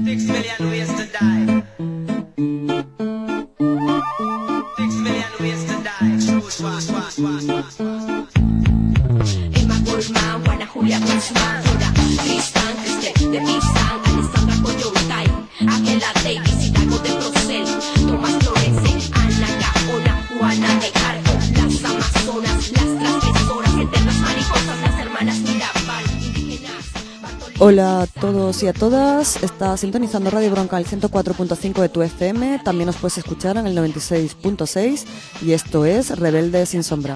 6 million ways to die. 6 million ways to die. Emma Goldman, Juana Julia Guzmán, Dora, Tristan, Cristian de Pizan, Alessandra Coyontay, Ángela Davis, Hidalgo de Procel, Tomás Lorense, Ana Gaona, Juana de Arco, las Amazonas, las transgresoras, eternas mariposas, las hermanas Mirabal, indígenas. Hola a todos y a todas, estás sintonizando Radio Bronca el 104.5 de tu FM, también nos puedes escuchar en el 96.6 y esto es Rebelde sin Sombra.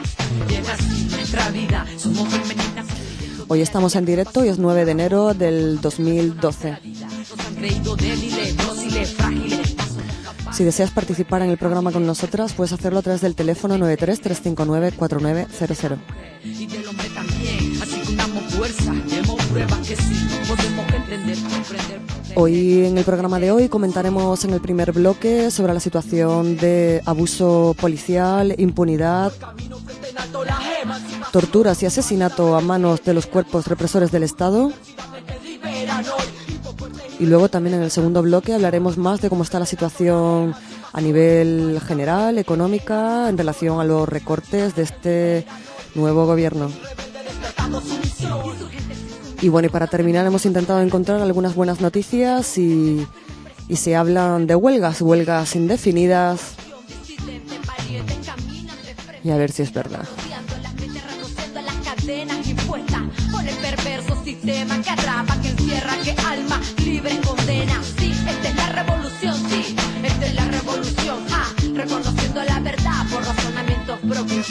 Hoy estamos en directo y es 9 de enero del 2012. Si deseas participar en el programa con nosotras, puedes hacerlo a través del teléfono 93-359-4900. Hoy, en el programa de hoy, comentaremos en el primer bloque sobre la situación de abuso policial, impunidad, torturas y asesinato a manos de los cuerpos represores del Estado. Y luego también en el segundo bloque hablaremos más de cómo está la situación a nivel general, económica, en relación a los recortes de este nuevo gobierno. Y bueno, y para terminar hemos intentado encontrar algunas buenas noticias y se hablan de huelgas indefinidas. Y a ver si es verdad. Por el perverso sistema que atrapa, que encierra, que alma libre condena. Sí, esta es la revolución, sí, esta es la revolución. Reconociendo la verdad por razonamientos propios,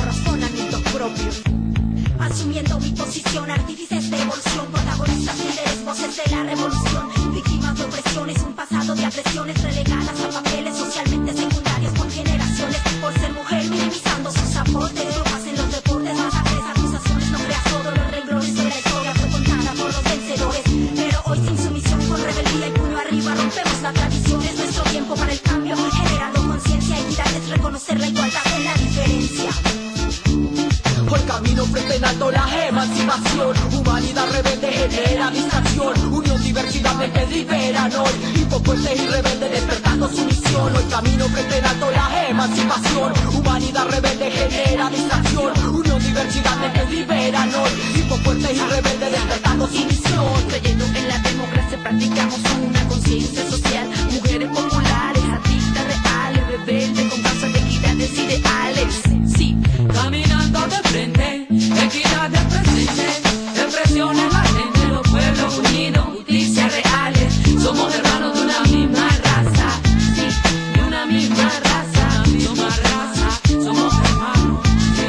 Asumiendo mi posición, artífices de evolución, protagonistas, líderes, voces de la revolución, víctimas de opresiones, un pasado de agresiones relegadas a papeles socialmente secundarios por generaciones, por ser mujer minimizando sus aportes, tropas en los deportes, masacres, acusaciones, no creas todos los renglones de la historia fue contada por los vencedores, pero hoy sin sumisión, con rebeldía y puño arriba, rompemos la tradición, es nuestro tiempo para el cambio, generando conciencia, equidad es reconocer la igualdad en la diferencia. El camino frente en alto, la emancipación, humanidad rebelde genera distracción, unión, diversidad mente liberan hoy, hipofuertes y rebelde despertando su misión. El camino frente en alto, la emancipación, humanidad rebelde genera distracción, unión, diversidad mente liberan hoy, hipofuertes y rebelde despertando su misión. Creyendo en la democracia practicamos una conciencia social, mujeres populares, artistas reales, rebeldes con causas de equidades ideales. Sí, caminando de frente, equidad de presente, expresión en la gente, los pueblos unidos, justicia reales, somos hermanos de una misma raza, sí, de una misma raza, somos hermanos, sí.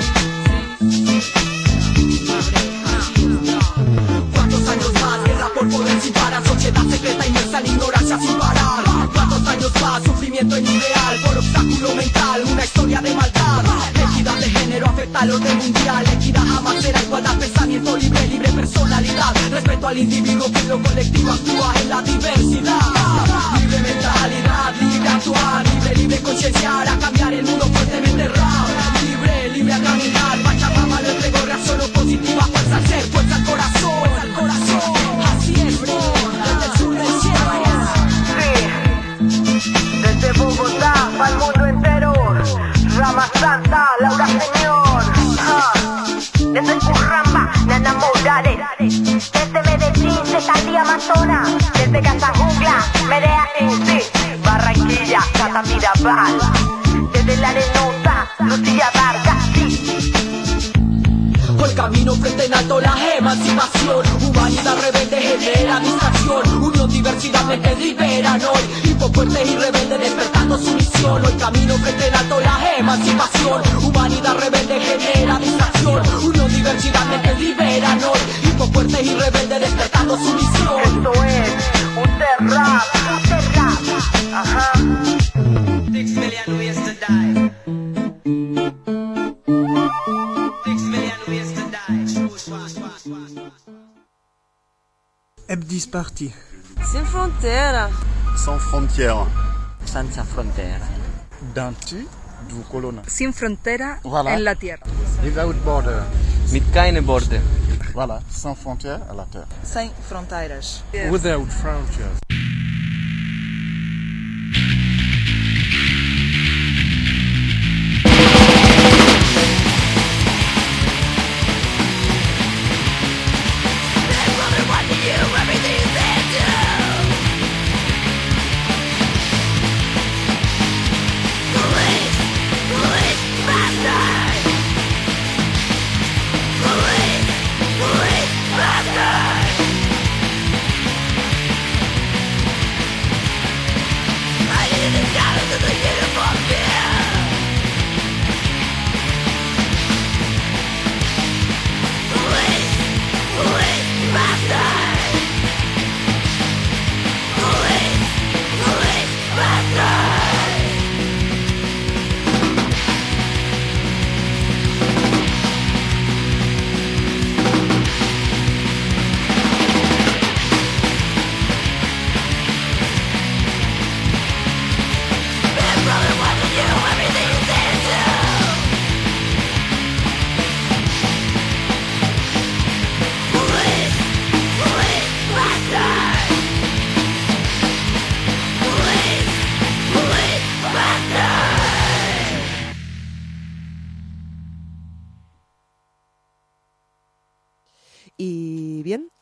¿Cuántos años más? Guerra por poder sin parar, sociedad secreta inmersa en ignorancia sin parar. ¿Cuántos años más? Sufrimiento en ideal, por obstáculo mental, una historia de maldad. Equidad de género afecta al orden mundial, equidad jamás será igualdad, pensamiento libre, libre personalidad, respeto al individuo que en lo colectivo actúa en la diversidad. Libre mentalidad, libre actuar, libre concienciar, a cambiar el mundo fuertemente rap. Libre a caminar, Pachamama lo entregó, reacción positiva, fuerza al ser, fuerza al corazón, así es, bro, desde el sur del cielo. Sí, desde Bogotá pa'l mundo entero, Rama Santa, Laura Señor, desde Curramba, Nana Morales, desde Medellín, de Cali, Amazonas, desde Casajungla, Medellín, Barranquilla, Cata Mirabal, desde La Arenosa, Lucía Vargas, sí. El camino frente en alto, la emancipación, humanidad rebelde genera distracción, unión, diversidad mente liberan hoy, hipofuertes y rebelde despertando su misión. El camino frente en alto, la emancipación, humanidad rebelde genera distracción, unión, diversidad mente liberan hoy, hipofuertes y rebelde despertando su misión. Esto es Uterrap, ajá. 6 million ways to die. 6 million ways to die. Ebdis Party. Sin frontiera. Sans frontières. Senza frontera. Danti du Colonna. Sin frontera Voilà. en la tierra. Without border. Mit keine border. Voilà, sans frontières à la terre. Sem fronteiras. Without frontières.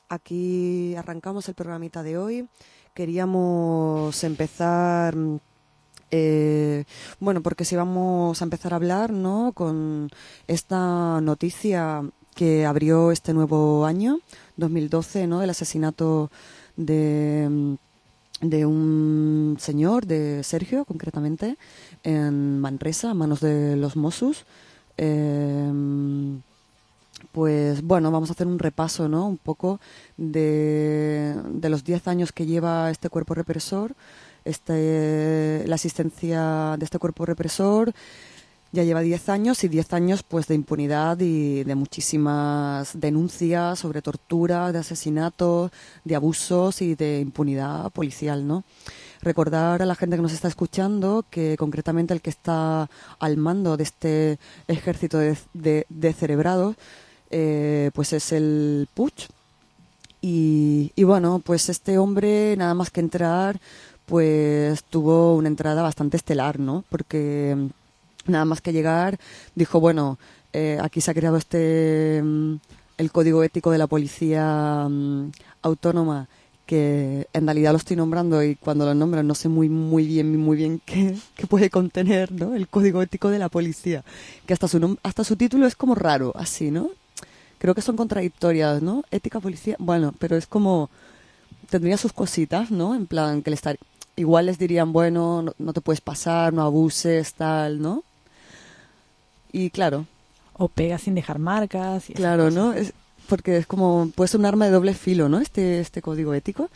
aquí arrancamos el programita de hoy. Queríamos empezar, bueno, porque si vamos a empezar a hablar, ¿no?, con esta noticia que abrió este nuevo año, 2012, ¿no?, del asesinato de un señor, de Sergio, concretamente, en Manresa, a manos de los Mossos. Pues bueno, vamos a hacer un repaso, ¿no?, un poco de los 10 años que lleva este cuerpo represor, la asistencia de este cuerpo represor. Ya lleva 10 años y 10 años pues de impunidad y de muchísimas denuncias sobre tortura, de asesinatos, de abusos y de impunidad policial, ¿no? Recordar a la gente que nos está escuchando que concretamente el que está al mando de este ejército de descerebrados pues es el Puig. Y bueno, pues este hombre, nada más que entrar, pues tuvo una entrada bastante estelar, ¿no? Porque nada más que llegar, dijo, bueno, aquí se ha creado el código ético de la policía autónoma, que en realidad lo estoy nombrando y cuando lo nombro no sé muy bien qué puede contener, ¿no?, el código ético de la policía, que hasta su título es como raro, así, ¿no? Creo que son contradictorias, ¿no? Ética, policía, bueno, pero es como, tendría sus cositas, ¿no? En plan, que igual les dirían, bueno, no te puedes pasar, no abuses, tal, ¿no? Y claro. O pega sin dejar marcas. Y claro, ¿no? Porque es como, puede ser un arma de doble filo, ¿no? Este código ético.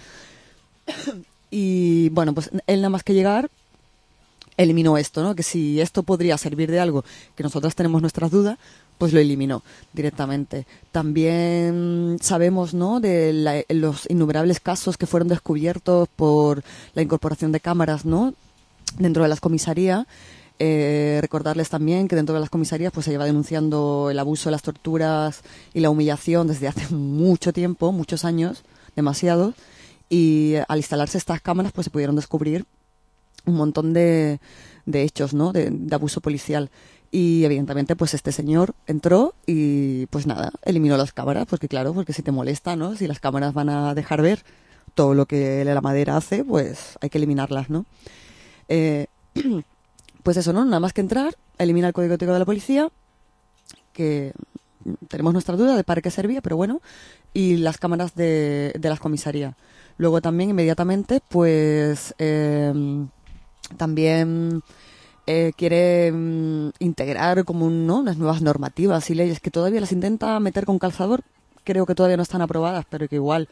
Y bueno, pues él nada más que llegar eliminó esto, ¿no? Que si esto podría servir de algo, que nosotras tenemos nuestras dudas, pues lo eliminó directamente. También sabemos, ¿no?, de los innumerables casos que fueron descubiertos por la incorporación de cámaras, ¿no?, dentro de las comisarías. Recordarles también que dentro de las comisarías pues se lleva denunciando el abuso, las torturas y la humillación desde hace mucho tiempo, muchos años, demasiados, y al instalarse estas cámaras pues se pudieron descubrir un montón de hechos, ¿no?, de abuso policial. Y evidentemente pues este señor entró y pues nada, eliminó las cámaras, porque claro, porque si te molesta, ¿no?, si las cámaras van a dejar ver todo lo que la madera hace, pues hay que eliminarlas, ¿no? Pues eso, ¿no? Nada más que entrar, elimina el código ético de la policía, que tenemos nuestra duda de para qué servía, pero bueno, y las cámaras de las comisarías. Luego también inmediatamente pues también quiere integrar como ¿no?, unas nuevas normativas y leyes que todavía las intenta meter con calzador. Creo que todavía no están aprobadas, pero que igual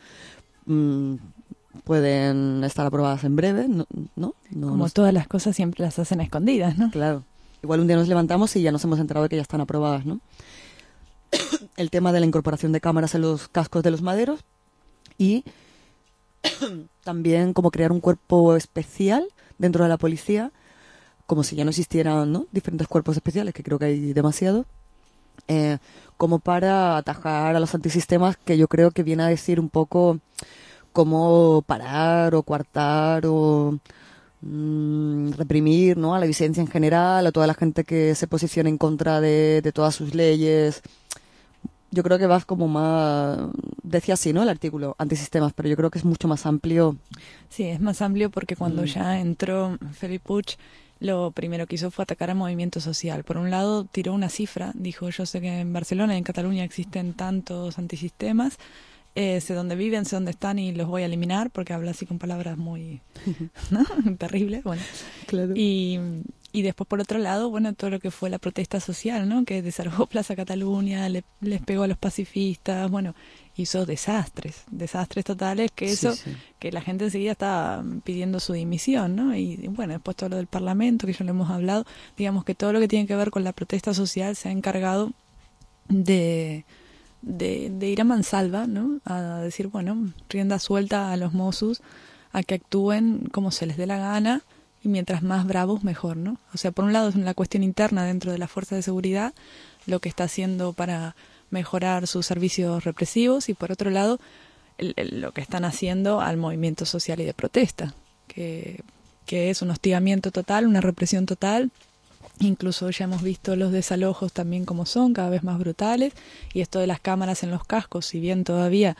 pueden estar aprobadas en breve, ¿no? Como todas las cosas siempre las hacen escondidas, ¿no? Claro. Igual un día nos levantamos y ya nos hemos enterado de que ya están aprobadas, ¿no? El tema de la incorporación de cámaras en los cascos de los maderos y también como crear un cuerpo especial dentro de la policía, como si ya no existieran, ¿no?, diferentes cuerpos especiales, que creo que hay demasiado, como para atajar a los antisistemas, que yo creo que viene a decir un poco cómo parar o coartar o reprimir, ¿no?, a la disidencia en general, a toda la gente que se posiciona en contra de todas sus leyes. Yo creo que vas como más, decía así, ¿no?, el artículo, antisistemas, pero yo creo que es mucho más amplio. Sí, es más amplio porque cuando ya entró Felip Puig, lo primero que hizo fue atacar al movimiento social. Por un lado, tiró una cifra, dijo, yo sé que en Barcelona y en Cataluña existen tantos antisistemas, sé dónde viven, sé dónde están y los voy a eliminar, porque habla así con palabras muy ¿no?, terribles. Bueno. Claro. Y después, por otro lado, bueno, todo lo que fue la protesta social, ¿no?, que desarrolló Plaza Cataluña, les pegó a los pacifistas, bueno, hizo desastres totales, que eso, sí. Que la gente enseguida estaba pidiendo su dimisión, ¿no? Y bueno, después todo lo del Parlamento, que ya lo hemos hablado, digamos que todo lo que tiene que ver con la protesta social se ha encargado de ir a mansalva, ¿no?, a decir, bueno, rienda suelta a los Mossos, a que actúen como se les dé la gana, y mientras más bravos, mejor, ¿no? O sea, por un lado es una cuestión interna dentro de la fuerza de seguridad, lo que está haciendo para mejorar sus servicios represivos, y por otro lado, lo que están haciendo al movimiento social y de protesta, que es un hostigamiento total, una represión total. Incluso ya hemos visto los desalojos también como son, cada vez más brutales, y esto de las cámaras en los cascos, si bien todavía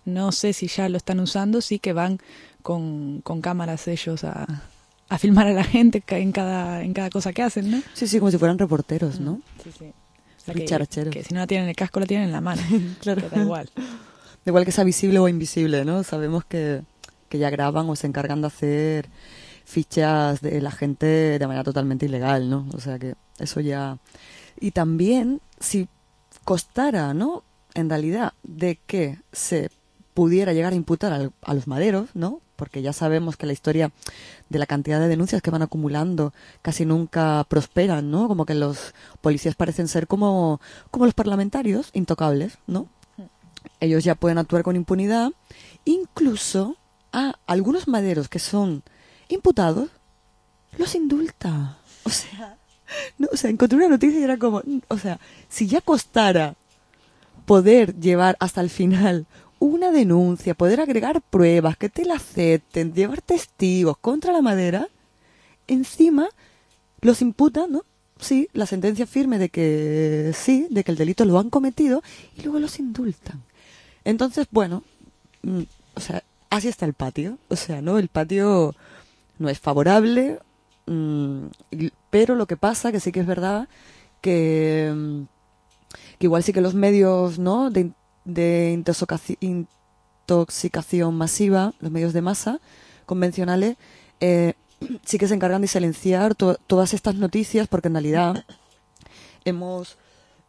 no sé si ya lo están usando, sí que van con cámaras ellos a filmar a la gente en cada cosa que hacen, ¿no? Sí, sí, como si fueran reporteros, ¿no? Sí, sí. O sea, Ficharacheros. que si no la tienen en el casco, la tienen en la mano. Claro. Que da igual. Da igual que sea visible o invisible, ¿no? Sabemos que ya graban o se encargan de hacer fichas de la gente de manera totalmente ilegal, ¿no? O sea que eso ya... Y también, si costara, ¿no?, en realidad, de que se pudiera llegar a imputar a los maderos, ¿no?, porque ya sabemos que la historia de la cantidad de denuncias que van acumulando casi nunca prosperan, ¿no? Como que los policías parecen ser como los parlamentarios, intocables, ¿no? Ellos ya pueden actuar con impunidad. Incluso a algunos maderos que son imputados, los indulta. O sea, no, o sea, encontré una noticia y era como, o sea, si ya costara poder llevar hasta el final una denuncia, poder agregar pruebas, que te la acepten, llevar testigos contra la madera, encima los imputan, ¿no? Sí, la sentencia firme de que sí, de que el delito lo han cometido, y luego los indultan. Entonces, bueno, o sea, así está el patio. O sea, ¿no? El patio no es favorable, pero lo que pasa, que sí que es verdad, que igual sí que los medios, ¿no?, de intoxicación masiva, los medios de masa convencionales, sí que se encargan de silenciar todas estas noticias, porque en realidad hemos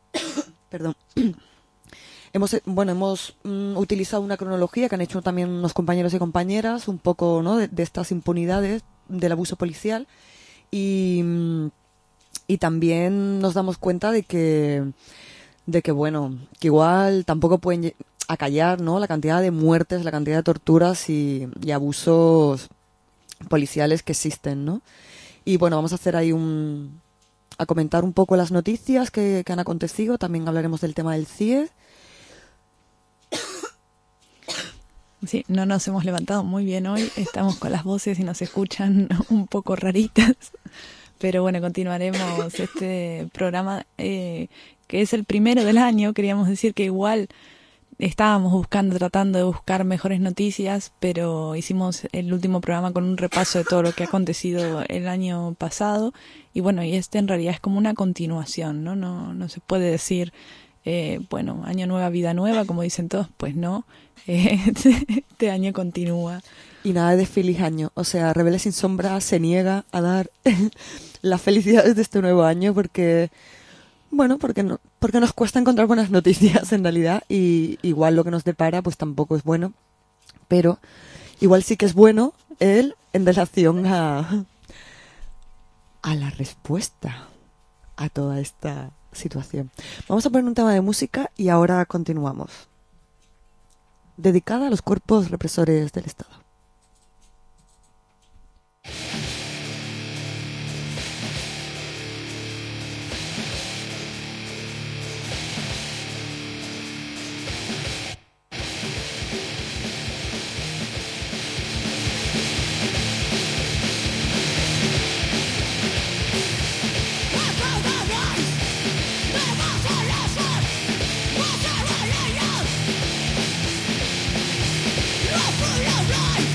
utilizado una cronología que han hecho también unos compañeros y compañeras, un poco, ¿no?, de estas impunidades del abuso policial, y también nos damos cuenta de que bueno, que igual tampoco pueden acallar, ¿no?, la cantidad de muertes, la cantidad de torturas y abusos policiales que existen, ¿no? Y bueno, vamos a hacer ahí a comentar un poco las noticias que han acontecido. También hablaremos del tema del CIE. Sí, no nos hemos levantado muy bien hoy, estamos con las voces y nos escuchan un poco raritas, pero bueno, continuaremos este programa que es el primero del año. Queríamos decir que igual estábamos tratando de buscar mejores noticias, pero hicimos el último programa con un repaso de todo lo que ha acontecido el año pasado, y bueno, y este en realidad es como una continuación, ¿no? No se puede decir, bueno, año nueva, vida nueva, como dicen todos, pues no, este año continúa. Y nada de feliz año, o sea, Rebelde Sin Sombra se niega a dar las felicidades de este nuevo año porque... Bueno, porque nos cuesta encontrar buenas noticias en realidad, y igual lo que nos depara pues tampoco es bueno, pero igual sí que es bueno en relación a la respuesta a toda esta situación. Vamos a poner un tema de música y ahora continuamos. Dedicada a los cuerpos represores del Estado. Right!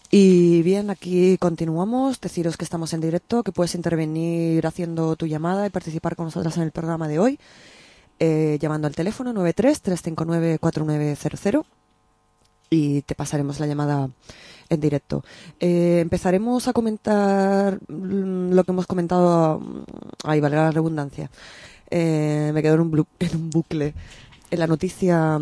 Y bien, aquí continuamos. Deciros que estamos en directo, que puedes intervenir haciendo tu llamada y participar con nosotras en el programa de hoy, llamando al teléfono 93-359-4900 y te pasaremos la llamada en directo. Empezaremos a comentar lo que hemos comentado. Ahí valga la redundancia. Me quedo en un bucle. En la noticia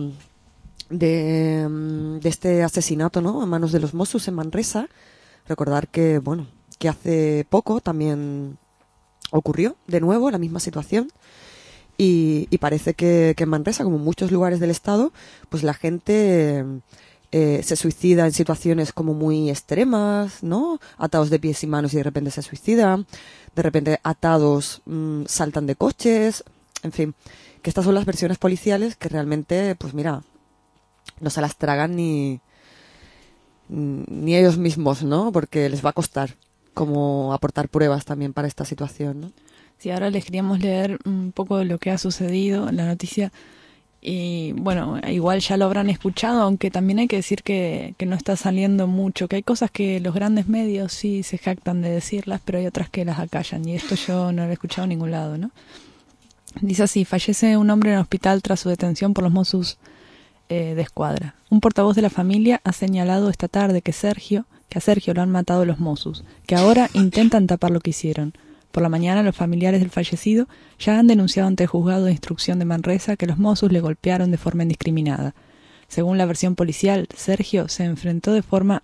de este asesinato, ¿no?, a manos de los Mossos en Manresa. Recordar que, bueno, que hace poco también ocurrió de nuevo la misma situación y parece que en Manresa, como en muchos lugares del estado, pues la gente se suicida en situaciones como muy extremas, ¿no? Atados de pies y manos y de repente se suicida, de repente atados saltan de coches, en fin, que estas son las versiones policiales que realmente, pues mira, no se las tragan ni ellos mismos, ¿no? Porque les va a costar como aportar pruebas también para esta situación, ¿no? Sí, ahora les queríamos leer un poco de lo que ha sucedido en la noticia. Y bueno, igual ya lo habrán escuchado, aunque también hay que decir que no está saliendo mucho, que hay cosas que los grandes medios sí se jactan de decirlas, pero hay otras que las acallan, y esto yo no lo he escuchado en ningún lado, ¿no? Dice así: fallece un hombre en el hospital tras su detención por los Mossos de Escuadra. Un portavoz de la familia ha señalado esta tarde que a Sergio lo han matado los Mossos, que ahora intentan tapar lo que hicieron. Por la mañana, los familiares del fallecido ya han denunciado ante el juzgado de instrucción de Manresa que los Mossos le golpearon de forma indiscriminada. Según la versión policial, Sergio se enfrentó de forma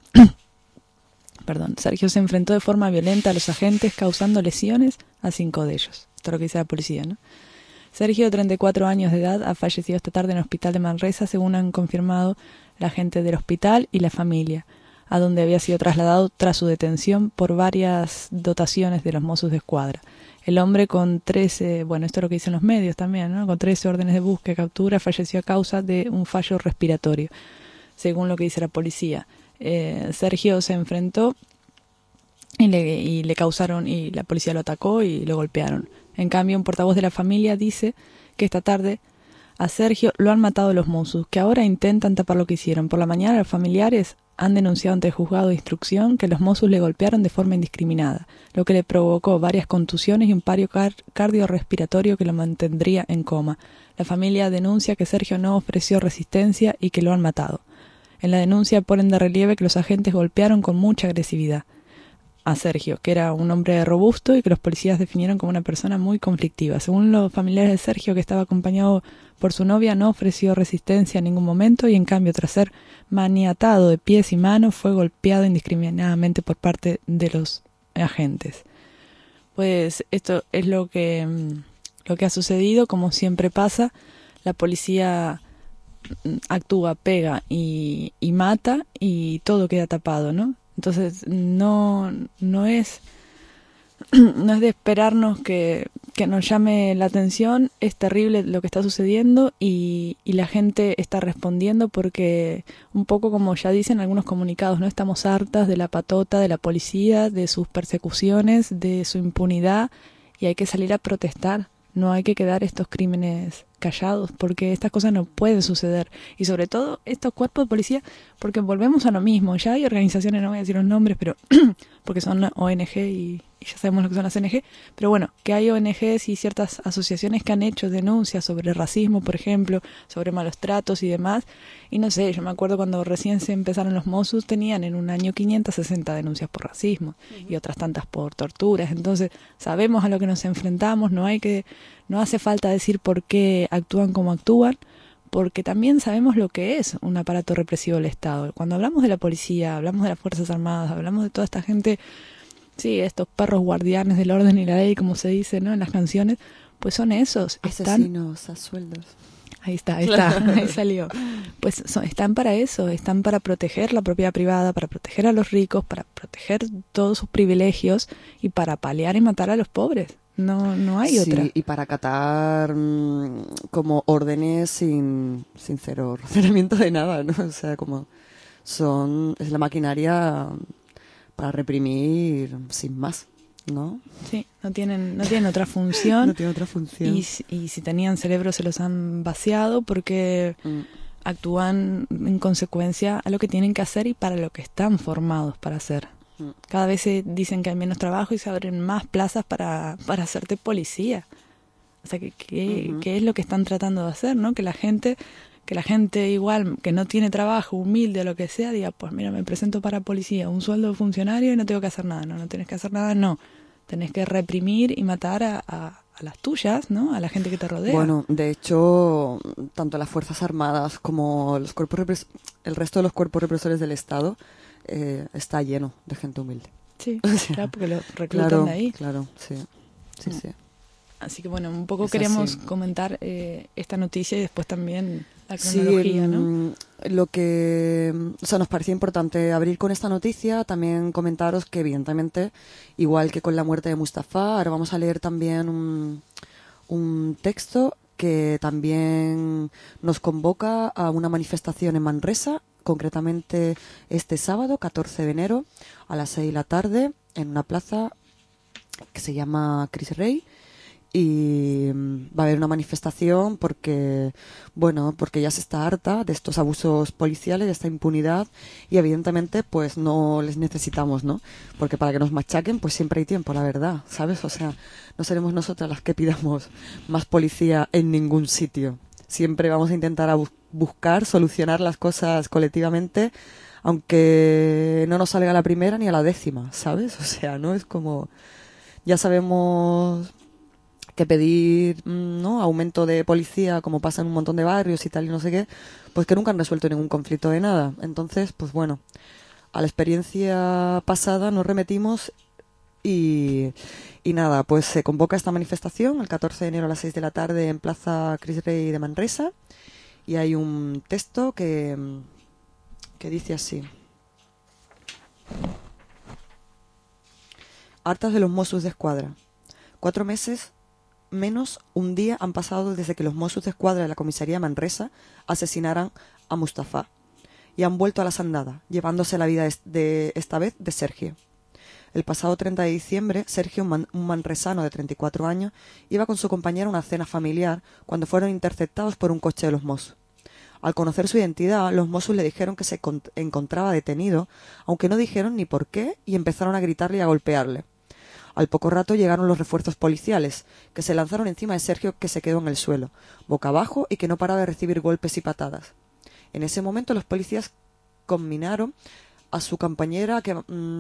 violenta a los agentes, causando lesiones a 5 de ellos. Esto es lo que dice la policía, ¿no? Sergio, de 34 años de edad, ha fallecido esta tarde en el hospital de Manresa, según han confirmado la gente del hospital y la familia, a donde había sido trasladado tras su detención por varias dotaciones de los Mossos de Escuadra. El hombre con 13, bueno, esto es lo que dicen los medios también, ¿no?, con 13 órdenes de búsqueda y captura, falleció a causa de un fallo respiratorio, según lo que dice la policía. Sergio se enfrentó y le causaron, y la policía lo atacó y lo golpearon. En cambio, un portavoz de la familia dice que esta tarde a Sergio lo han matado los Mossos, que ahora intentan tapar lo que hicieron. Por la mañana, los familiares han denunciado ante el juzgado de instrucción que los Mossos le golpearon de forma indiscriminada, lo que le provocó varias contusiones y un paro cardiorrespiratorio que lo mantendría en coma. La familia denuncia que Sergio no ofreció resistencia y que lo han matado. En la denuncia ponen de relieve que los agentes golpearon con mucha agresividad a Sergio, que era un hombre robusto y que los policías definieron como una persona muy conflictiva. Según los familiares de Sergio, que estaba acompañado por su novia, no ofreció resistencia en ningún momento y en cambio, tras ser maniatado de pies y manos, fue golpeado indiscriminadamente por parte de los agentes. Pues esto es lo que ha sucedido. Como siempre pasa, la policía actúa, pega y mata y todo queda tapado, ¿no? Entonces no es de esperarnos que nos llame la atención. Es terrible lo que está sucediendo y la gente está respondiendo porque, un poco como ya dicen algunos comunicados, no estamos hartas de la patota de la policía, de sus persecuciones, de su impunidad, y hay que salir a protestar. No hay que quedar estos crímenes callados, porque estas cosas no pueden suceder. Y sobre todo estos cuerpos de policía, porque volvemos a lo mismo. Ya hay organizaciones, no voy a decir los nombres, pero porque son ONG y ya sabemos lo que son las ONG, pero bueno, que hay ONGs y ciertas asociaciones que han hecho denuncias sobre racismo, por ejemplo, sobre malos tratos y demás. Y no sé, yo me acuerdo cuando recién se empezaron los Mossos, tenían en un año 560 denuncias por racismo y otras tantas por torturas. Entonces sabemos a lo que nos enfrentamos, no hace falta decir por qué actúan como actúan, porque también sabemos lo que es un aparato represivo del Estado. Cuando hablamos de la policía, hablamos de las Fuerzas Armadas, hablamos de toda esta gente, estos perros guardianes del orden y la ley, como se dice, ¿no?, en las canciones, pues son esos. Asesinos a sueldos. Ahí está, ahí salió. Pues están para eso, están para proteger la propiedad privada, para proteger a los ricos, para proteger todos sus privilegios y para paliar y matar a los pobres. No hay otra. Y para acatar como órdenes sin cero razonamiento de nada, ¿no? O sea, como es la maquinaria para reprimir sin más, ¿no? Sí, no tienen otra función. No tienen otra función. Y si tenían cerebro se los han vaciado porque actúan en consecuencia a lo que tienen que hacer y para lo que están formados para hacer. Cada vez se dicen que hay menos trabajo y se abren más plazas para hacerte policía. O sea, ¿qué es lo que están tratando de hacer, ¿no? Que la gente igual, que no tiene trabajo, humilde o lo que sea, diga, pues mira, me presento para policía, un sueldo de funcionario y no tengo que hacer nada. No tenés que hacer nada, no. Tenés que reprimir y matar a las tuyas, ¿no? A la gente que te rodea. Bueno, de hecho, tanto las Fuerzas Armadas como los el resto de los cuerpos represores del Estado está lleno de gente humilde. Sí, claro, porque lo reclutan de ahí. Claro, sí. Así que bueno, un poco queríamos comentar esta noticia y después también la cronología, ¿no? Lo que, nos parecía importante abrir con esta noticia, también comentaros que evidentemente, igual que con la muerte de Mustafa, ahora vamos a leer también un texto que también nos convoca a una manifestación en Manresa, concretamente este sábado, 14 de enero, a las 6 de la tarde, en una plaza que se llama Cris Rey. Y va a haber una manifestación porque ya se está harta de estos abusos policiales, de esta impunidad, y evidentemente pues no les necesitamos, ¿no? Porque para que nos machaquen pues siempre hay tiempo, la verdad, ¿sabes? O sea, no seremos nosotras las que pidamos más policía en ningún sitio. Siempre vamos a intentar buscar solucionar las cosas colectivamente, aunque no nos salga a la primera ni a la 10ª, ¿sabes? O sea, no es como, ya sabemos que pedir, ¿no?, aumento de policía, como pasa en un montón de barrios y tal y no sé qué, pues que nunca han resuelto ningún conflicto de nada. Entonces, pues bueno, a la experiencia pasada nos remetimos y nada, pues se convoca esta manifestación el 14 de enero a las 6 de la tarde en Plaza Cris Rey de Manresa, y hay un texto que dice así: hartas de los Mossos d'Esquadra. 4 meses menos un día han pasado desde que los Mossos d'Esquadra de la comisaría de Manresa asesinaran a Mustafa y han vuelto a las andadas, llevándose la vida esta vez de Sergio. El pasado 30 de diciembre, Sergio, un manresano de 34 años, iba con su compañera a una cena familiar cuando fueron interceptados por un coche de los Mossos. Al conocer su identidad, los Mossos le dijeron que se encontraba detenido, aunque no dijeron ni por qué, y empezaron a gritarle y a golpearle. Al poco rato llegaron los refuerzos policiales, que se lanzaron encima de Sergio, que se quedó en el suelo, boca abajo, y que no paraba de recibir golpes y patadas. En ese momento los policías conminaron a su compañera que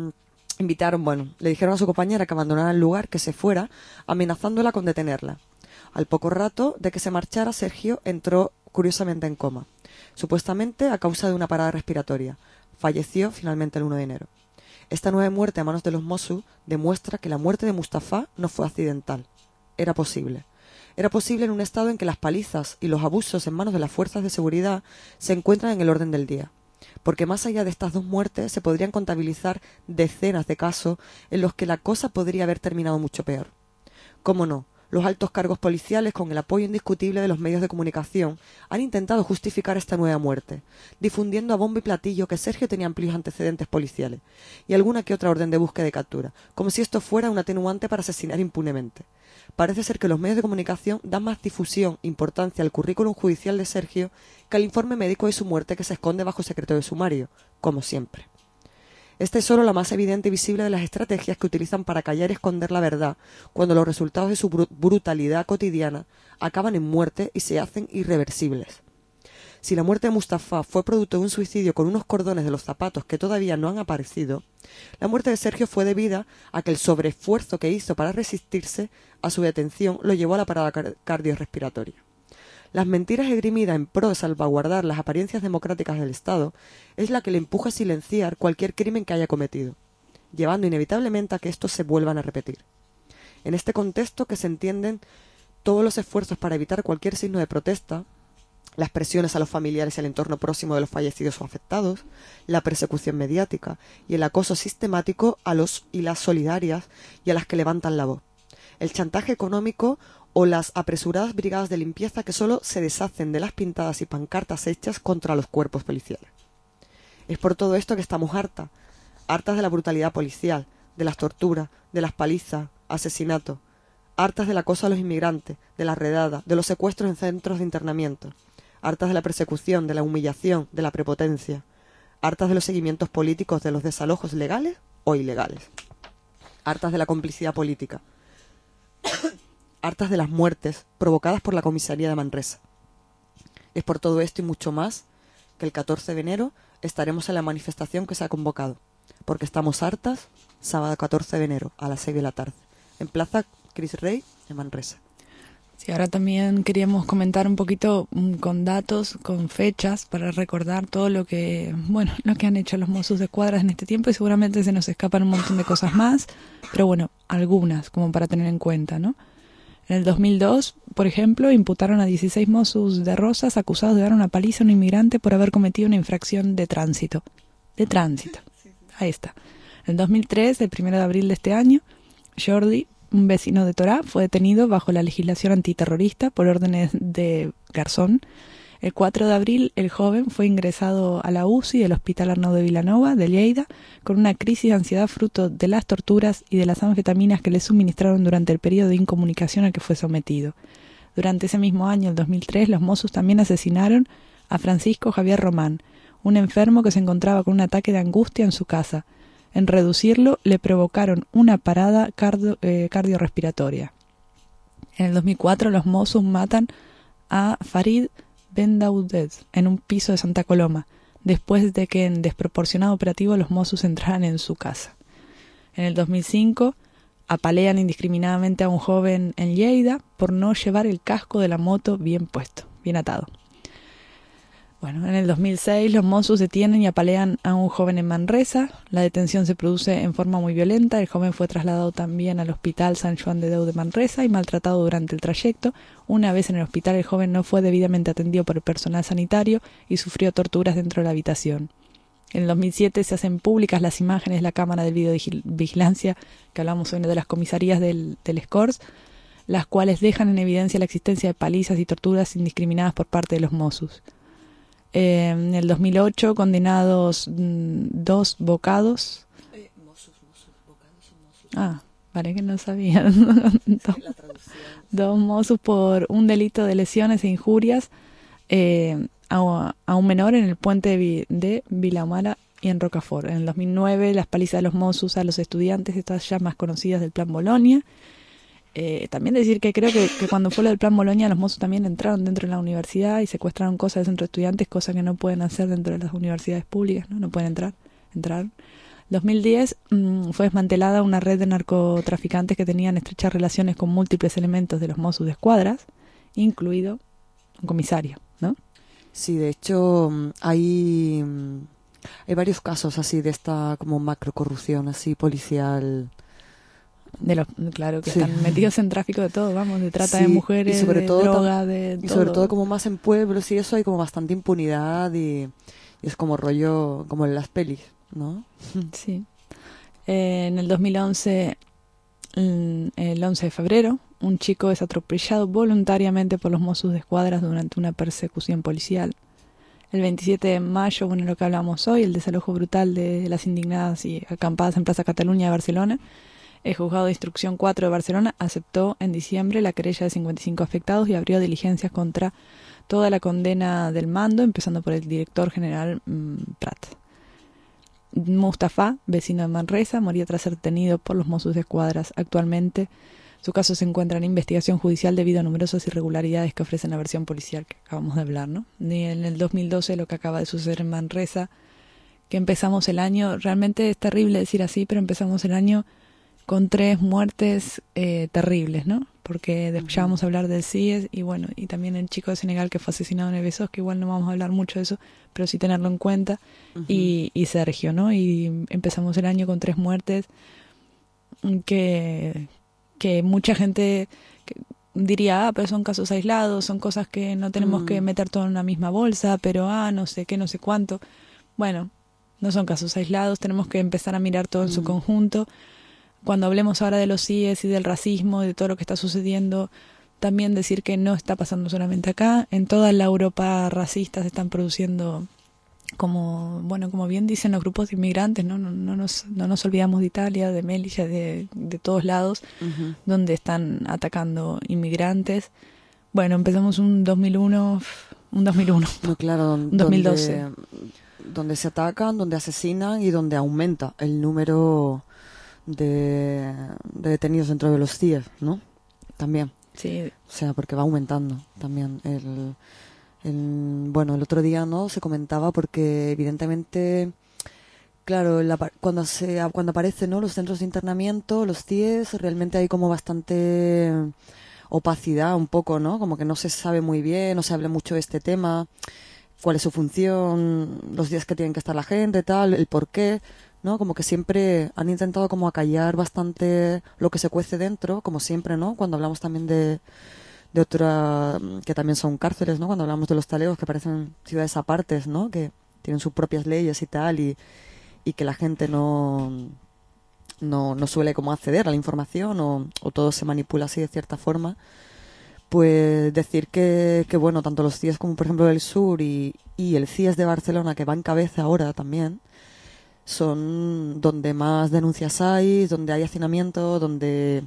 le dijeron a su compañera que abandonara el lugar, que se fuera, amenazándola con detenerla. Al poco rato de que se marchara, Sergio entró curiosamente en coma, supuestamente a causa de una parada respiratoria. Falleció finalmente el 1 de enero. Esta nueva muerte a manos de los Mossos demuestra que la muerte de Mustafa no fue accidental. Era posible. Era posible en un estado en que las palizas y los abusos en manos de las fuerzas de seguridad se encuentran en el orden del día. Porque más allá de estas 2 muertes se podrían contabilizar decenas de casos en los que la cosa podría haber terminado mucho peor. ¿Cómo no? Los altos cargos policiales, con el apoyo indiscutible de los medios de comunicación, han intentado justificar esta nueva muerte, difundiendo a bombo y platillo que Sergio tenía amplios antecedentes policiales y alguna que otra orden de búsqueda y captura, como si esto fuera un atenuante para asesinar impunemente. Parece ser que los medios de comunicación dan más difusión e importancia al currículum judicial de Sergio que al informe médico de su muerte, que se esconde bajo secreto de sumario, como siempre. Esta es solo la más evidente y visible de las estrategias que utilizan para callar y esconder la verdad, cuando los resultados de su brutalidad cotidiana acaban en muerte y se hacen irreversibles. Si la muerte de Mustafa fue producto de un suicidio con unos cordones de los zapatos que todavía no han aparecido, la muerte de Sergio fue debida a que el sobreesfuerzo que hizo para resistirse a su detención lo llevó a la parada cardiorrespiratoria. Las mentiras esgrimidas en pro de salvaguardar las apariencias democráticas del Estado es la que le empuja a silenciar cualquier crimen que haya cometido, llevando inevitablemente a que estos se vuelvan a repetir. En este contexto que se entienden todos los esfuerzos para evitar cualquier signo de protesta, las presiones a los familiares y al entorno próximo de los fallecidos o afectados, la persecución mediática y el acoso sistemático a los y las solidarias y a las que levantan la voz, el chantaje económico o las apresuradas brigadas de limpieza que solo se deshacen de las pintadas y pancartas hechas contra los cuerpos policiales. Es por todo esto que estamos hartas de la brutalidad policial, de las torturas, de las palizas, asesinatos, hartas del acoso a los inmigrantes, de las redadas, de los secuestros en centros de internamiento, hartas de la persecución, de la humillación, de la prepotencia, hartas de los seguimientos políticos, de los desalojos legales o ilegales, hartas de la complicidad política, hartas de las muertes provocadas por la comisaría de Manresa. Es por todo esto y mucho más que el 14 de enero estaremos en la manifestación que se ha convocado, porque estamos hartas, sábado 14 de enero a las 6 de la tarde, en Plaza Cris Rey, en Manresa. Sí, ahora también queríamos comentar un poquito con datos, con fechas, para recordar todo lo que, bueno, lo que han hecho los Mossos de Escuadra en este tiempo, y seguramente se nos escapan un montón de cosas más, pero bueno, algunas como para tener en cuenta, ¿no? En el 2002, por ejemplo, imputaron a 16 Mossos de Rosas acusados de dar una paliza a un inmigrante por haber cometido una infracción de tránsito. De tránsito. Ahí está. En el 2003, el 1 de abril de este año, Jordi, un vecino de Torá, fue detenido bajo la legislación antiterrorista por órdenes de Garzón. El 4 de abril, el joven fue ingresado a la UCI del Hospital Arnau de Vilanova, de Lleida, con una crisis de ansiedad fruto de las torturas y de las anfetaminas que le suministraron durante el periodo de incomunicación al que fue sometido. Durante ese mismo año, el 2003, los Mossos también asesinaron a Francisco Javier Román, un enfermo que se encontraba con un ataque de angustia en su casa. En reducirlo, le provocaron una parada cardiorrespiratoria. En el 2004, los Mossos matan a Farid Ben Dauded en un piso de Santa Coloma, después de que en desproporcionado operativo los Mossos entraran en su casa. En el 2005, apalean indiscriminadamente a un joven en Lleida por no llevar el casco de la moto bien puesto, bien atado. Bueno, en el 2006 los Mossos detienen y apalean a un joven en Manresa. La detención se produce en forma muy violenta. El joven fue trasladado también al Hospital San Joan de Déu de Manresa y maltratado durante el trayecto. Una vez en el hospital, el joven no fue debidamente atendido por el personal sanitario y sufrió torturas dentro de la habitación. En el 2007 se hacen públicas las imágenes de la cámara de videovigilancia, que hablamos hoy de las comisarías del SCORS, las cuales dejan en evidencia la existencia de palizas y torturas indiscriminadas por parte de los Mossos. En el 2008, condenados 2 bocados. Ah, vale que no sabía. Dos Mossos por un delito de lesiones e injurias a un menor en el puente de Vilamara y en Rocafort. En el 2009, las palizas de los Mossos a los estudiantes, estas ya más conocidas del Plan Bolonia. También decir que creo que cuando fue lo del Plan Bolonia, los Mossos también entraron dentro de la universidad y secuestraron cosas dentro de estudiantes, cosas que no pueden hacer dentro de las universidades públicas, no pueden entrar. 2010 fue desmantelada una red de narcotraficantes que tenían estrechas relaciones con múltiples elementos de los Mossos de Escuadras, incluido un comisario, ¿no? Sí, de hecho hay varios casos así de esta como macrocorrupción así policial. Claro, que sí, están metidos en tráfico de todo, vamos, de trata sí, de mujeres, y sobre de todo droga, de todo. Y sobre todo como más en pueblos y eso hay como bastante impunidad y es como rollo, como en las pelis, ¿no? Sí. En el 2011, el 11 de febrero, un chico es atropellado voluntariamente por los Mossos de Escuadras durante una persecución policial. El 27 de mayo, bueno, lo que hablamos hoy, el desalojo brutal de las indignadas y acampadas en Plaza Cataluña de Barcelona. El juzgado de instrucción 4 de Barcelona aceptó en diciembre la querella de 55 afectados y abrió diligencias contra toda la condena del mando, empezando por el director general Prat. Mustafa, vecino de Manresa, moría tras ser detenido por los Mossos de Escuadras. Actualmente, su caso se encuentra en investigación judicial debido a numerosas irregularidades que ofrece la versión policial que acabamos de hablar, ¿no? Y en el 2012, lo que acaba de suceder en Manresa, que empezamos el año, realmente es terrible decir así, pero empezamos el año con 3 muertes terribles, ¿no? Porque después ya vamos a hablar del CIES y bueno, y también el chico de Senegal que fue asesinado en Ebesos, que igual no vamos a hablar mucho de eso, pero sí tenerlo en cuenta, y Sergio, ¿no? Y empezamos el año con 3 muertes que mucha gente diría, pero son casos aislados, son cosas que no tenemos que meter todo en una misma bolsa, pero no sé qué, no sé cuánto. Bueno, no son casos aislados, tenemos que empezar a mirar todo en su conjunto. Cuando hablemos ahora de los CIES y del racismo y de todo lo que está sucediendo, también decir que no está pasando solamente acá. En toda la Europa racista se están produciendo, como bien dicen los grupos de inmigrantes, no nos olvidamos de Italia, de Melilla, de todos lados, donde están atacando inmigrantes. Bueno, empezamos un 2001 un 2001. No, claro, Un 2012. Donde se atacan, donde asesinan y donde aumenta el número de detenidos dentro de los CIE, ¿no? También. Sí. O sea, porque va aumentando también bueno, el otro día, ¿no? Se comentaba porque evidentemente, claro, cuando aparecen, ¿no?, los centros de internamiento, los CIEs, realmente hay como bastante opacidad un poco, ¿no? Como que no se sabe muy bien, no se habla mucho de este tema, cuál es su función, los días que tienen que estar la gente, tal, el por qué, ¿no? Como que siempre han intentado como acallar bastante lo que se cuece dentro, como siempre, ¿no? Cuando hablamos también de otra, que también son cárceles, ¿no? Cuando hablamos de los taleos, que parecen ciudades apartes, ¿no? Que tienen sus propias leyes y tal, y que la gente no suele como acceder a la información o todo se manipula así de cierta forma. Pues decir que bueno, tanto los CIES como por ejemplo el Sur y el CIES de Barcelona, que va en cabeza ahora también, son donde más denuncias hay, donde hay hacinamiento, donde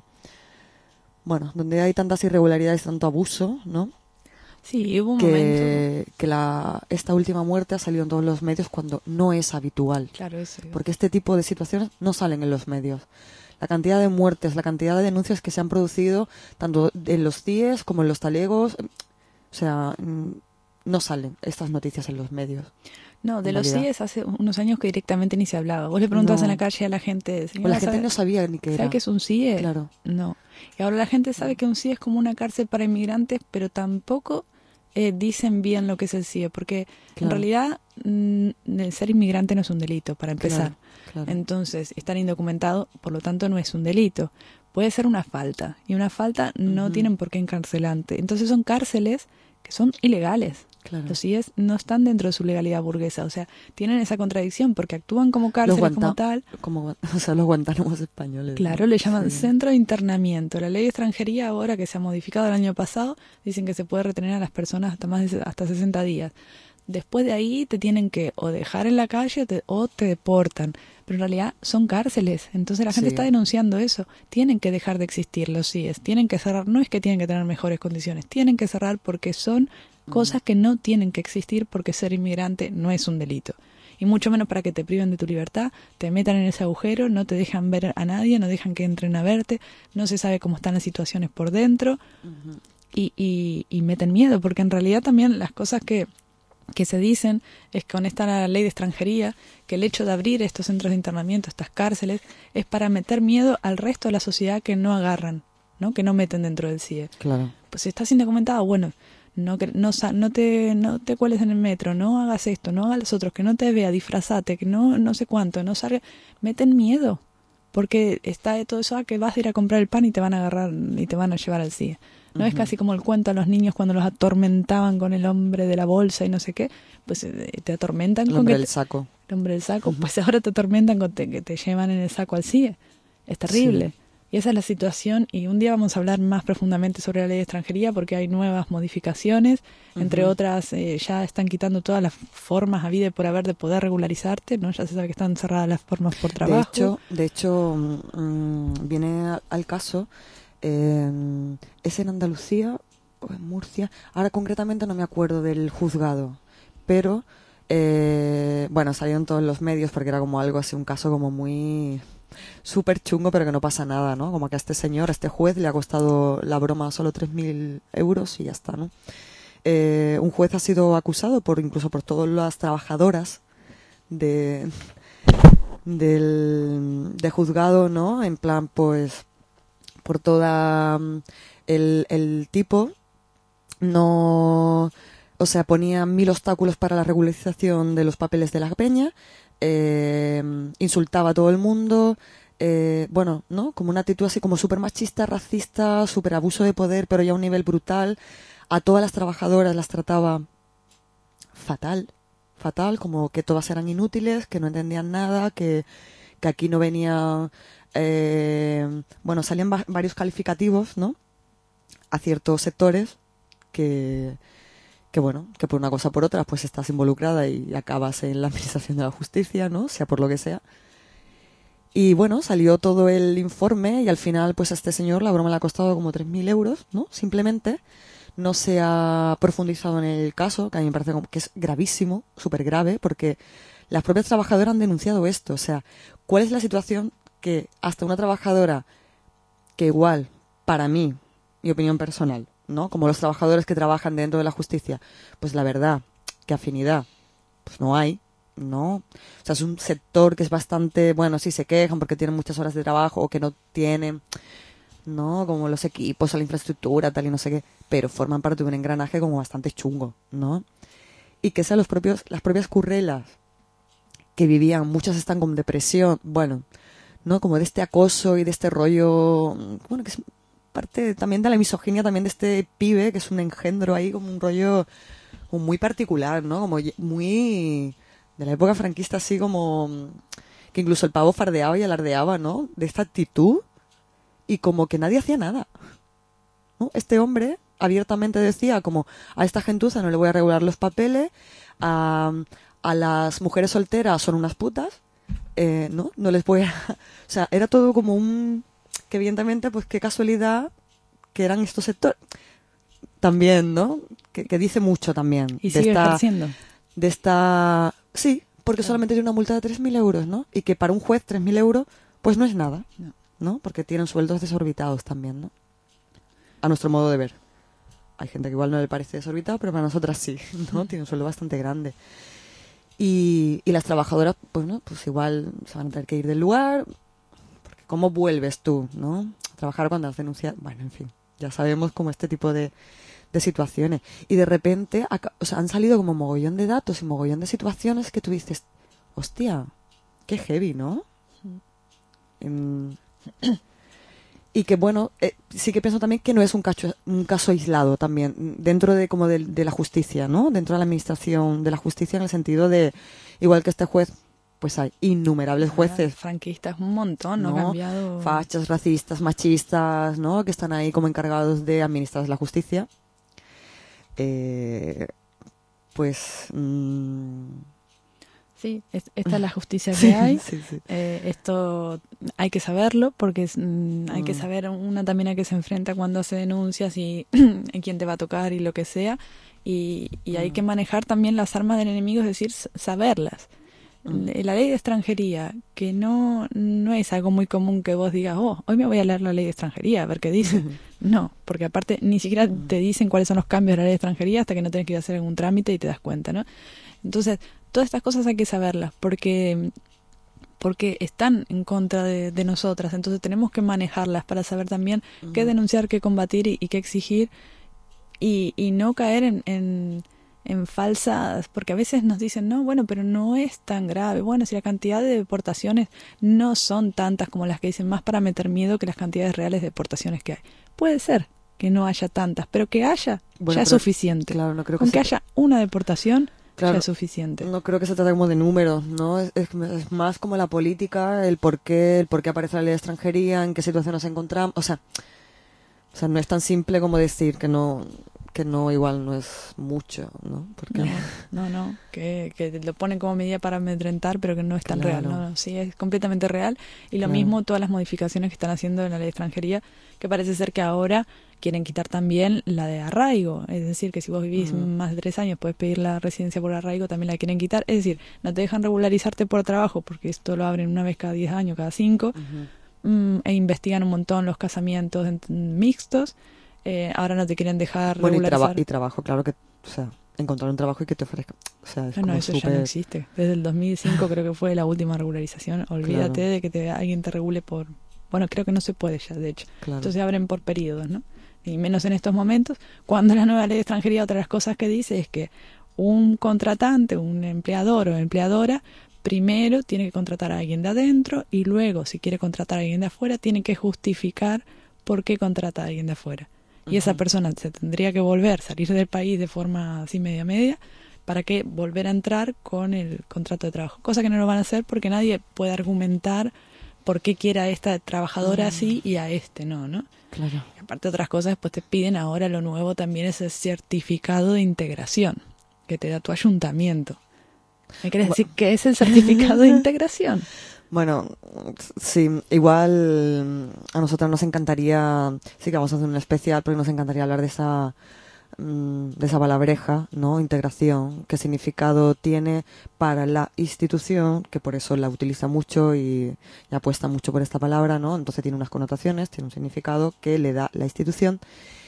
hay tantas irregularidades, tanto abuso, ¿no? Sí, hubo un momento. Que esta última muerte ha salido en todos los medios cuando no es habitual. Claro, eso. Porque este tipo de situaciones no salen en los medios. La cantidad de muertes, la cantidad de denuncias que se han producido, tanto en los CIES como en los talegos, o sea, no salen estas noticias en los medios. No, de los CIES hace unos años que directamente ni se hablaba. Vos le preguntabas en la calle a la gente... Señora, la gente no sabía ni qué era. ¿Sabe qué es un CIE? Claro. No. Y ahora la gente sabe que un CIE es como una cárcel para inmigrantes, pero tampoco dicen bien lo que es el CIE, porque en realidad el ser inmigrante no es un delito, para empezar. Claro. Entonces, estar indocumentado, por lo tanto, no es un delito. Puede ser una falta, y una falta no tienen por qué encarcelarte. Entonces son cárceles que son ilegales. Claro. Los CIEs no están dentro de su legalidad burguesa, o sea, tienen esa contradicción porque actúan como cárceles como tal. O sea, los Guantánamos españoles. Claro, le llaman centro de internamiento. La ley de extranjería ahora, que se ha modificado el año pasado, dicen que se puede retener a las personas hasta 60 días. Después de ahí te tienen que o dejar en la calle o te deportan. Pero en realidad son cárceles. Entonces la gente está denunciando eso. Tienen que dejar de existir los CIEs. Tienen que cerrar. No es que tienen que tener mejores condiciones. Tienen que cerrar porque son cosas que no tienen que existir, porque ser inmigrante no es un delito. Y mucho menos para que te priven de tu libertad, te metan en ese agujero, no te dejan ver a nadie, no dejan que entren a verte, no se sabe cómo están las situaciones por dentro y meten miedo, porque en realidad también las cosas que se dicen es que con esta ley de extranjería, que el hecho de abrir estos centros de internamiento, estas cárceles, es para meter miedo al resto de la sociedad que no agarran, ¿no? Que no meten dentro del CIE. Claro. Pues si estás indocumentado, bueno, no te cueles en el metro, no hagas esto, no hagas los otros, que no te vea, disfrazate, que no sé cuánto, no salga. Meten miedo, porque está de todo eso a que vas a ir a comprar el pan y te van a agarrar y te van a llevar al CIE. ¿No es casi como el cuento a los niños cuando los atormentaban con el hombre de la bolsa y no sé qué? Pues te atormentan el hombre del saco. El hombre del saco. Pues ahora te atormentan con que te llevan en el saco al CIE. Es terrible. Sí. Y esa es la situación. Y un día vamos a hablar más profundamente sobre la ley de extranjería porque hay nuevas modificaciones. Entre otras, ya están quitando todas las formas habidas por haber de poder regularizarte, ¿no? Ya se sabe que están cerradas las formas por trabajo. De hecho viene al caso... es en Andalucía o en Murcia, ahora concretamente no me acuerdo del juzgado, pero bueno, salió en todos los medios porque era como algo así, un caso como muy súper chungo, pero que no pasa nada, ¿no? Como que a este señor, a este juez le ha costado la broma solo 3.000 euros y ya está, ¿no? Un juez ha sido acusado incluso por todas las trabajadoras de juzgado, ¿no? En plan, pues por toda el tipo no, o sea, ponía 1.000 obstáculos para la regularización de los papeles de la peña, insultaba a todo el mundo, bueno, ¿no? Como una actitud así como súper machista, racista, súper abuso de poder, pero ya a un nivel brutal. A todas las trabajadoras las trataba fatal, como que todas eran inútiles, que no entendían nada, que aquí no venía... bueno, salían varios calificativos, ¿no? A ciertos sectores que bueno, que por una cosa o por otra pues estás involucrada y acabas en la administración de la justicia, ¿no? Sea por lo que sea. Y bueno, salió todo el informe y al final pues a este señor la broma le ha costado como 3.000 euros, ¿no? Simplemente no se ha profundizado en el caso, que a mí me parece como que es gravísimo, súper grave, porque las propias trabajadoras han denunciado esto. O sea, ¿cuál es la situación que hasta una trabajadora que igual, para mí, mi opinión personal, ¿no? Como los trabajadores que trabajan dentro de la justicia, pues la verdad, que afinidad, pues no hay, ¿no? O sea, es un sector que es bastante, bueno, sí se quejan porque tienen muchas horas de trabajo o que no tienen, ¿no? Como los equipos, la infraestructura, tal y no sé qué, pero forman parte de un engranaje como bastante chungo, ¿no? Y que sean las propias currelas que vivían, muchas están con depresión, bueno, ¿no? Como de este acoso y de este rollo, bueno, que es parte también de la misoginia también de este pibe, que es un engendro ahí, como un rollo como muy particular, ¿no? Como muy de la época franquista, así como que incluso el pavo fardeaba y alardeaba, ¿no? De esta actitud y como que nadie hacía nada, ¿no? Este hombre abiertamente decía como a esta gentuza no le voy a regular los papeles, a las mujeres solteras son unas putas, no les voy a... O sea, era todo como un... que evidentemente, pues qué casualidad que eran estos sectores también, ¿no? Que dice mucho también. Y sigue ejerciendo. De esta... Sí, porque solamente tiene una multa de 3.000 euros, ¿no? Y que para un juez 3.000 euros, pues no es nada, ¿no? Porque tienen sueldos desorbitados también, ¿no? A nuestro modo de ver. Hay gente que igual no le parece desorbitado, pero para nosotras sí, ¿no? Tiene un sueldo bastante grande. Y las trabajadoras, pues no, pues igual se van a tener que ir del lugar, porque ¿cómo vuelves tú, no? A trabajar cuando has denunciado. Bueno, en fin, ya sabemos como este tipo de situaciones. Y de repente, o sea, han salido como mogollón de datos y mogollón de situaciones que tú dices, hostia, qué heavy, ¿no? Y que bueno, sí que pienso también que no es un caso aislado también, dentro de como de la justicia, ¿no? Dentro de la administración de la justicia, en el sentido de, igual que este juez, pues hay innumerables jueces. Franquistas, un montón, ¿no? Ha cambiado. Fachas, racistas, machistas, ¿no? Que están ahí como encargados de administrar la justicia. Pues... Sí, esta es la justicia que hay. Sí. Esto hay que saberlo porque hay que saber una también a qué se enfrenta cuando hace denuncias y en quién te va a tocar y lo que sea. Y hay que manejar también las armas del enemigo, es decir, saberlas. La ley de extranjería, que no es algo muy común que vos digas, hoy me voy a leer la ley de extranjería, a ver qué dice. No, porque aparte ni siquiera te dicen cuáles son los cambios de la ley de extranjería hasta que no tienes que ir a hacer algún trámite y te das cuenta, ¿no? Entonces, todas estas cosas hay que saberlas porque están en contra de nosotras. Entonces tenemos que manejarlas para saber también qué denunciar, qué combatir y qué exigir y no caer en falsas, porque a veces nos dicen, no, bueno, pero no es tan grave. Bueno, si la cantidad de deportaciones no son tantas como las que dicen, más para meter miedo que las cantidades reales de deportaciones que hay. Puede ser que no haya tantas, pero que haya ya es suficiente. Claro, no creo que aunque haya una deportación, claro, ya es suficiente. No creo que se trate como de números, ¿no? Es más como la política, el por qué aparece la ley de extranjería, en qué situación nos encontramos. O sea, no es tan simple como decir que no igual no es mucho, ¿no? Porque... No, que lo ponen como medida para amedrentar, pero que no es tan real, ¿no? Sí, es completamente real. Y lo mismo todas las modificaciones que están haciendo en la ley de extranjería, que parece ser que ahora quieren quitar también la de arraigo. Es decir, que si vos vivís más de 3 años, puedes pedir la residencia por arraigo, también la quieren quitar. Es decir, no te dejan regularizarte por trabajo, porque esto lo abren una vez cada 10 años, cada 5, e investigan un montón los casamientos mixtos. Ahora no te quieren dejar regularizar. Y trabajo, claro que, o sea, encontrar un trabajo y que te ofrezca. O sea, es no, eso ya no existe. Desde el 2005 creo que fue la última regularización. Olvídate de que alguien te regule por... Bueno, creo que no se puede ya, de hecho. Claro. Entonces abren por periodos, ¿no? Y menos en estos momentos. Cuando la nueva ley de extranjería, otra de las cosas que dice es que un contratante, un empleador o empleadora, primero tiene que contratar a alguien de adentro y luego, si quiere contratar a alguien de afuera, tiene que justificar por qué contrata a alguien de afuera. Y esa persona se tendría que salir del país de forma así media, para que volver a entrar con el contrato de trabajo. Cosa que no lo van a hacer porque nadie puede argumentar por qué quiere a esta trabajadora así y a este no, ¿no? Claro. Y aparte de otras cosas, después te piden ahora lo nuevo también es el certificado de integración, que te da tu ayuntamiento. ¿Me querés decir qué es el certificado de integración? Bueno, sí, igual a nosotras nos encantaría, sí que vamos a hacer un especial porque nos encantaría hablar de de esa palabreja, ¿no? Integración, qué significado tiene para la institución, que por eso la utiliza mucho y apuesta mucho por esta palabra, ¿no? Entonces tiene unas connotaciones, tiene un significado que le da la institución.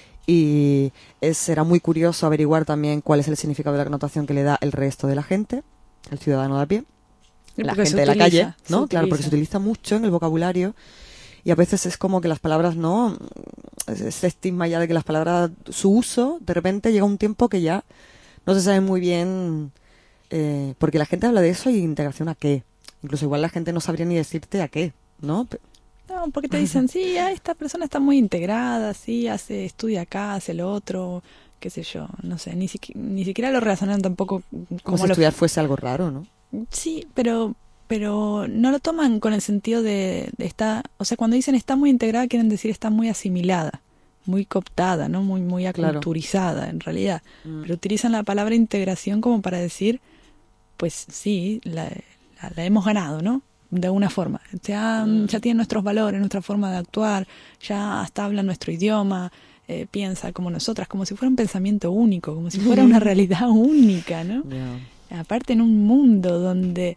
Y será muy curioso averiguar también cuál es el significado de la connotación que le da el resto de la gente, el ciudadano de a pie, la gente de la calle, ¿no? Claro, porque se utiliza mucho en el vocabulario y a veces es como que las palabras, ¿no? Ese estigma ya de que las palabras, su uso, de repente llega un tiempo que ya no se sabe muy bien, porque la gente habla de eso y integración a qué. Incluso igual la gente no sabría ni decirte a qué, ¿no? No, porque te dicen, sí, esta persona está muy integrada, sí, estudia acá, hace lo otro, qué sé yo, no sé, ni siquiera lo relacionan tampoco como si estudiar fuese algo raro, ¿no? Sí, pero no lo toman con el sentido de estar, o sea, cuando dicen está muy integrada quieren decir está muy asimilada, muy cooptada, ¿no? Muy aculturizada en realidad, pero utilizan la palabra integración como para decir, pues sí, la hemos ganado, ¿no? De alguna forma. Ya tienen nuestros valores, nuestra forma de actuar, ya hasta hablan nuestro idioma, piensa como nosotras, como si fuera un pensamiento único, como si fuera una realidad única, ¿no? Yeah. Aparte en un mundo donde,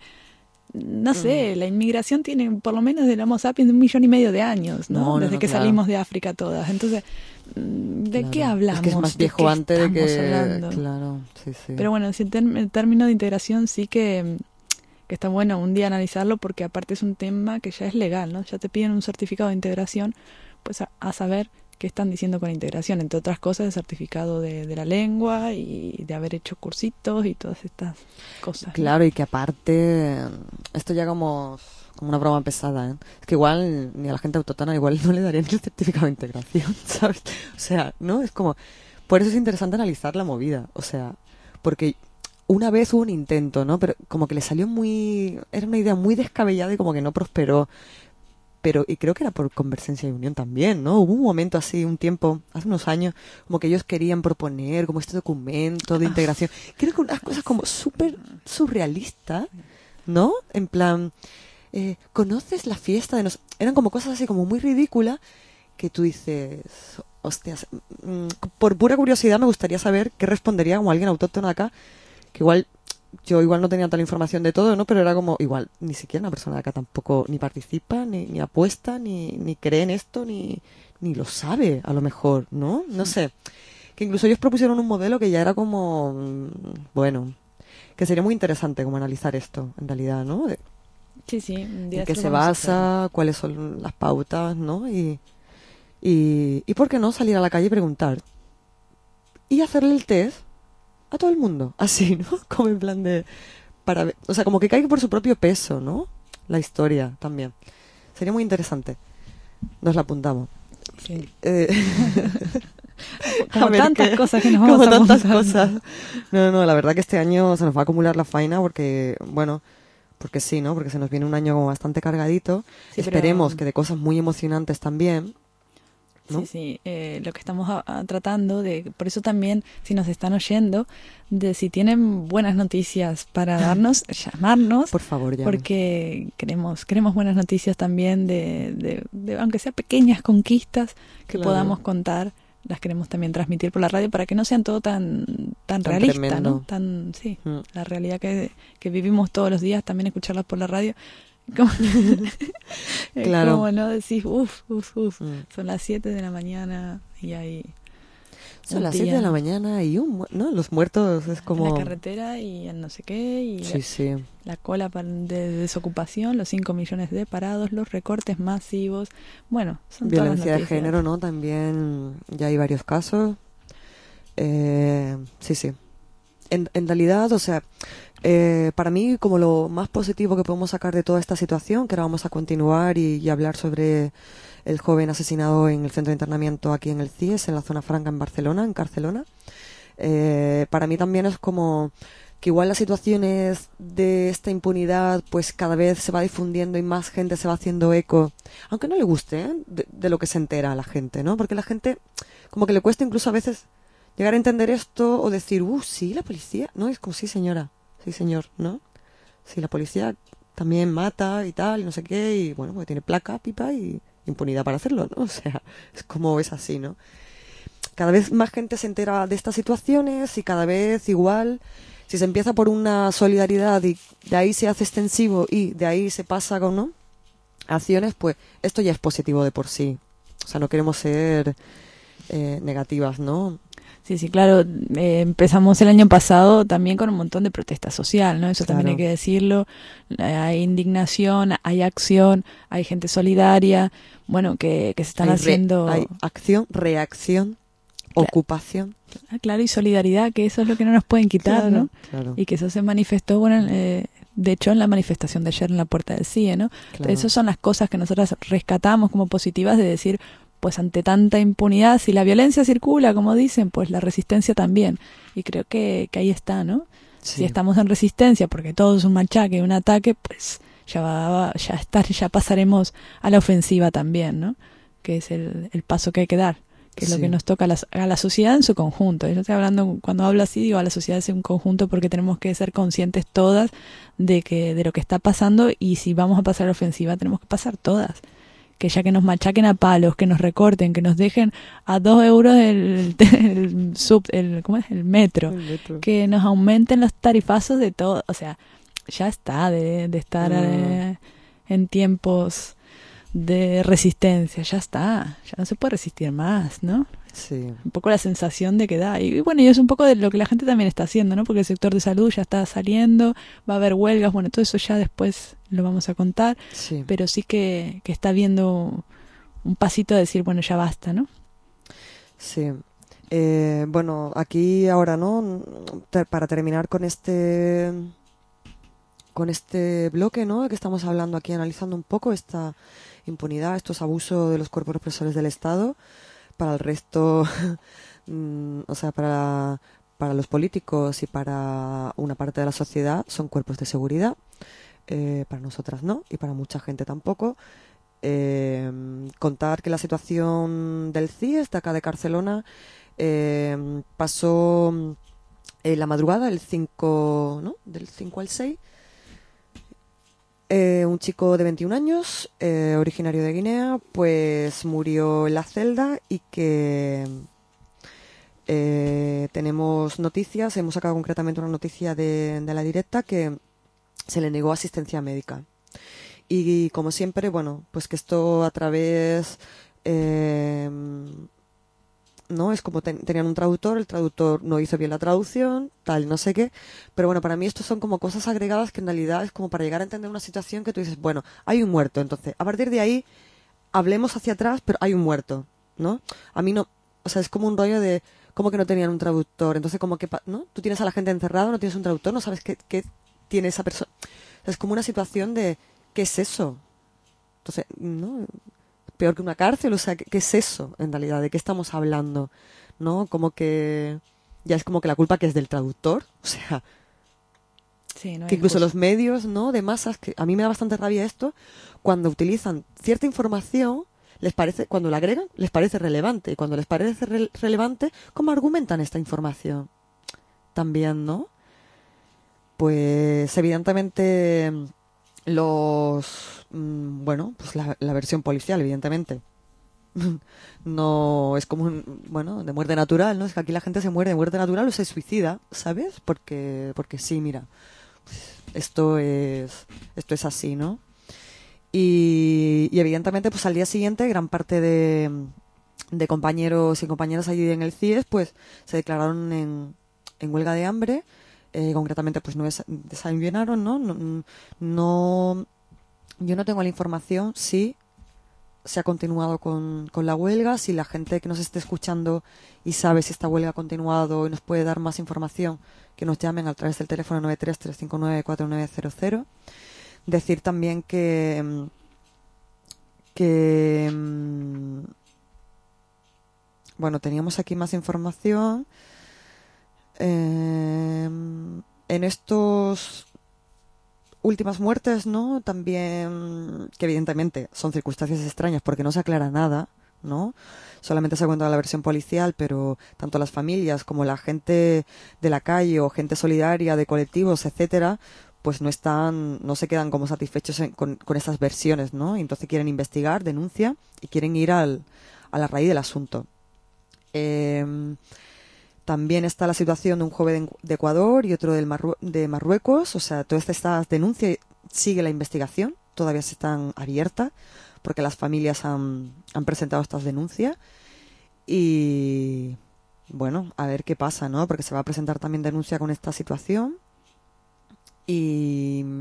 no sé, la inmigración tiene por lo menos del Homo sapiens 1,5 millones de años, ¿no? Desde que salimos de África todas. Entonces, ¿de qué hablamos? Es que es más viejo antes de que... hablando? Claro, sí. Pero bueno, el término de integración sí que está bueno un día analizarlo porque aparte es un tema que ya es legal, ¿no? Ya te piden un certificado de integración, pues a saber qué están diciendo con integración, entre otras cosas el certificado de la lengua y de haber hecho cursitos y todas estas cosas. Claro, ¿no? Y que aparte, esto ya como una broma pesada, ¿eh? Es que igual ni a la gente autóctona igual no le darían el certificado de integración, ¿sabes? O sea, ¿no? Es como, por eso es interesante analizar la movida, o sea, porque una vez hubo un intento, ¿no? Pero como que le salió era una idea muy descabellada y como que no prosperó. Y creo que era por Convergencia y Unión también, ¿no? Hubo un momento así, un tiempo, hace unos años, como que ellos querían proponer como este documento de integración. Creo que unas cosas como súper surrealistas, ¿no? En plan, ¿conoces la fiesta de Eran como cosas así como muy ridículas que tú dices, hostias, por pura curiosidad me gustaría saber qué respondería como alguien autóctono de acá, que yo igual no tenía tal información de todo, ¿no? Pero era como, igual, ni siquiera una persona de acá tampoco ni participa, ni apuesta, ni cree en esto, ni lo sabe, a lo mejor, ¿no? No sé. Que incluso ellos propusieron un modelo que ya era como, bueno, que sería muy interesante como analizar esto, en realidad, ¿no? Sí, un día en qué se basa, cuáles son las pautas, ¿no? Y ¿por qué no salir a la calle y preguntar? Y hacerle el test a todo el mundo, así, ¿no? Como en plan de... o sea, como que caiga por su propio peso, ¿no? La historia también. Sería muy interesante. Nos la apuntamos. Sí. Como tantas cosas que nos vamos como a tantas apuntar. cosas. No, la verdad que este año se nos va a acumular la faena porque, bueno, porque sí, ¿no? Porque se nos viene un año como bastante cargadito. Sí, esperemos que de cosas muy emocionantes también, ¿no? Sí, lo que estamos tratando de, por eso también, si nos están oyendo, de si tienen buenas noticias para darnos, llamarnos. Por favor, llamen. Porque queremos buenas noticias también de aunque sea pequeñas conquistas que podamos contar, las queremos también transmitir por la radio para que no sean todo tan realista, tremendo. ¿no? La realidad que vivimos todos los días, también escucharlas por la radio. Como, claro. Como no decís, son las 7 de la mañana y hay... Son las 7 de la mañana y ¿no? Los muertos es como... En la carretera y en no sé qué, y sí. La cola de desocupación, los 5 millones de parados, los recortes masivos, bueno, son violencia todas de género, ¿no? También ya hay varios casos. Sí. En realidad, o sea... para mí, como lo más positivo que podemos sacar de toda esta situación, que ahora vamos a continuar y hablar sobre el joven asesinado en el centro de internamiento aquí en el CIES, en la zona franca en Barcelona, en Carcelona, para mí también es como que igual las situaciones de esta impunidad pues cada vez se va difundiendo y más gente se va haciendo eco, aunque no le guste, de lo que se entera a la gente, ¿no? Porque la gente como que le cuesta incluso a veces llegar a entender esto o decir, sí, la policía, no, es como sí señora. Sí, señor, ¿no? Sí, la policía también mata y tal, y no sé qué, y bueno, pues tiene placa, pipa y impunidad para hacerlo, ¿no? O sea, es como es así, ¿no? cada vez más gente se entera de estas situaciones y cada vez igual, si se empieza por una solidaridad y de ahí se hace extensivo y de ahí se pasa con, ¿no?, acciones, pues esto ya es positivo de por sí. O sea, no queremos ser negativas, ¿no? Sí, sí, claro. Empezamos el año pasado también con un montón de protesta social, ¿no? Eso también hay que decirlo. Hay indignación, hay acción, hay gente solidaria, bueno, que se están haciendo... Hay acción, reacción, ocupación. Claro, y solidaridad, que eso es lo que no nos pueden quitar, ¿no? Claro. Y que eso se manifestó, bueno, de hecho en la manifestación de ayer en la puerta del CIE, ¿no? Claro. Esas son las cosas que nosotras rescatamos como positivas de decir, pues ante tanta impunidad, si la violencia circula, como dicen, pues la resistencia también. Y creo que ahí está, ¿no? Sí. Si estamos en resistencia, porque todo es un machaque, un ataque, pues ya pasaremos a la ofensiva también, ¿no? Que es el paso que hay que dar, que es lo que nos toca a la sociedad en su conjunto. Yo estoy hablando, cuando hablo así, digo a la sociedad es un conjunto porque tenemos que ser conscientes todas de lo que está pasando, y si vamos a pasar a la ofensiva tenemos que pasar todas. Que ya que nos machaquen a palos, que nos recorten, que nos dejen a 2 euros el metro, que nos aumenten los tarifazos de todo. O sea, ya está de estar en tiempos de resistencia, ya está, ya no se puede resistir más, ¿no? Sí. Un poco la sensación de que da. Y bueno, y es un poco de lo que la gente también está haciendo, ¿no? Porque el sector de salud ya está saliendo, va a haber huelgas, bueno, todo eso ya después lo vamos a contar, sí. Pero sí que está viendo un pasito de decir, bueno, ya basta, ¿no? Sí. Bueno, aquí ahora, ¿no? Para terminar con este bloque, ¿no?, que estamos hablando aquí, analizando un poco esta impunidad, estos abusos de los cuerpos represores del Estado. Para el resto, o sea, para los políticos y para una parte de la sociedad son cuerpos de seguridad, para nosotras no, y para mucha gente tampoco. Contar que la situación del CIES de acá de Barcelona pasó la madrugada del 5, ¿no?, del 5 al 6. Un chico de 21 años, originario de Guinea, pues murió en la celda, y que tenemos noticias, hemos sacado concretamente una noticia de La Directa, que se le negó asistencia médica. Y como siempre, bueno, pues que esto a través... ¿no? Es como tenían un traductor, el traductor no hizo bien la traducción, tal, no sé qué. Pero bueno, para mí esto son como cosas agregadas que en realidad es como para llegar a entender una situación que tú dices, bueno, hay un muerto, entonces, a partir de ahí, hablemos hacia atrás, pero hay un muerto, ¿no? A mí no, o sea, es como un rollo de, como que no tenían un traductor, entonces como que, ¿no? Tú tienes a la gente encerrada, no tienes un traductor, no sabes qué tiene esa persona. O sea, es como una situación de, ¿qué es eso? Entonces, ¿no? Peor que una cárcel, o sea, ¿qué es eso en realidad? ¿De qué estamos hablando? ¿No? Como que ya es como que la culpa que es del traductor, o sea, sí, no que incluso los medios, ¿no?, de masas, que a mí me da bastante rabia esto, cuando utilizan cierta información, les parece, cuando la agregan, les parece relevante, y cuando les parece relevante, ¿cómo argumentan esta información? También, ¿no? Pues evidentemente bueno, pues la versión policial, evidentemente. No es como de muerte natural, ¿no? Es que aquí la gente se muere de muerte natural o se suicida, ¿sabes? Porque sí, mira, esto es así, ¿no? Y evidentemente, pues al día siguiente, gran parte de compañeros y compañeras allí en el CIES, pues se declararon en huelga de hambre. Concretamente, pues no desayunaron, ¿no? No, yo no tengo la información si se ha continuado con la huelga, si la gente que nos esté escuchando y sabe si esta huelga ha continuado y nos puede dar más información, que nos llamen a través del teléfono 933594900. Decir también que bueno, teníamos aquí más información. En estos últimas muertes, ¿no? También, que evidentemente son circunstancias extrañas porque no se aclara nada, ¿no? Solamente se ha contado la versión policial, pero tanto las familias como la gente de la calle o gente solidaria de colectivos, etcétera, pues no se quedan como satisfechos con estas versiones, ¿no? Y entonces quieren investigar, denuncia y quieren ir a la raíz del asunto. También está la situación de un joven de Ecuador y otro de Marruecos. O sea, todas estas denuncias, sigue la investigación, todavía están abiertas porque las familias han presentado estas denuncias. Y bueno, a ver qué pasa, ¿no? Porque se va a presentar también denuncia con esta situación. Y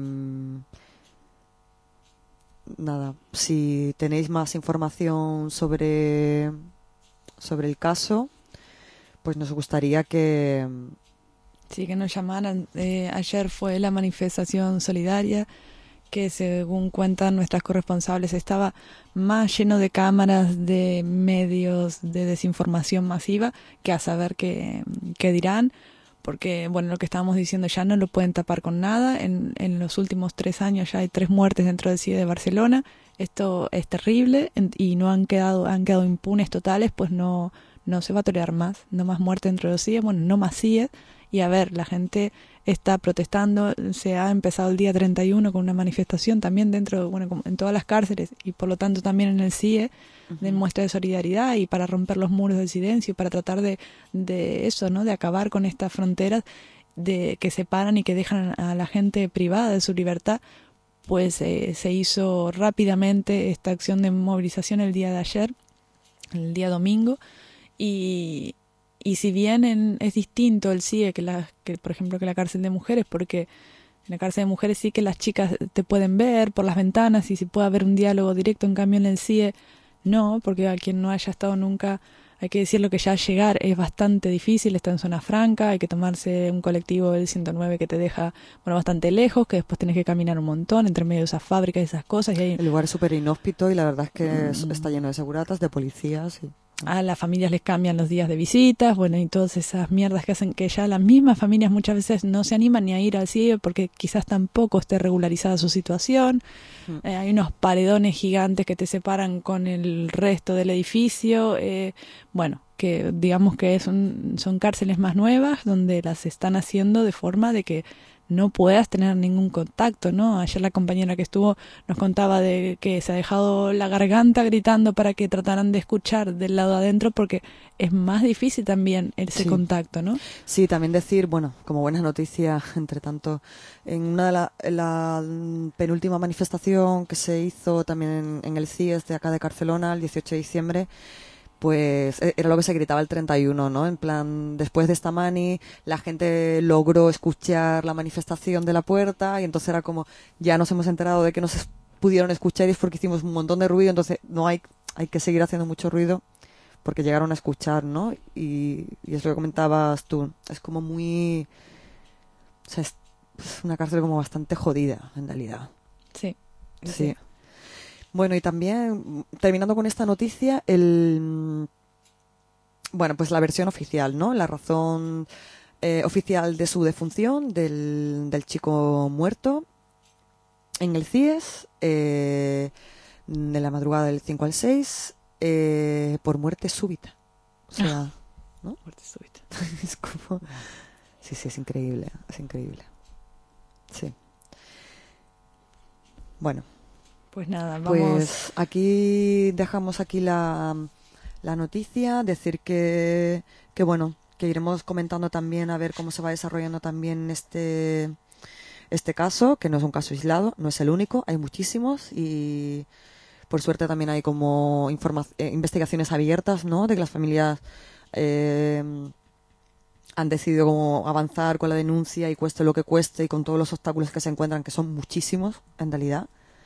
nada, si tenéis más información sobre el caso, pues nos gustaría que... Sí, que nos llamaran. Ayer fue la manifestación solidaria, que según cuentan nuestras corresponsables estaba más lleno de cámaras, de medios de desinformación masiva, que a saber qué dirán, porque bueno, lo que estábamos diciendo ya no lo pueden tapar con nada. En los últimos 3 años ya hay 3 muertes dentro del CIE de Barcelona. Esto es terrible y no han quedado impunes totales, pues no se va a tolerar más, no más muerte dentro de los CIE, bueno, no más CIE. Y a ver, la gente está protestando, se ha empezado el día 31 con una manifestación también dentro, bueno, como en todas las cárceles y por lo tanto también en el CIE, de muestra de solidaridad y para romper los muros del silencio, para tratar de eso, ¿no? De acabar con estas fronteras que separan y que dejan a la gente privada de su libertad. Pues se hizo rápidamente esta acción de movilización el día de ayer, el día domingo, y si bien es distinto el CIE que por ejemplo que la cárcel de mujeres, porque en la cárcel de mujeres sí que las chicas te pueden ver por las ventanas y si puede haber un diálogo directo, en cambio en el CIE no, porque a quien no haya estado nunca, hay que decirlo que ya llegar es bastante difícil, está en zona franca, hay que tomarse un colectivo del 109 que te deja bastante lejos, que después tenés que caminar un montón entre medio de esas fábricas y esas cosas. Y el lugar es súper inhóspito y la verdad es que está lleno de seguratas, de policías y... A las familias les cambian los días de visitas, bueno, y todas esas mierdas que hacen que ya las mismas familias muchas veces no se animan ni a ir al CIE porque quizás tampoco esté regularizada su situación. Hay unos paredones gigantes que te separan con el resto del edificio. Bueno, que digamos que son cárceles más nuevas donde las están haciendo de forma de que no puedas tener ningún contacto, ¿no? Ayer la compañera que estuvo nos contaba de que se ha dejado la garganta gritando para que trataran de escuchar del lado adentro porque es más difícil también ese contacto, ¿no? Sí, también decir, bueno, como buena noticia, entre tanto, en una de la penúltima manifestación que se hizo también en el CIES de acá de Barcelona, el 18 de diciembre, pues era lo que se gritaba el 31, ¿no? En plan, después de esta mani, la gente logró escuchar la manifestación de la puerta y entonces era como, ya nos hemos enterado de que nos pudieron escuchar y es porque hicimos un montón de ruido, entonces no hay que seguir haciendo mucho ruido porque llegaron a escuchar, ¿no? Y es lo que comentabas tú, es como muy... O sea, es una cárcel como bastante jodida, en realidad. Sí. Sí. Bueno, y también, terminando con esta noticia, bueno, pues la versión oficial, ¿no? La razón oficial de su defunción del chico muerto en el CIES, de la madrugada del 5 al 6, por muerte súbita. O sea, ¿no? Muerte súbita. Es como... Sí, es increíble, es increíble. Sí. Bueno. Pues nada, vamos... Pues aquí dejamos aquí la noticia, decir que bueno, que iremos comentando también a ver cómo se va desarrollando también este caso, que no es un caso aislado, no es el único, hay muchísimos y por suerte también hay como investigaciones abiertas, ¿no? De que las familias han decidido como avanzar con la denuncia y cueste lo que cueste y con todos los obstáculos que se encuentran, que son muchísimos en realidad.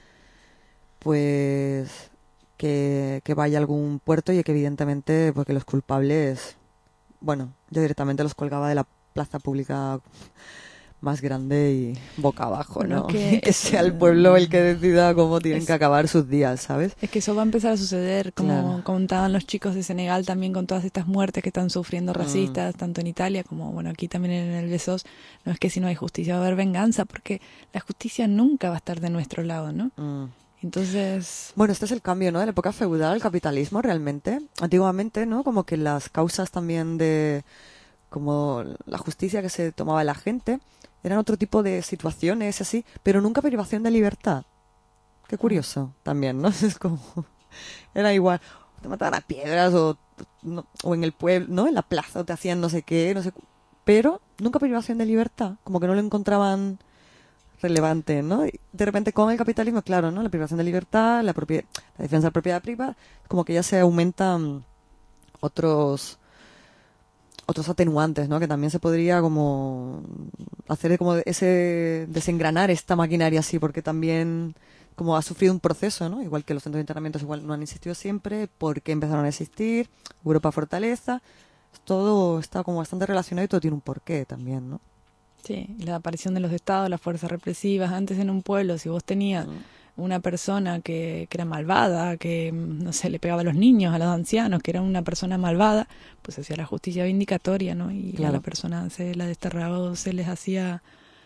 Pues que vaya a algún puerto y que evidentemente porque los culpables, bueno, yo directamente los colgaba de la plaza pública más grande y boca abajo, ¿no? Bueno, que sea el pueblo el que decida cómo tienen que acabar sus días, ¿sabes? Es que eso va a empezar a suceder, como Claro. contaban los chicos de Senegal también con todas estas muertes que están sufriendo racistas, tanto en Italia como, bueno, aquí también en el Besós. No es que si no hay justicia va a haber venganza, porque la justicia nunca va a estar de nuestro lado, ¿no? Entonces... Bueno, este es el cambio, ¿no? De la época feudal al capitalismo, realmente. Antiguamente, ¿no? Como que las causas también de... como la justicia que se tomaba la gente eran otro tipo de situaciones, así, pero nunca privación de libertad. Qué curioso también, ¿no? Es como... Era igual, te mataban a piedras o o en el pueblo, ¿no? En la plaza, o te hacían no sé qué, no sé, pero nunca privación de libertad, como que no lo encontraban relevante, ¿no? Y de repente con el capitalismo, claro, ¿no? La privación de libertad, la defensa de la propiedad privada, como que ya se aumentan otros atenuantes, ¿no? Que también se podría como hacer como ese desengranar esta maquinaria así, porque también como ha sufrido un proceso, ¿no? Igual que los centros de internamientos igual no han existido siempre, porque empezaron a existir, Europa Fortaleza, todo está como bastante relacionado y todo tiene un porqué también, ¿no? Sí, la aparición de los estados, las fuerzas represivas. Antes en un pueblo, si vos tenías una persona que era malvada, que, no sé, le pegaba a los niños, a los ancianos, que era una persona malvada, pues hacía la justicia vindicatoria, ¿no? Y a la persona se la desterraba o se les hacía...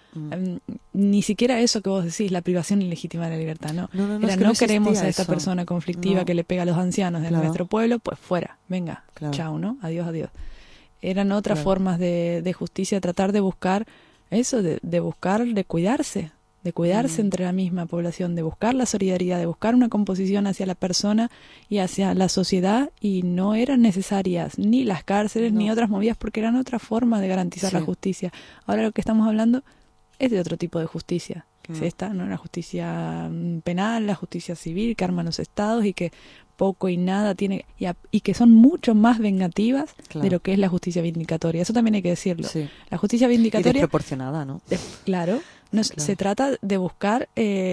ni siquiera eso que vos decís, la privación ilegítima de la libertad, ¿no? Era, no queremos a esta persona conflictiva que le pega a los ancianos de nuestro pueblo, pues fuera, venga, chao, ¿no? Adiós, adiós. Eran otras formas de justicia, tratar de buscar eso, de buscar, de cuidarse entre la misma población, de buscar la solidaridad, de buscar una composición hacia la persona y hacia la sociedad, y no eran necesarias ni las cárceles ni otras movidas, porque eran otra forma de garantizar la justicia. Ahora lo que estamos hablando es de otro tipo de justicia, que es esta, ¿no? La justicia penal, la justicia civil que arman los estados y que poco y nada tiene, y que son mucho más vengativas de lo que es la justicia vindicatoria. Eso también hay que decirlo. La justicia vindicatoria... Y desproporcionada, ¿no? Claro. Se trata de buscar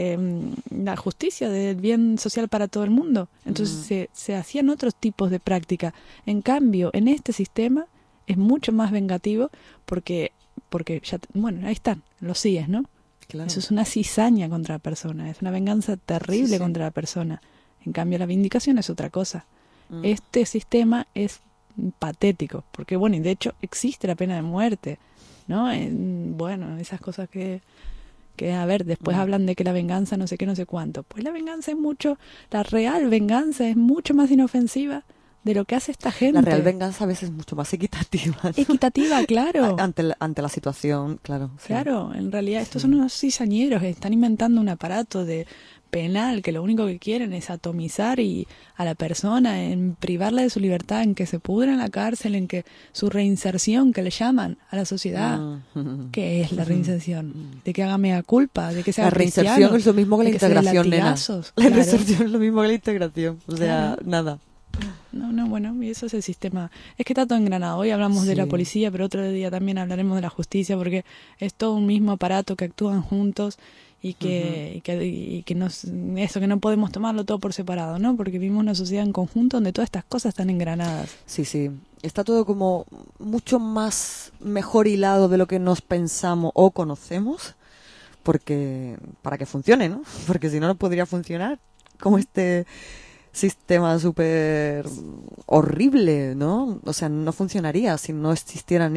la justicia del bien social para todo el mundo. Entonces se hacían otros tipos de práctica. En cambio, en este sistema es mucho más vengativo porque ya, bueno, ahí están, los síes, ¿no? Claro. Eso es una cizaña contra la persona, es una venganza terrible contra la persona. En cambio, la vindicación es otra cosa. Este sistema es patético, porque, bueno, y de hecho existe la pena de muerte, ¿no? Bueno, esas cosas que a ver, después hablan de que la venganza no sé qué, no sé cuánto. Pues la venganza es mucho, la real venganza es mucho más inofensiva de lo que hace esta gente. La real venganza a veces es mucho más equitativa, ¿no? Equitativa, claro. Ante la situación, claro. Claro, en realidad estos son unos cizañeros que están inventando un aparato de penal que lo único que quieren es atomizar a la persona, en privarla de su libertad, en que se pudra en la cárcel, en que su reinserción, que le llaman a la sociedad. ¿Qué es la reinserción? De que haga mea culpa, de que sea cristiano. La reinserción es lo mismo que la integración, nena. La reinserción es lo mismo que la integración. O sea, nada. No, bueno, y eso es el sistema. Es que está todo engranado. Hoy hablamos de la policía, pero otro día también hablaremos de la justicia, porque es todo un mismo aparato que actúan juntos y que no podemos tomarlo todo por separado, ¿no? Porque vivimos una sociedad en conjunto donde todas estas cosas están engranadas. Sí. Está todo como mucho más mejor hilado de lo que nos pensamos o conocemos, porque para que funcione, ¿no? Porque si no, no podría funcionar como este sistema súper horrible, ¿no? O sea, no funcionaría si no existieran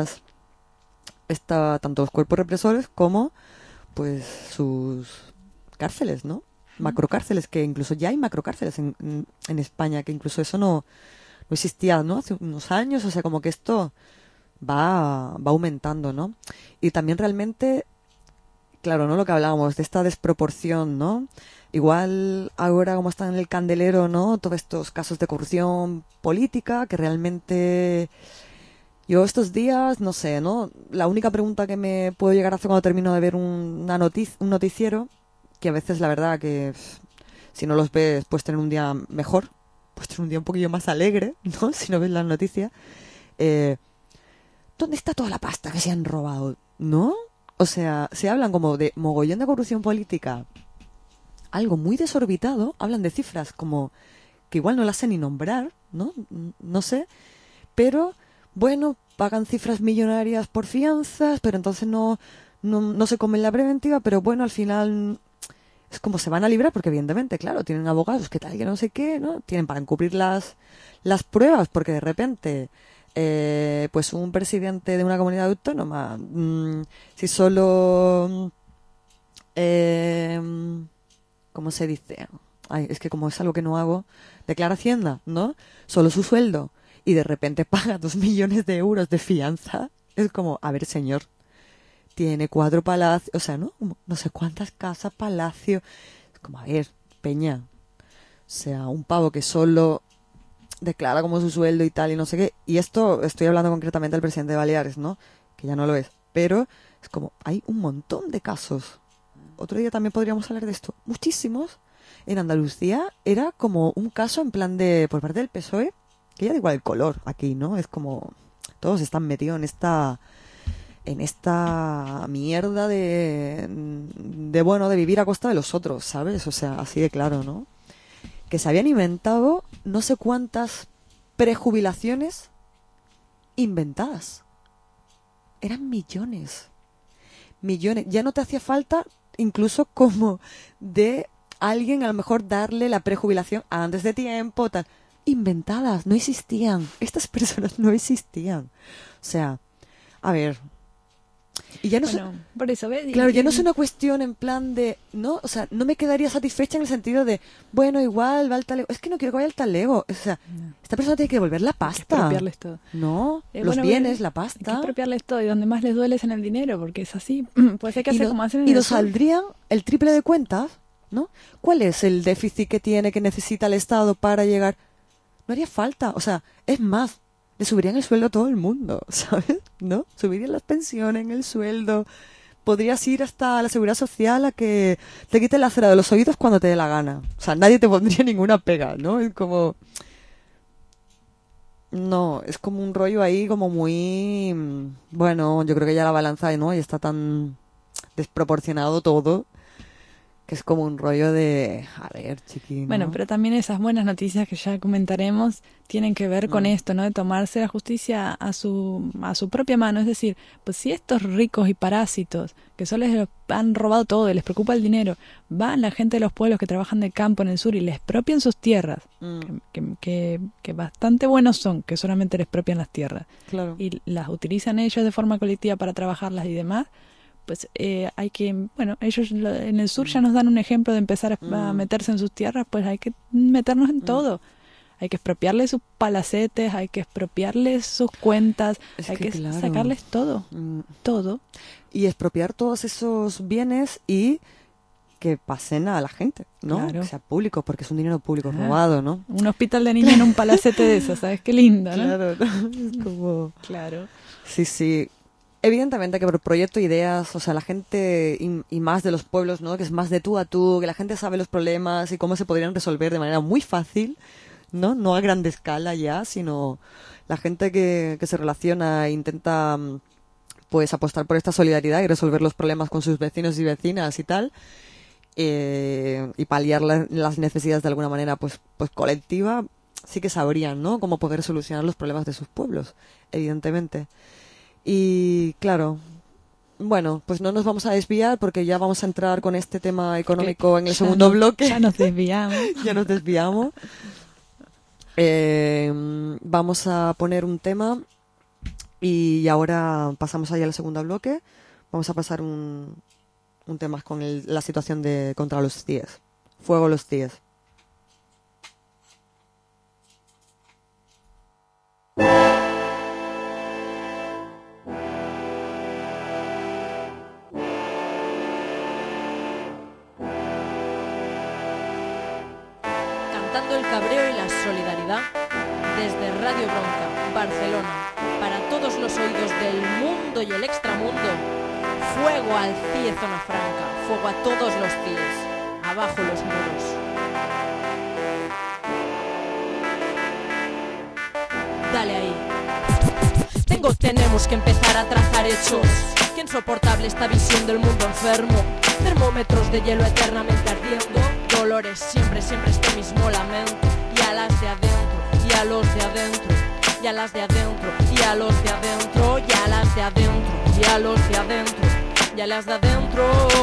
tanto los cuerpos represores como pues sus cárceles, ¿no? Macrocárceles, que incluso ya hay macrocárceles en España, que incluso eso no existía, ¿no? Hace unos años, o sea, como que esto va aumentando, ¿no? Y también realmente, claro, ¿no? Lo que hablábamos de esta desproporción, ¿no? Igual ahora como están en el candelero, ¿no? Todos estos casos de corrupción política que realmente... Yo estos días, no sé, ¿no? La única pregunta que me puedo llegar a hacer cuando termino de ver un noticiero, que a veces la verdad que si no los ves puedes tener un día mejor, puedes tener un día un poquillo más alegre, ¿no? Si no ves las noticias. ¿Dónde está toda la pasta que se han robado? ¿No? O sea, se hablan como de mogollón de corrupción política, algo muy desorbitado, hablan de cifras como que igual no las sé ni nombrar, ¿no? No sé, pero... Bueno, pagan cifras millonarias por fianzas, pero entonces no se comen la preventiva, pero bueno, al final es como se van a librar, porque evidentemente, claro, tienen abogados que tal, que no sé qué, ¿no? Tienen para encubrir las pruebas, porque de repente, pues un presidente de una comunidad autónoma, si solo, ¿cómo se dice? Ay, es que como es algo que no hago, declara Hacienda, ¿no? Solo su sueldo. Y de repente paga 2 millones de euros de fianza. Es como, a ver, señor, tiene 4 palacios, o sea, no sé cuántas casas, palacio. Es como, a ver, Peña, o sea, un pavo que solo declara como su sueldo y tal y no sé qué. Y esto estoy hablando concretamente del presidente de Baleares, ¿no? Que ya no lo es. Pero es como, hay un montón de casos. Otro día también podríamos hablar de esto. Muchísimos. En Andalucía era como un caso en plan de, por parte del PSOE, que ya da igual el color aquí, ¿no? Es como, todos están metidos en esta mierda de bueno, de vivir a costa de los otros, ¿sabes? O sea, así de claro, ¿no? Que se habían inventado no sé cuántas prejubilaciones inventadas. Eran millones. Millones. Ya no te hacía falta incluso como de alguien a lo mejor darle la prejubilación antes de tiempo, tal. Inventadas, no existían. Estas personas no existían. O sea, a ver. Y ya no por eso, ¿ves? Claro, ya no es una cuestión en plan de, ¿no? O sea, no me quedaría satisfecha en el sentido de, bueno, igual va al talego. Es que no quiero que vaya al talego. O sea, esta persona tiene que devolver la pasta. Hay que expropiarles todo. No, los bienes, la pasta. Hay que expropiarles todo y donde más les duele es en el dinero, porque es así. Pues hay que hacer como hacen en y el nos sur. saldrían el triple de cuentas, ¿no? ¿Cuál es el déficit que necesita el Estado para llegar? No haría falta. O sea, es más, le subirían el sueldo a todo el mundo, ¿sabes? ¿No? Subirían las pensiones, el sueldo. Podrías ir hasta la seguridad social a que te quite la cera de los oídos cuando te dé la gana. O sea, nadie te pondría ninguna pega, ¿no? Es como... No, es como un rollo ahí como muy... Bueno, yo creo que ya la balanza, ¿no? Y está tan desproporcionado todo, que es como un rollo de... A ver, chiquín. Bueno, pero también esas buenas noticias que ya comentaremos tienen que ver con esto, ¿no? De tomarse la justicia a su propia mano. Es decir, pues si estos ricos y parásitos, que solo les han robado todo y les preocupa el dinero, van la gente de los pueblos que trabajan de campo en el sur y les expropian sus tierras, que bastante buenos son, que solamente les expropian las tierras, claro, y las utilizan ellos de forma colectiva para trabajarlas y demás, pues hay que, bueno, ellos en el sur ya nos dan un ejemplo de empezar a meterse en sus tierras, pues hay que meternos en todo. Hay que expropiarles sus palacetes, hay que expropiarles sus cuentas, hay que claro, sacarles todo, todo. Y expropiar todos esos bienes y que pasen a la gente, ¿no? Claro. Que sea público, porque es un dinero público robado, ¿no? Un hospital de niños en un palacete de esos, ¿sabes? Qué lindo, ¿no? Claro, es como... Claro. Sí, sí. Evidentemente que por proyecto, ideas, o sea, la gente y más de los pueblos, ¿no? Que es más de tú a tú, que la gente sabe los problemas y cómo se podrían resolver de manera muy fácil, ¿no? No a gran escala ya, sino la gente que se relaciona e intenta pues apostar por esta solidaridad y resolver los problemas con sus vecinos y vecinas y tal, y paliar las necesidades de alguna manera pues colectiva, sí que sabrían, ¿no? Cómo poder solucionar los problemas de sus pueblos, evidentemente. Y claro, bueno, pues no nos vamos a desviar porque ya vamos a entrar con este tema económico en el segundo bloque. Ya nos desviamos. Ya nos desviamos. Vamos a poner un tema y ahora pasamos allá al segundo bloque. Vamos a pasar un tema con la situación contra los CIES. Fuego los CIES. El cabreo y la solidaridad desde Radio Bronca, Barcelona, para todos los oídos del mundo y el extramundo. Fuego al CIE Zona Franca, fuego a todos los CIEs, abajo los muros. Dale ahí. Tenemos que empezar a trazar hechos. Qué insoportable esta visión del mundo enfermo. Termómetros de hielo eternamente ardiendo. Dolores, siempre este mismo lamento. Y a las de adentro, y a los de adentro, y a las de adentro, y a los de adentro, y a las de adentro, y a los de adentro, y a las de adentro.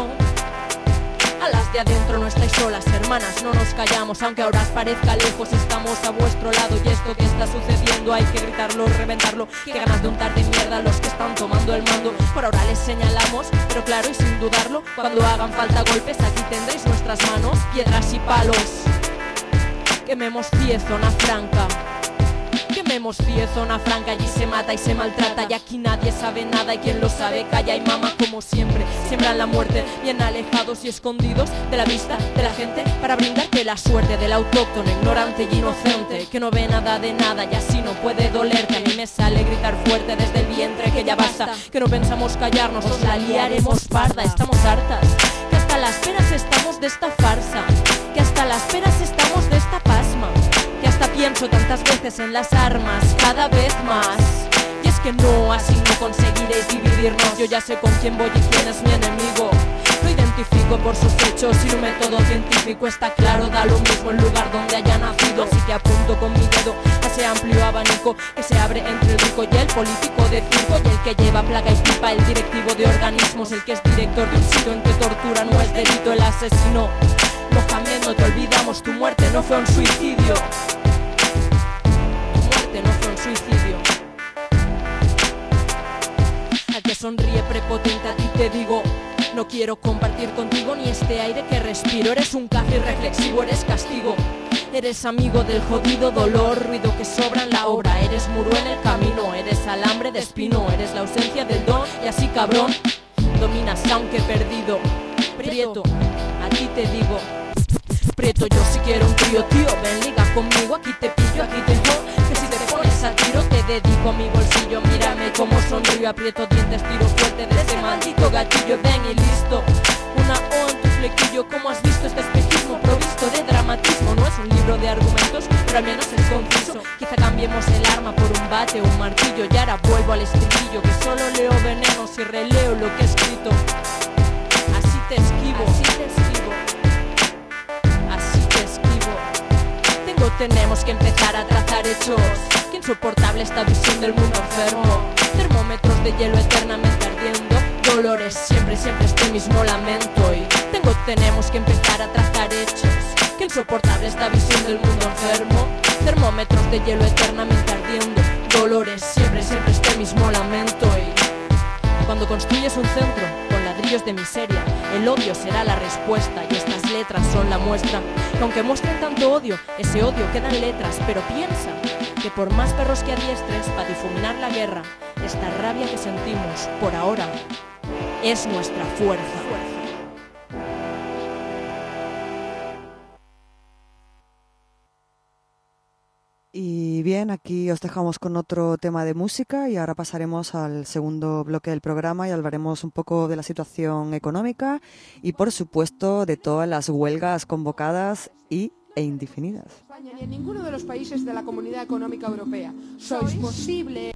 A las de adentro no estáis solas, hermanas, no nos callamos. Aunque ahora os parezca lejos, estamos a vuestro lado. Y esto que está sucediendo hay que gritarlo, reventarlo. Qué ganas de untar de mierda a los que están tomando el mando. Por ahora les señalamos, pero claro y sin dudarlo, cuando hagan falta golpes aquí tendréis nuestras manos, piedras y palos. Quememos CIE Zona Franca. Quememos Tenemos 10 zona franca, allí se mata y se maltrata, y aquí nadie sabe nada y quien lo sabe calla y mama como siempre. Siembran la muerte, bien alejados y escondidos de la vista de la gente, para brindarte la suerte del autóctono, ignorante y inocente, que no ve nada de nada y así no puede dolerte. A mí me sale gritar fuerte desde el vientre que ya basta, que no pensamos callarnos, nos la liaremos parda. Estamos hartas, que hasta las penas estamos de esta farsa, que hasta las penas estamos de esta pasma, que hasta pienso tantas veces en las armas, cada vez más. Y es que no, así no conseguiréis dividirnos. Yo ya sé con quién voy y quién es mi enemigo. Lo identifico por sus hechos y un método científico está claro, da lo mismo el lugar donde haya nacido. Así que apunto con mi dedo a ese amplio abanico que se abre entre el rico y el político de circo, y el que lleva placa y pipa, el directivo de organismos, el que es director de un sitio en que tortura no es delito, el asesino. Mohamed, no te olvidamos, tu muerte no fue un suicidio. Tu muerte no fue un suicidio. Al que sonríe prepotente a ti te digo, no quiero compartir contigo ni este aire que respiro. Eres un café reflexivo, eres castigo. Eres amigo del jodido dolor, ruido que sobra en la obra. Eres muro en el camino, eres alambre de espino. Eres la ausencia del don y así cabrón dominas aunque perdido. Prieto, a ti te digo, Prieto, yo si quiero un trío, tío, ven liga conmigo, aquí te pillo, aquí te jodo. Que si te pones al tiro te dedico a mi bolsillo. Mírame como sonrío, aprieto dientes, tiro fuerte de ese maldito gatillo. Ven y listo, una O en tu flequillo. Como has visto este espejismo provisto de dramatismo? No es un libro de argumentos, pero al menos es conciso. Quizá cambiemos el arma por un bate o un martillo. Y ahora vuelvo al estribillo, que solo leo venenos y releo lo que he escrito. Así te esquivo, así te esquivo, así te esquivo. Tenemos que empezar a trazar hechos. Qué insoportable esta visión del mundo enfermo. Termómetros de hielo eternamente ardiendo, dolores siempre, siempre este mismo lamento. Y tenemos que empezar a trazar hechos. Qué insoportable esta visión del mundo enfermo. Termómetros de hielo eternamente ardiendo, dolores siempre, siempre este mismo lamento. Y cuando construyes un centro con ladrillos de miseria, el odio será la respuesta, y estas letras son la muestra. Que aunque muestren tanto odio, ese odio queda en letras. Pero piensa que por más perros que adiestres para difuminar la guerra, esta rabia que sentimos por ahora es nuestra fuerza. Y bien, aquí os dejamos con otro tema de música y ahora pasaremos al segundo bloque del programa y hablaremos un poco de la situación económica y, por supuesto, de todas las huelgas convocadas e indefinidas. España ni en ninguno de los países de la Comunidad Económica Europea. ¿Sois posible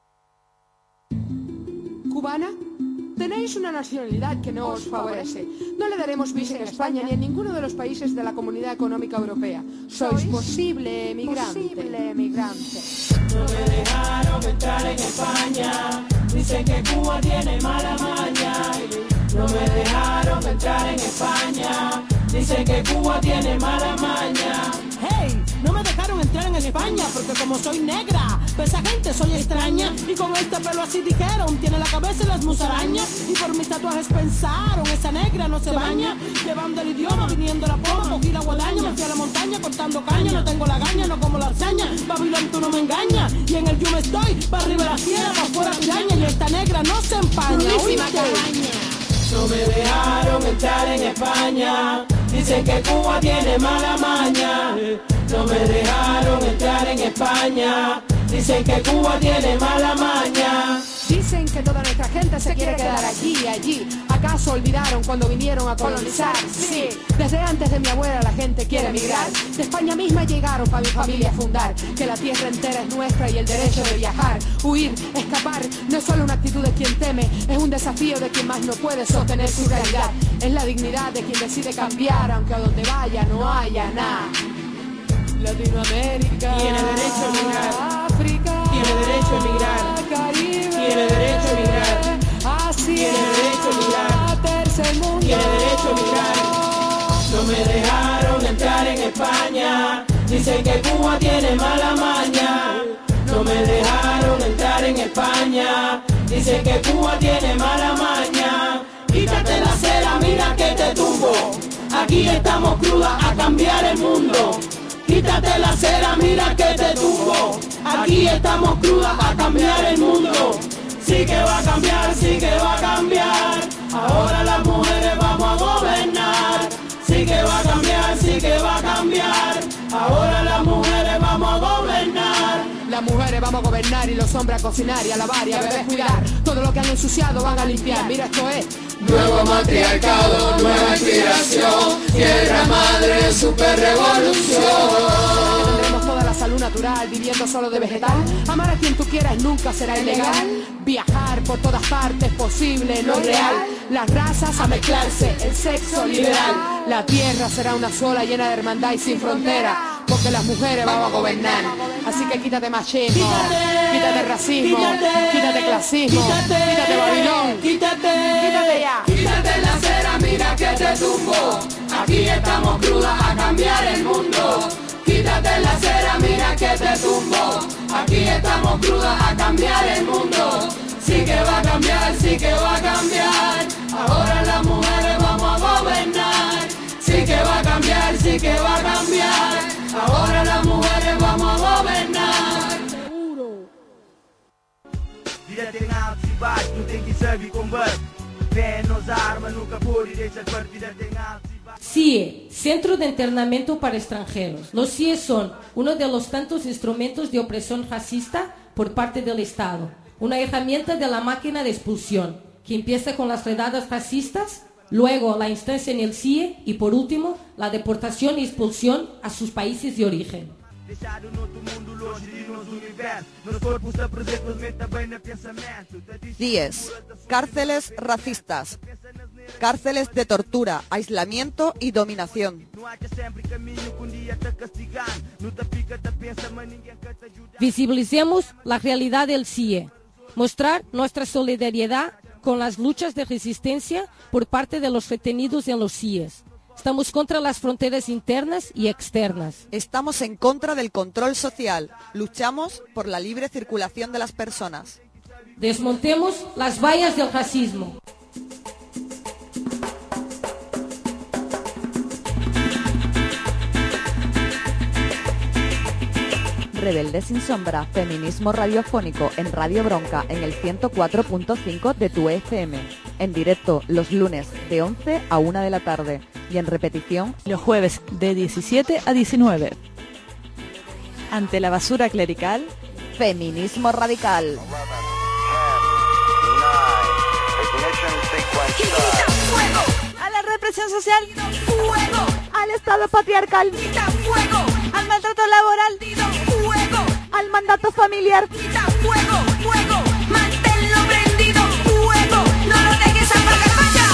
cubana? Tenéis una nacionalidad que no os favorece. No le daremos visa en España ni en ninguno de los países de la Comunidad Económica Europea. Sois posible emigrante. No me dejaron entrar en España. Dicen que Cuba tiene mala maña. No me dejaron entrar en España. Dicen que Cuba tiene mala maña. Hey, no me dejaron entrar en España porque como soy negra, pues esa gente soy extraña. Y con este pelo así dijeron, tiene la cabeza y las musarañas. Y por mis tatuajes pensaron, esa negra no se baña. Llevando el idioma, viniendo la poma, cogí la guadaña, me fui a la montaña cortando caña. No tengo la gaña, no como la arzaña. Babilón, tú no me engañas. Y en el yo me estoy, para arriba la sierra, para afuera piraña. Y esta negra no se empaña. No me dejaron entrar en España. Dicen que Cuba tiene mala maña. No me dejaron entrar en España. Dicen que Cuba tiene mala maña. Dicen que toda nuestra gente se quiere quedar allí. ¿Acaso olvidaron cuando vinieron a colonizar? Sí, desde antes de mi abuela la gente quiere emigrar. De España misma llegaron para mi familia fundar. Que la tierra entera es nuestra y el derecho de viajar. Huir, escapar, no es solo una actitud de quien teme. Es un desafío de quien más no puede sostener su realidad. Es la dignidad de quien decide cambiar, aunque a donde vaya no haya nada. Latinoamérica tiene derecho a emigrar. África tiene derecho a emigrar. Caribe tiene derecho a emigrar. Asia tiene derecho a emigrar. Tercer mundo tiene derecho a emigrar. No me dejaron entrar en España. Dicen que Cuba tiene mala maña. No me dejaron entrar en España. Dicen que Cuba tiene mala maña. Quítate la cera, mira que te tumbo. Aquí estamos crudas a cambiar el mundo. Quítate la cera, mira que te tumbo. Aquí estamos crudas a cambiar el mundo. Sí que va a cambiar, sí que va a cambiar. Ahora las mujeres vamos a gobernar. Sí que va a cambiar, sí que va a cambiar. Ahora las mujeres vamos a gobernar. Las mujeres vamos a gobernar y los hombres a cocinar y a lavar y a beber, cuidar. Todo lo que han ensuciado van a limpiar. Mira, esto es nuevo matriarcado, nueva inspiración. Tierra madre, super revolución. Tendremos toda la salud natural, viviendo solo de vegetal. Amar a quien tú quieras nunca será ilegal. Viajar por todas partes posible, no es real. Las razas a mezclarse, el sexo liberal. La tierra será una sola llena de hermandad y sin frontera, porque las mujeres vamos a gobernar. Así que quítate machismo, quítate racismo, quítate clasismo, quítate Babilón, quítate ya. Quítate la cera, mira que te tumbo. Aquí estamos crudas a cambiar el mundo. Quítate la cera, mira que te tumbo. Aquí estamos crudas a cambiar el mundo. Sí que va a cambiar, sí que va a cambiar. Ahora las mujeres vamos a gobernar. Sí que va a cambiar, sí que va a cambiar. Ahora las mujeres vamos a gobernar. Dia tem altos e baixos, tu tem que seguir com baixo. Fé nos armas, nunca por e deixa partir. Dia tem altos e baixos. CIE, Centro de Internamiento para Extranjeros. Los CIE son uno de los tantos instrumentos de opresión racista por parte del Estado. Una herramienta de la máquina de expulsión, que empieza con las redadas racistas, luego la instancia en el CIE y por último la deportación y expulsión a sus países de origen. CIES, cárceles racistas, cárceles de tortura, aislamiento y dominación. Visibilicemos la realidad del CIE, mostrar nuestra solidaridad con las luchas de resistencia por parte de los retenidos en los CIES. Estamos contra las fronteras internas y externas. Estamos en contra del control social. Luchamos por la libre circulación de las personas. Desmontemos las vallas del racismo. Rebelde sin sombra, feminismo radiofónico en Radio Bronca en el 104.5 de tu FM. En directo los lunes de 11 a 1 de la tarde y en repetición los jueves de 17 a 19. Ante la basura clerical, feminismo radical. A la represión social, fuego. Al Estado patriarcal, fuego. Al maltrato laboral, fuego. Al mandato familiar, fuego, fuego, manténlo prendido, fuego, no lo dejes apagar, vaya.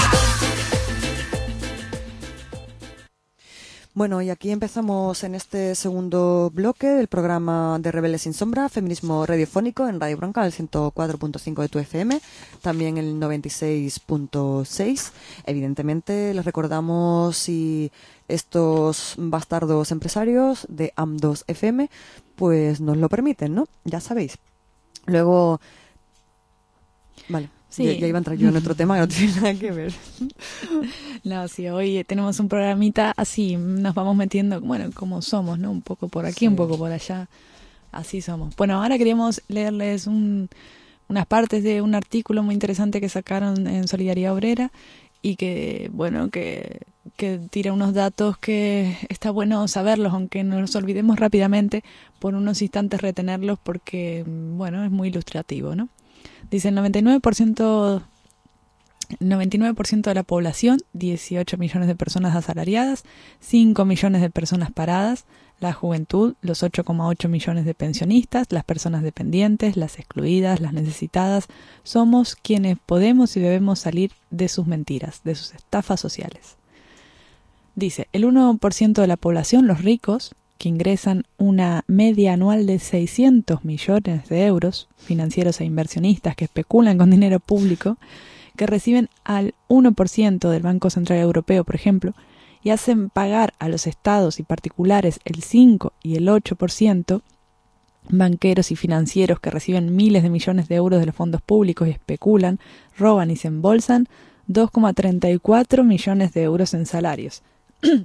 Bueno, y aquí empezamos en este segundo bloque del programa de Rebeldes sin Sombra, feminismo radiofónico en Radio Bronca, el 104.5 de tu FM, también el 96.6. Evidentemente, les recordamos si estos bastardos empresarios de AM2 FM, pues nos lo permiten, ¿no? Ya sabéis. Luego, vale. Sí. Ya iba a entrar yo en otro tema que no tiene nada que ver. No, sí, hoy tenemos un programita así, nos vamos metiendo, bueno, como somos, ¿no? Un poco por aquí, sí, un poco por allá, así somos. Bueno, ahora queríamos leerles unas partes de un artículo muy interesante que sacaron en Solidaridad Obrera y que, bueno, que tira unos datos que está bueno saberlos, aunque nos los olvidemos rápidamente, por unos instantes retenerlos porque, bueno, es muy ilustrativo, ¿no? Dice el 99% de la población, 18 millones de personas asalariadas, 5 millones de personas paradas, la juventud, los 8,8 millones de pensionistas, las personas dependientes, las excluidas, las necesitadas, somos quienes podemos y debemos salir de sus mentiras, de sus estafas sociales. Dice, el 1% de la población, los ricos, que ingresan una media anual de 600 millones de euros, financieros e inversionistas que especulan con dinero público, que reciben al 1% del Banco Central Europeo, por ejemplo, y hacen pagar a los estados y particulares el 5 y el 8%, banqueros y financieros que reciben miles de millones de euros de los fondos públicos y especulan, roban y se embolsan 2,34 millones de euros en salarios.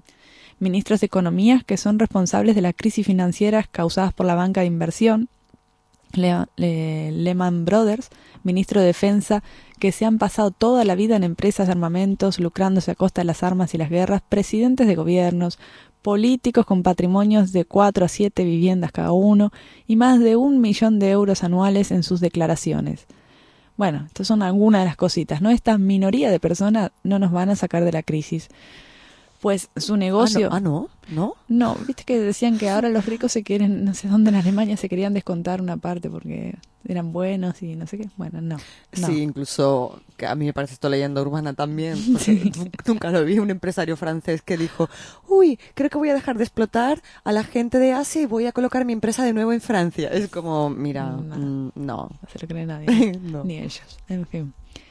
Ministros de Economía que son responsables de las crisis financieras causadas por la banca de inversión, Lehman Brothers, ministro de Defensa, que se han pasado toda la vida en empresas de armamentos, lucrándose a costa de las armas y las guerras, presidentes de gobiernos, políticos con patrimonios de 4 a 7 viviendas cada uno y más de 1 millón de euros anuales en sus declaraciones. Bueno, estas son algunas de las cositas, ¿no? Esta minoría de personas no nos van a sacar de la crisis. Pues su negocio... ¿No? No, viste que decían que ahora los ricos se quieren, no sé dónde en Alemania se querían descontar una parte porque eran buenos y no sé qué. Bueno, no. Sí, incluso, que a mí me parece esto leyenda urbana también, porque nunca lo vi, un empresario francés que dijo, uy, creo que voy a dejar de explotar a la gente de Asia y voy a colocar mi empresa de nuevo en Francia. Es como, mira, no. No se lo cree nadie, No. ni ellos. En fin.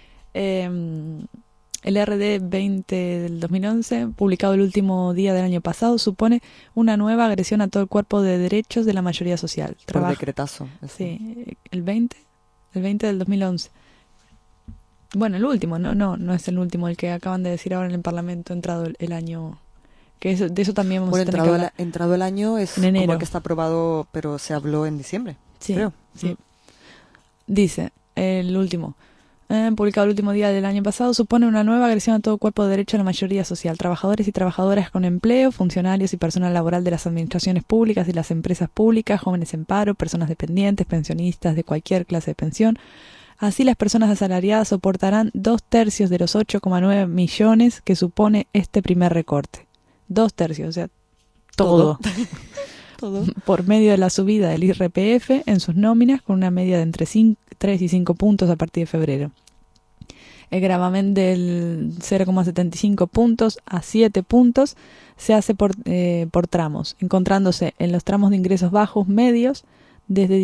El RD 20 del 2011, publicado el último día del año pasado, supone una nueva agresión a todo el cuerpo de derechos de la mayoría social. Por decretazo. Eso. Sí, el 20 del 2011. Bueno, el último, no es el último, el que acaban de decir ahora en el Parlamento, entrado el año... que eso, de eso también vamos a tener que hablar. Entrado el año es en enero. Como que está aprobado, pero se habló en diciembre, creo. Sí. Dice, el último... publicado el último día del año pasado, supone una nueva agresión a todo cuerpo de derecho a la mayoría social, trabajadores y trabajadoras con empleo, funcionarios y personal laboral de las administraciones públicas y las empresas públicas, jóvenes en paro, personas dependientes, pensionistas de cualquier clase de pensión. Así, las personas asalariadas soportarán 2/3 de los 8,9 millones que supone este primer recorte. 2/3, o sea, todo. Todo. Por medio de la subida del IRPF en sus nóminas, con una media de entre 3 y 5 puntos a partir de febrero. El gravamen del 0,75 puntos a 7 puntos se hace por tramos, encontrándose en los tramos de ingresos bajos medios desde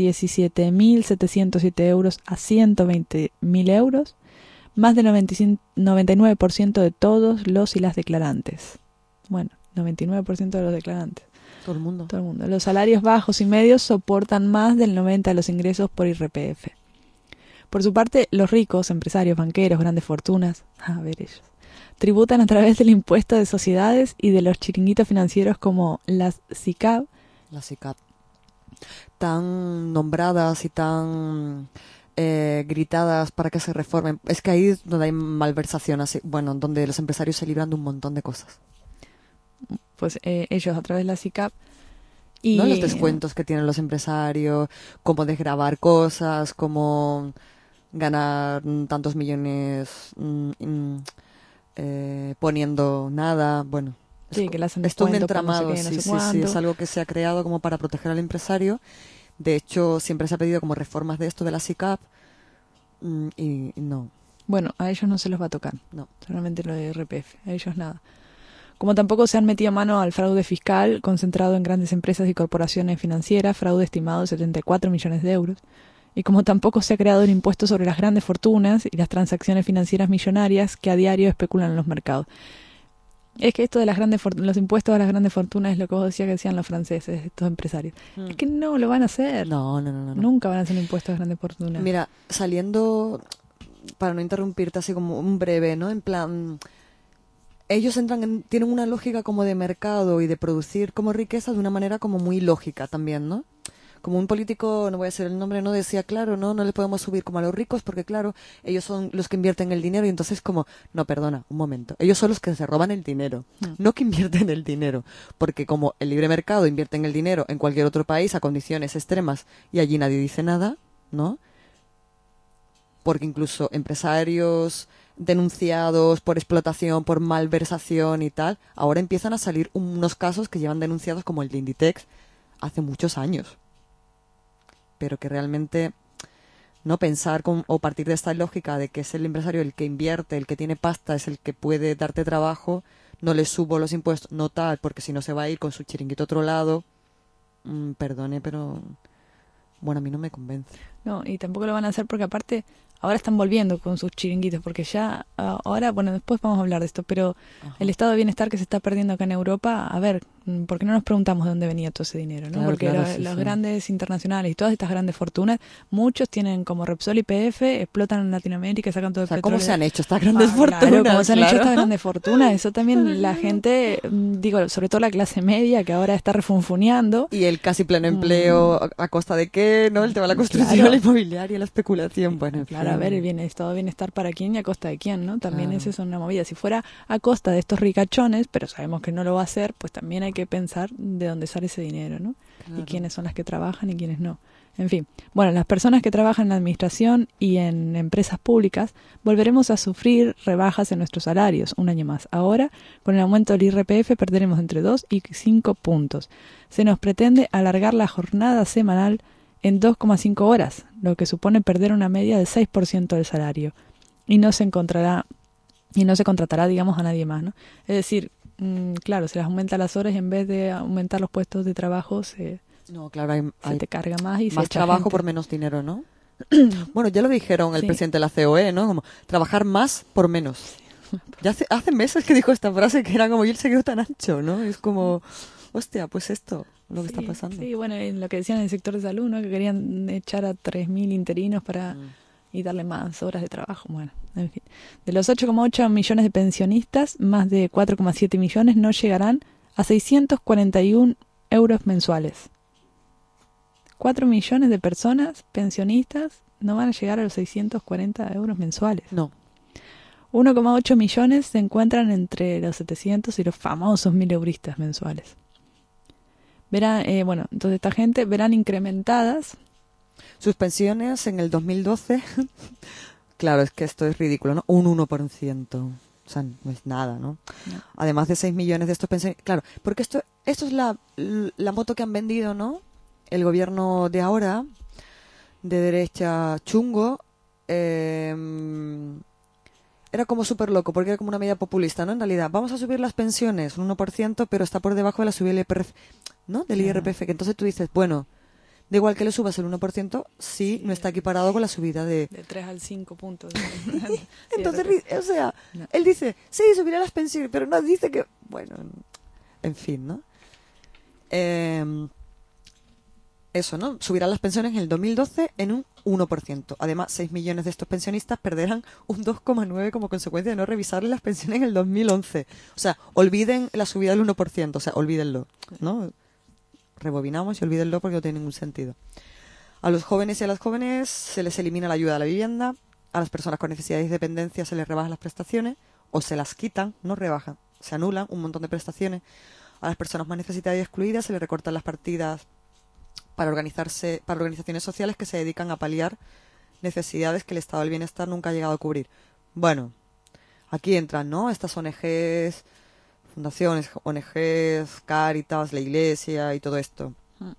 17.707 euros a 120.000 euros, más del 99% de todos los y las declarantes. Bueno, 99% de los declarantes. Todo el mundo. Los salarios bajos y medios soportan más del 90% de los ingresos por IRPF. Por su parte, los ricos, empresarios, banqueros, grandes fortunas, ellos, tributan a través del impuesto de sociedades y de los chiringuitos financieros como las SICAV. Las SICAV. Tan nombradas y tan gritadas para que se reformen. Es que ahí es donde hay malversación, así, donde los empresarios se libran de un montón de cosas. Pues ellos a través de la SICAP y ¿no? Los descuentos que tienen los empresarios, cómo desgravar cosas, cómo ganar tantos millones poniendo nada, bueno. Sí, que le hacen es todo un descuento, entramado, no sé qué, no sé sí, cuánto. es algo que se ha creado como para proteger al empresario. De hecho, siempre se ha pedido como reformas de esto de la SICAP y no. Bueno, a ellos no se los va a tocar, no. Solamente lo de IRPF, a ellos nada. Como tampoco se han metido mano al fraude fiscal concentrado en grandes empresas y corporaciones financieras, fraude estimado de 74 millones de euros. Y como tampoco se ha creado el impuesto sobre las grandes fortunas y las transacciones financieras millonarias que a diario especulan en los mercados. Es que esto de los impuestos a las grandes fortunas es lo que vos decías que decían los franceses, estos empresarios. Es que no lo van a hacer. No. Nunca van a hacer un impuesto a las grandes fortunas. Mira, saliendo, para no interrumpirte así como un breve, ¿no? En plan... Ellos tienen una lógica como de mercado y de producir como riqueza de una manera como muy lógica también, ¿no? Como un político, no voy a decir el nombre, no decía, claro, no le podemos subir como a los ricos porque, claro, ellos son los que invierten el dinero y entonces como, no, perdona, un momento, ellos son los que se roban el dinero, no que invierten el dinero, porque como el libre mercado invierte en el dinero en cualquier otro país a condiciones extremas y allí nadie dice nada, ¿no? Porque incluso empresarios denunciados por explotación, por malversación y tal, ahora empiezan a salir unos casos que llevan denunciados como el de Inditex hace muchos años. Pero que realmente no pensar o partir de esta lógica de que es el empresario el que invierte, el que tiene pasta, es el que puede darte trabajo, no le subo los impuestos, no tal, porque si no se va a ir con su chiringuito a otro lado. Perdone, pero bueno, a mí no me convence. No, y tampoco lo van a hacer porque aparte ahora están volviendo con sus chiringuitos, porque ya ahora, bueno, después vamos a hablar de esto, pero el estado de bienestar que se está perdiendo acá en Europa, a ver, ¿por qué no nos preguntamos de dónde venía todo ese dinero? ¿No? Claro, Porque claro, los sí. grandes internacionales y todas estas grandes fortunas, muchos tienen como Repsol y PF, explotan en Latinoamérica y sacan todo el petróleo. ¿Cómo se han hecho estas grandes fortunas? Claro, ¿cómo se han hecho Claro. estas grandes fortunas? Eso también la gente, digo, sobre todo la clase media, que ahora está refunfuneando. Y el casi pleno empleo, ¿a costa de qué? ¿No? El tema de la construcción, Claro. la inmobiliaria, la especulación. Bueno, en Claro, fin. a ver, el estado de bienestar para quién y a costa de quién, ¿no? También Claro. esa es una movida. Si fuera a costa de estos ricachones, pero sabemos que no lo va a hacer, pues también hay que pensar de dónde sale ese dinero, ¿no? Claro. Y quiénes son las que trabajan y quiénes no. En fin, bueno, las personas que trabajan en la administración y en empresas públicas volveremos a sufrir rebajas en nuestros salarios un año más. Ahora, con el aumento del IRPF, perderemos entre 2 y 5 puntos. Se nos pretende alargar la jornada semanal en 2,5 horas, lo que supone perder una media del 6% del salario. Y no se contratará, digamos, a nadie más, ¿no? Es decir, claro, se les aumenta las horas y en vez de aumentar los puestos de trabajo No, claro, se te carga más y se más echa trabajo gente. por menos dinero, ¿no? Bueno, ya lo dijeron el Sí. presidente de la COE, ¿no? Como trabajar más por menos. Ya hace meses que dijo esta frase que era como, y él se quedó tan ancho, ¿no? Es como, hostia, pues esto, lo que está pasando. Sí, bueno, en lo que decían en el sector de salud, ¿no? Que querían echar a 3.000 interinos para y darle más horas de trabajo. Bueno, en fin. De los 8,8 millones de pensionistas, más de 4,7 millones no llegarán a 641 euros mensuales. 4 millones de personas pensionistas no van a llegar a los 640 euros mensuales. No. 1,8 millones se encuentran entre los 700 y los famosos 1.000 euristas mensuales. Verán, bueno, entonces esta gente verán incrementadas sus pensiones en el 2012. Claro, es que esto es ridículo, ¿no? Un 1%. O sea, no es nada, ¿no? Además de 6 millones de estos pensionistas. Claro, porque esto es la moto que han vendido, ¿no? El gobierno de ahora, de derecha chungo, era como súper loco, porque era como una medida populista, ¿no? En realidad, vamos a subir las pensiones un 1%, pero está por debajo de la subida del IRPF, ¿no? Del IRPF, que entonces tú dices, bueno, da igual que le subas el 1%, si no está equiparado con la subida de 3 al 5 puntos. Entonces, o sea, él dice, sí, subirá las pensiones, pero no dice que... Bueno, en fin, ¿no? Eso, ¿no? Subirán las pensiones en el 2012 en un 1%. Además, 6 millones de estos pensionistas perderán un 2,9% como consecuencia de no revisarle las pensiones en el 2011. O sea, olviden la subida del 1%, o sea, olvídenlo, ¿no? Rebobinamos y olvídenlo porque no tiene ningún sentido. A los jóvenes y a las jóvenes se les elimina la ayuda a la vivienda, a las personas con necesidades de dependencia se les rebajan las prestaciones o se las quitan, no rebajan, se anulan un montón de prestaciones. A las personas más necesitadas y excluidas se les recortan las partidas para organizaciones sociales que se dedican a paliar necesidades que el estado del bienestar nunca ha llegado a cubrir. Bueno, aquí entran, ¿no? Estas ONGs, fundaciones, ONGs, Cáritas, la Iglesia y todo esto.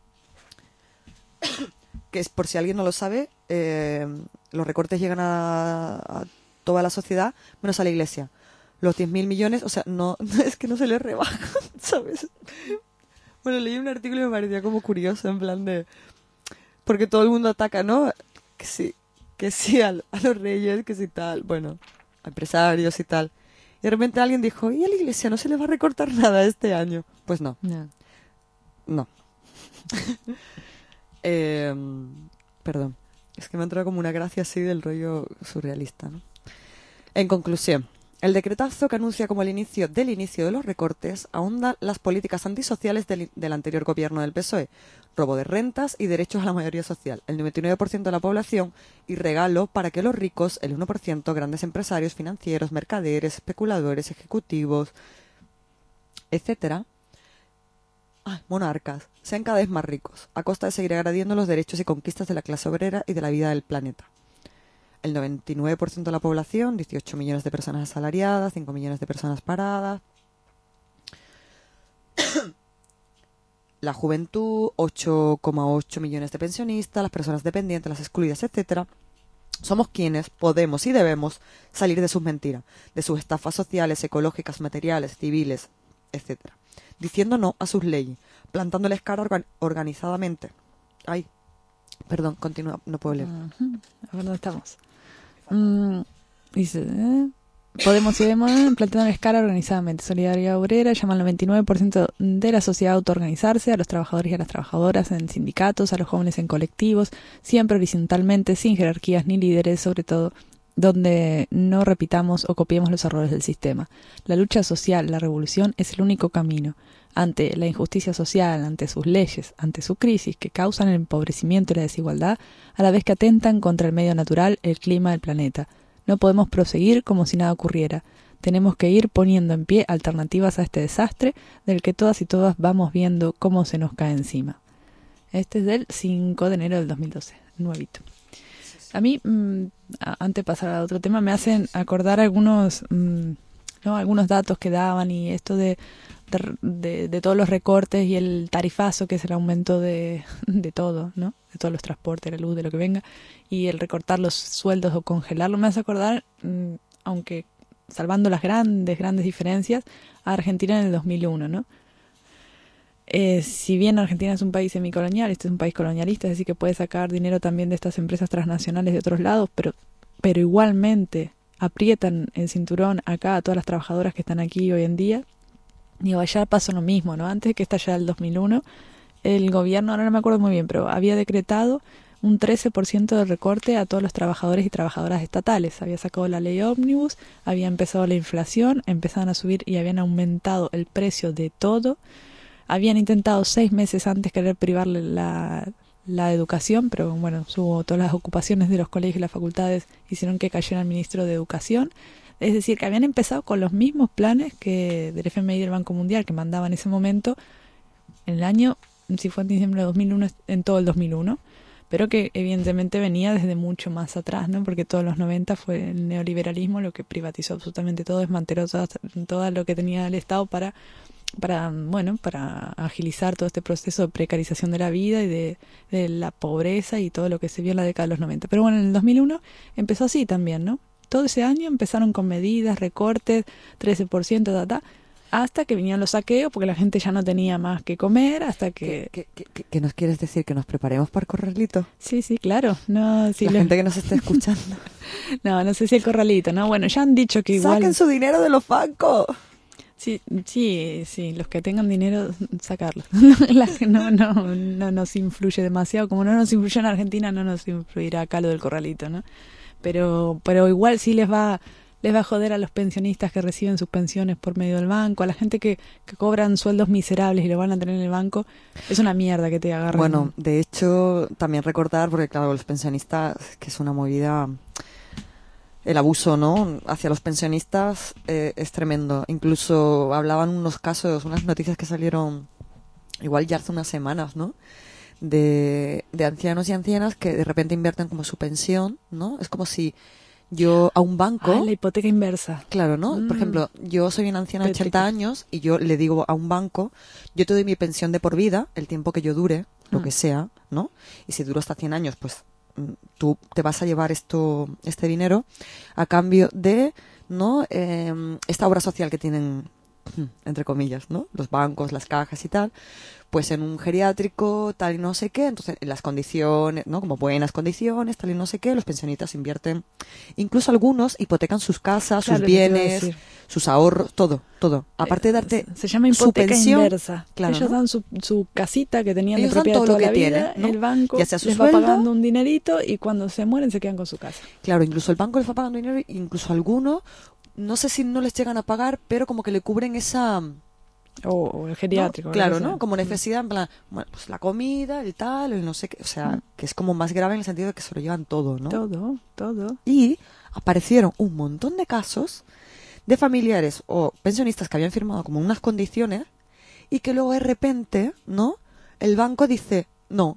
Que es, por si alguien no lo sabe, los recortes llegan a toda la sociedad, menos a la Iglesia. Los 10.000 millones, o sea, no es que no se les rebajan, ¿sabes? Bueno, leí un artículo y me parecía como curioso, en plan de... Porque todo el mundo ataca, ¿no? Que sí a los reyes, que sí tal, bueno, a empresarios y tal. Y de repente alguien dijo, ¿y a la Iglesia no se le va a recortar nada este año? Pues no. No. Perdón. Es que me ha entrado como una gracia así del rollo surrealista, ¿no? En conclusión, el decretazo que anuncia como el inicio de los recortes ahonda las políticas antisociales del anterior gobierno del PSOE, robo de rentas y derechos a la mayoría social, el 99% de la población y regalo para que los ricos, el 1%, grandes empresarios, financieros, mercaderes, especuladores, ejecutivos, etcétera, monarcas, sean cada vez más ricos, a costa de seguir agrediendo los derechos y conquistas de la clase obrera y de la vida del planeta. El 99% de la población, 18 millones de personas asalariadas, 5 millones de personas paradas. La juventud, 8,8 millones de pensionistas, las personas dependientes, las excluidas, etcétera. Somos quienes podemos y debemos salir de sus mentiras, de sus estafas sociales, ecológicas, materiales, civiles, etcétera. Diciendo no a sus leyes, plantándoles cara organizadamente. Ay, perdón, continúa, no puedo leer. A ver dónde estamos. Dice, Podemos y Demos plantean una escala organizadamente. Solidaridad Obrera llama al 99% de la sociedad a autoorganizarse, a los trabajadores y a las trabajadoras en sindicatos, a los jóvenes en colectivos, siempre horizontalmente, sin jerarquías ni líderes, sobre todo donde no repitamos o copiemos los errores del sistema. La lucha social, la revolución, es el único camino. Ante la injusticia social, ante sus leyes, ante su crisis que causan el empobrecimiento y la desigualdad, a la vez que atentan contra el medio natural, el clima del planeta. No podemos proseguir como si nada ocurriera. Tenemos que ir poniendo en pie alternativas a este desastre del que todas y todas vamos viendo cómo se nos cae encima. Este es del 5 de enero del 2012, nuevito. A mí, antes de pasar a otro tema, me hacen acordar algunos datos que daban y esto de todos los recortes y el tarifazo, que es el aumento de todo, ¿no? De todos los transportes, la luz, de lo que venga, y el recortar los sueldos o congelarlo, me hace acordar, aunque salvando las grandes diferencias, a Argentina en el 2001, ¿no? Si bien Argentina es un país semicolonial, este es un país colonialista, es decir, que puede sacar dinero también de estas empresas transnacionales de otros lados, pero igualmente aprietan el cinturón acá a todas las trabajadoras que están aquí hoy en día. Digo, allá pasó lo mismo, ¿no? Antes de que estallara el 2001, el gobierno, ahora no me acuerdo muy bien, pero había decretado un 13% de recorte a todos los trabajadores y trabajadoras estatales. Había sacado la ley ómnibus, había empezado la inflación, empezaban a subir y habían aumentado el precio de todo. Habían intentado 6 meses antes querer privarle la educación, pero bueno, todas las ocupaciones de los colegios y las facultades hicieron que cayera el ministro de Educación. Es decir, que habían empezado con los mismos planes que del FMI y del Banco Mundial, que mandaban en ese momento, en el año, si fue en diciembre de 2001, en todo el 2001, pero que evidentemente venía desde mucho más atrás, ¿no? Porque todos los 90 fue el neoliberalismo lo que privatizó absolutamente todo, desmanteló todo lo que tenía el Estado para agilizar todo este proceso de precarización de la vida y de la pobreza y todo lo que se vio en la década de los 90. Pero bueno, en el 2001 empezó así también, ¿no? Todo ese año empezaron con medidas, recortes, 13%, hasta que vinieron los saqueos, porque la gente ya no tenía más que comer, hasta que... ¿Qué nos quieres decir? ¿Que nos preparemos para el corralito? Sí, claro. No, sí, gente que nos esté escuchando. No sé si el corralito, ¿no? Bueno, ya han dicho que igual... ¡Saquen su dinero de los bancos! Sí, los que tengan dinero, sacarlo. Las que no nos influye demasiado, como no nos influye en Argentina, no nos influirá acá lo del corralito, ¿no? Pero igual sí les va a joder a los pensionistas que reciben sus pensiones por medio del banco, a la gente que cobran sueldos miserables y lo van a tener en el banco. Es una mierda que te agarren. Bueno, de hecho, también recordar, porque claro, los pensionistas, que es una movida... El abuso, ¿no?, hacia los pensionistas es tremendo. Incluso hablaban unos casos, unas noticias que salieron igual ya hace unas semanas, ¿no?, de ancianos y ancianas que de repente invierten como su pensión, ¿no? Es como si yo a un banco... la hipoteca inversa. Claro, ¿no? Por ejemplo, yo soy una anciana de 80 años y yo le digo a un banco, yo te doy mi pensión de por vida, el tiempo que yo dure, lo que sea, ¿no? Y si duro hasta 100 años, pues tú te vas a llevar este dinero a cambio de, ¿no?, esta obra social que tienen, entre comillas, ¿no?, los bancos, las cajas y tal, pues en un geriátrico, tal y no sé qué, entonces en las condiciones, ¿no?, como buenas condiciones, tal y no sé qué, los pensionistas invierten, incluso algunos hipotecan sus casas, sus bienes, sus ahorros, todo, aparte de darte se llama hipoteca pensión, inversa. claro, ellos ¿no?, dan su casita que tenían ellos de propiedad dan todo toda lo que la vida, tienen, ¿no?, el banco ya sea su les sueldo, va pagando un dinerito y cuando se mueren se quedan con su casa. Claro, incluso el banco les va pagando dinero, incluso algunos, no sé si no les llegan a pagar, pero como que le cubren esa... O el geriátrico. ¿no? Claro, ¿no? Como necesidad, en plan, bueno, pues la comida, el tal, el no sé qué, o sea, que es como más grave en el sentido de que se lo llevan todo, ¿no? Todo. Y aparecieron un montón de casos de familiares o pensionistas que habían firmado como unas condiciones y que luego de repente, ¿no?, el banco dice, no,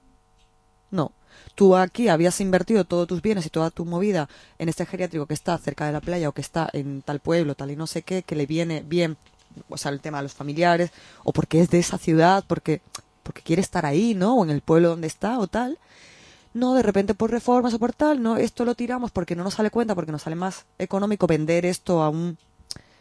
tú aquí habías invertido todos tus bienes y toda tu movida en este geriátrico que está cerca de la playa o que está en tal pueblo, tal y no sé qué, que le viene bien, o sea, el tema de los familiares, o porque es de esa ciudad, porque quiere estar ahí, ¿no?, o en el pueblo donde está, o tal. No, de repente por reformas o por tal, no, esto lo tiramos porque no nos sale cuenta, porque nos sale más económico vender esto a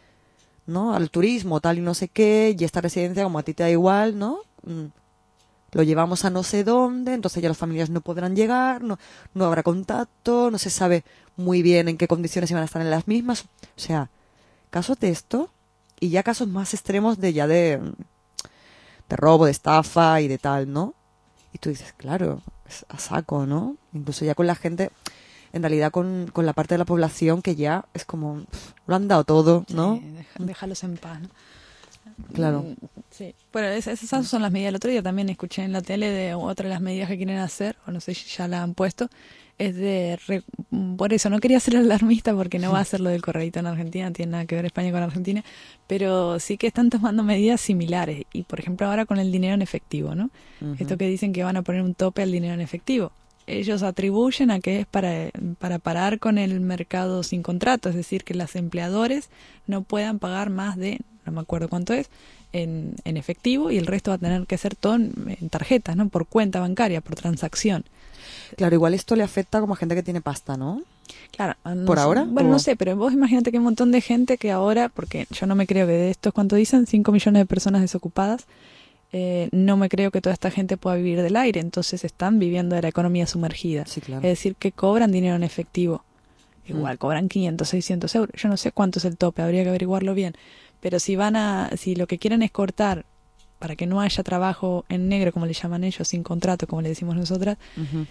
¿no?, al turismo, tal y no sé qué, y esta residencia como a ti te da igual, ¿no? lo llevamos a no sé dónde, entonces ya las familias no podrán llegar, no habrá contacto, no se sabe muy bien en qué condiciones iban a estar en las mismas. O sea, casos de esto y ya casos más extremos de robo, de estafa y de tal, ¿no? Y tú dices, claro, es a saco, ¿no? Incluso ya con la gente, en realidad con la parte de la población que ya es como, lo han dado todo, ¿no? Sí, déjalos en paz, ¿no? Claro. Sí. Bueno, esas son las medidas. El otro día también escuché en la tele de otra de las medidas que quieren hacer, o no sé si ya la han puesto, es por eso no quería ser alarmista porque no va a ser lo del corralito en Argentina, no tiene nada que ver España con Argentina, pero sí que están tomando medidas similares y por ejemplo ahora con el dinero en efectivo, ¿no? Uh-huh. Esto que dicen que van a poner un tope al dinero en efectivo. Ellos atribuyen a que es para parar con el mercado sin contrato, es decir, que los empleadores no puedan pagar más de, no me acuerdo cuánto es, en efectivo y el resto va a tener que ser todo en tarjetas, ¿no? Por cuenta bancaria, por transacción. Claro, igual esto le afecta como a gente que tiene pasta, ¿no? Claro. ¿Por ahora? Bueno, no sé, pero vos imagínate que hay un montón de gente que ahora, porque yo no me creo que de estos, ¿cuánto dicen? 5 millones de personas desocupadas. No me creo que toda esta gente pueda vivir del aire, entonces están viviendo de la economía sumergida. Sí, claro. Es decir, que cobran dinero en efectivo. Igual cobran 500, 600 euros. Yo no sé cuánto es el tope, habría que averiguarlo bien. Pero si lo que quieren es cortar para que no haya trabajo en negro, como le llaman ellos, sin contrato, como le decimos nosotras, uh-huh.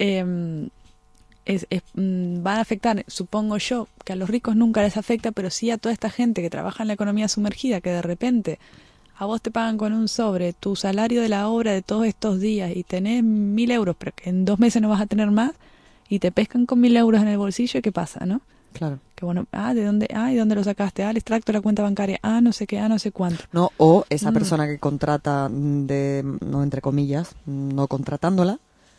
Van a afectar, supongo yo, que a los ricos nunca les afecta, pero sí a toda esta gente que trabaja en la economía sumergida, que de repente a vos te pagan con un sobre tu salario de la obra de todos estos días y tenés 1.000 euros, pero que en 2 meses no vas a tener más y te pescan con 1.000 euros en el bolsillo, ¿y qué pasa, no? Claro. Que bueno, ¿de dónde? ¿Y dónde lo sacaste? El extracto de la cuenta bancaria. No sé qué, no sé cuánto. No, o esa persona que contrata no entre comillas, no contratándola,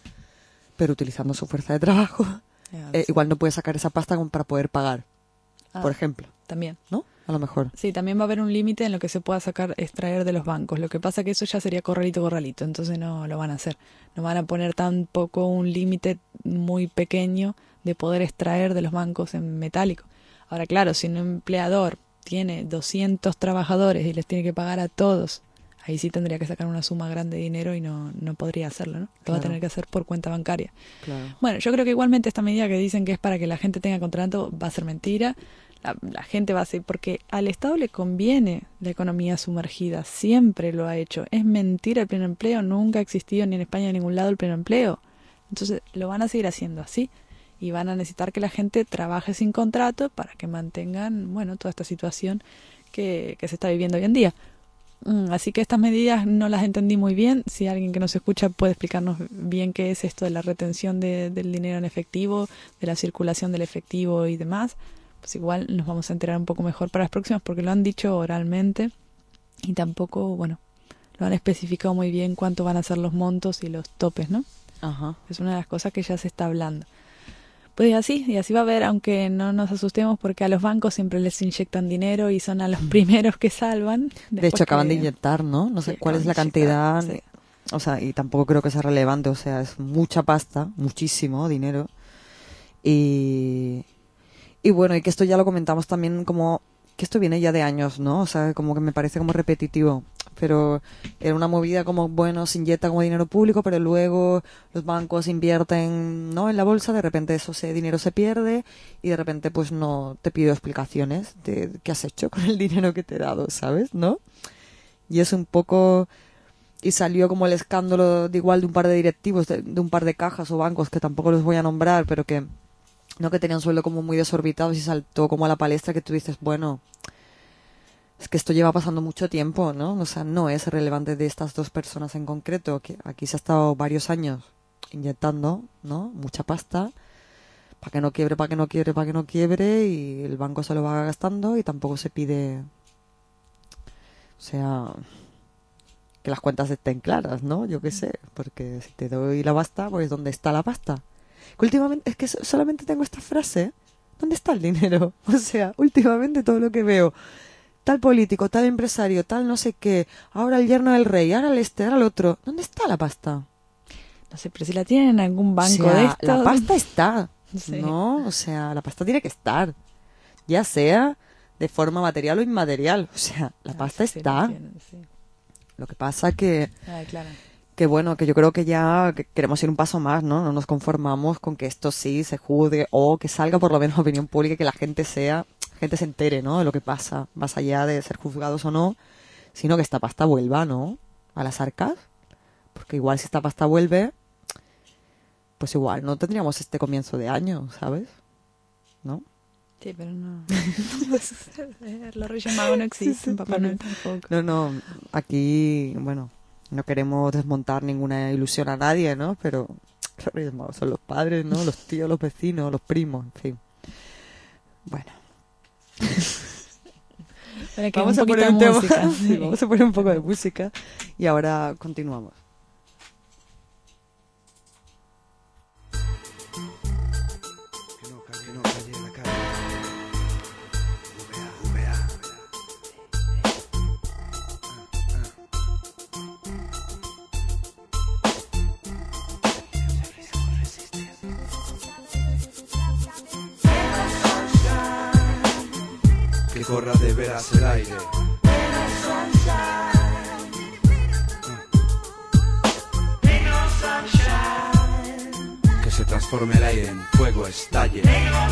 pero utilizando su fuerza de trabajo, sí. Igual no puede sacar esa pasta como para poder pagar, por ejemplo. También. ¿No? A lo mejor. Sí, también va a haber un límite en lo que se pueda extraer de los bancos. Lo que pasa que eso ya sería corralito, entonces no lo van a hacer. No van a poner tampoco un límite muy pequeño de poder extraer de los bancos en metálico. Ahora, claro, si un empleador tiene 200 trabajadores y les tiene que pagar a todos, ahí sí tendría que sacar una suma grande de dinero y no podría hacerlo, ¿no? Lo va a tener que hacer por cuenta bancaria. Claro. Bueno, yo creo que igualmente esta medida que dicen que es para que la gente tenga contrato va a ser mentira. La gente va a ser, porque al Estado le conviene la economía sumergida, siempre lo ha hecho. Es mentira el pleno empleo, nunca ha existido ni en España ni en ningún lado el pleno empleo. Entonces lo van a seguir haciendo así y van a necesitar que la gente trabaje sin contrato para que mantengan, bueno, toda esta situación que se está viviendo hoy en día. Así que estas medidas no las entendí muy bien. Si alguien que nos escucha puede explicarnos bien qué es esto de la retención del dinero en efectivo, de la circulación del efectivo y demás, pues igual nos vamos a enterar un poco mejor para las próximas, porque lo han dicho oralmente y tampoco, bueno, lo han especificado muy bien cuánto van a ser los montos y los topes, ¿no? Ajá. Es una de las cosas que ya se está hablando. Pues y así va a haber, aunque no nos asustemos, porque a los bancos siempre les inyectan dinero y son a los primeros que salvan. De hecho, acaban de inyectar, ¿no? No sé cuál es la cantidad, sí. O sea, y tampoco creo que sea relevante, o sea, es mucha pasta, muchísimo dinero. Y bueno, y que esto ya lo comentamos también, como que esto viene ya de años, ¿no? O sea, como que me parece como repetitivo. Pero era una movida como, bueno, se inyecta como dinero público, pero luego los bancos invierten, ¿no?, en la bolsa, de repente ese dinero se pierde y de repente pues no te pido explicaciones de qué has hecho con el dinero que te he dado, ¿sabes? ¿No? Y es un poco... Y salió como el escándalo de igual de un par de directivos, de un par de cajas o bancos que tampoco los voy a nombrar, pero que tenían sueldo como muy desorbitados y saltó como a la palestra, que tú dices, bueno, es que esto lleva pasando mucho tiempo, ¿no? O sea, no es relevante de estas dos personas en concreto, que aquí se ha estado varios años inyectando, ¿no?, mucha pasta para que no quiebre, y el banco se lo va gastando y tampoco se pide, o sea, que las cuentas estén claras, ¿no? Yo qué sé, porque si te doy la pasta, pues ¿dónde está la pasta? Que últimamente es que solamente tengo esta frase, ¿dónde está el dinero? O sea, últimamente todo lo que veo, tal político, tal empresario, tal no sé qué, ahora el yerno del rey, ahora ahora el otro, ¿dónde está la pasta? No sé, pero si la tienen en algún banco, o sea, de estos... la pasta está, sí. ¿no? O sea, la pasta tiene que estar, ya sea de forma material o inmaterial, o sea, la pasta está. Sí. Lo que pasa que... claro. que bueno, que yo creo que ya queremos ir un paso más, ¿no? No nos conformamos con que esto sí se juzgue o que salga por lo menos a opinión pública y que la gente se entere, ¿no? De lo que pasa, más allá de ser juzgados o no, sino que esta pasta vuelva, ¿no? A las arcas, porque igual si esta pasta vuelve, pues igual no tendríamos este comienzo de año, ¿sabes? ¿No? Sí, pero no. Los Reyes Magos no existen, Papá Noel tampoco. No, aquí, bueno, no queremos desmontar ninguna ilusión a nadie, ¿no? Pero los Reyes Magos son los padres, ¿no? Los tíos, los vecinos, los primos, en fin. Bueno. Vamos a poner un tema, sí, vamos a poner un poco de música y ahora continuamos. Que corra de veras el aire. Que se transforme el aire en fuego, estalle.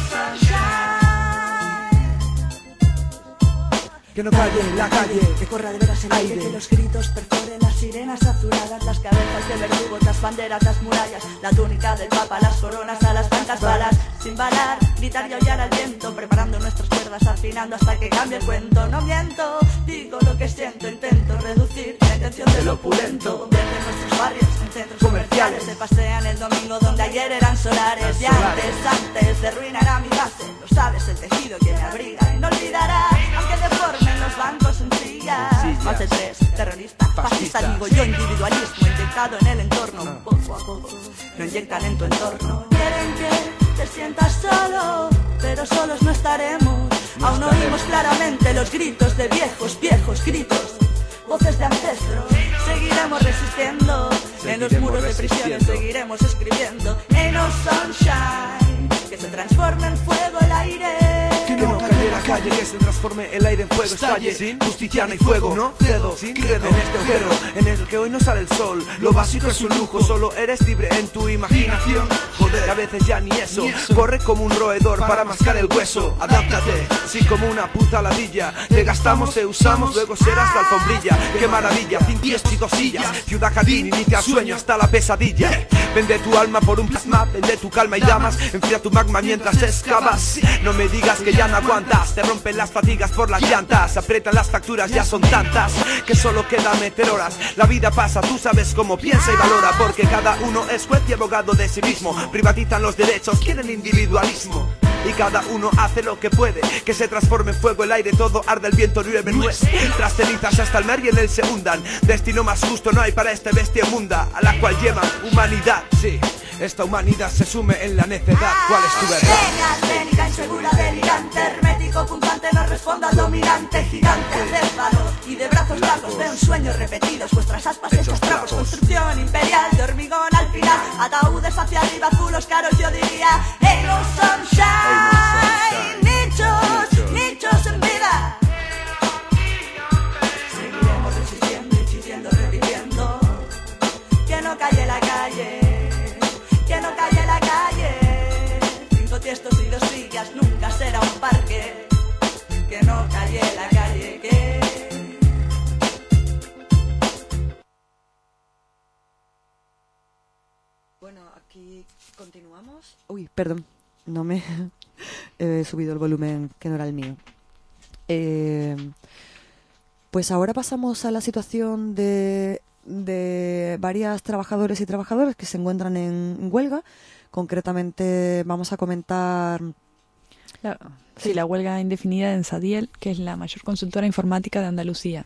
Que no calle en la calle, que corra de veras el aire, que los gritos perforen las sirenas azuladas, las cabezas de verdugos, las banderas, las murallas, la túnica del papa, las coronas a las blancas balas, sin balar, gritar y aullar al viento, preparando nuestras cuerdas, afinando hasta que cambie el cuento. No miento, digo lo que siento, intento reducir la intención del opulento. Convierte nuestros barrios en centros comerciales, se pasean el domingo donde ayer eran solares. Y antes de arruinar mi base, lo sabes, el tejido que me abriga y no olvidará, aunque deformen los bancos en sillas. Más de tres, terrorista, fascista, digo yo, individualismo inyectado en el entorno. Poco a poco lo inyectan en tu entorno. Quieren que te sientas solo, pero solos no estaremos. Aún oímos claramente los gritos de viejos gritos, voces de ancestros. Seguiremos resistiendo, en los muros de prisiones seguiremos escribiendo. Ain't no sunshine, que se transforme en fuego el aire. Que no calle la calle, que se transforme el aire en fuego, estalle. Sin justicia no hay fuego, no cedo, sin credo en este agujero en el que hoy no sale el sol. Lo básico es un lujo, solo eres libre en tu imaginación. Joder, a veces ya ni eso, corre como un roedor para mascar el hueso. Adáptate, sí, como una puta ladilla. Te gastamos, te usamos, luego serás la alfombrilla. Qué maravilla, 5 pies y 2 sillas. Ciudad jardín, inicia sueño hasta la pesadilla. Vende tu alma por un plasma, vende tu calma y llamas. Enfría tu magma mientras excavas. No me digas que ya no aguantas, te rompen las fatigas por las llantas. Aprietan las facturas, ya son tantas que solo queda meter horas. La vida pasa, tú sabes cómo piensa y valora, porque cada uno es juez y abogado de sí mismo. Privatizan los derechos, quieren individualismo. Y cada uno hace lo que puede, que se transforme en fuego el aire, todo arde, el viento llueve nuez. Tras cenizas hasta el mar y en él se hundan. Destino más justo no hay para esta bestia inmunda, a la cual llevan humanidad, sí. Esta humanidad se sume en la necedad. ¿Cuál es tu verdad? Técnica insegura, delirante, hermético, punzante, no responda al dominante, gigante, acéfalo y de brazos largos de un sueño repetidos, vuestras aspas hechos trapos, construcción imperial de hormigón al final, ataúdes hacia arriba, azulos caros, yo diría, hey no sunshine, nichos en vida. Seguiremos resistiendo, insistiendo, repitiendo, que no calle la calle. Que no calle la calle, 5 tiestos y 2 sillas, nunca será un parque. Que no calle la calle, que... Bueno, aquí continuamos. Uy, perdón, no me he subido el volumen que no era el mío. Pues ahora pasamos a la situación de varias trabajadores y trabajadoras que se encuentran en huelga. Concretamente vamos a comentar la huelga indefinida en Sadiel, que es la mayor consultora informática de Andalucía.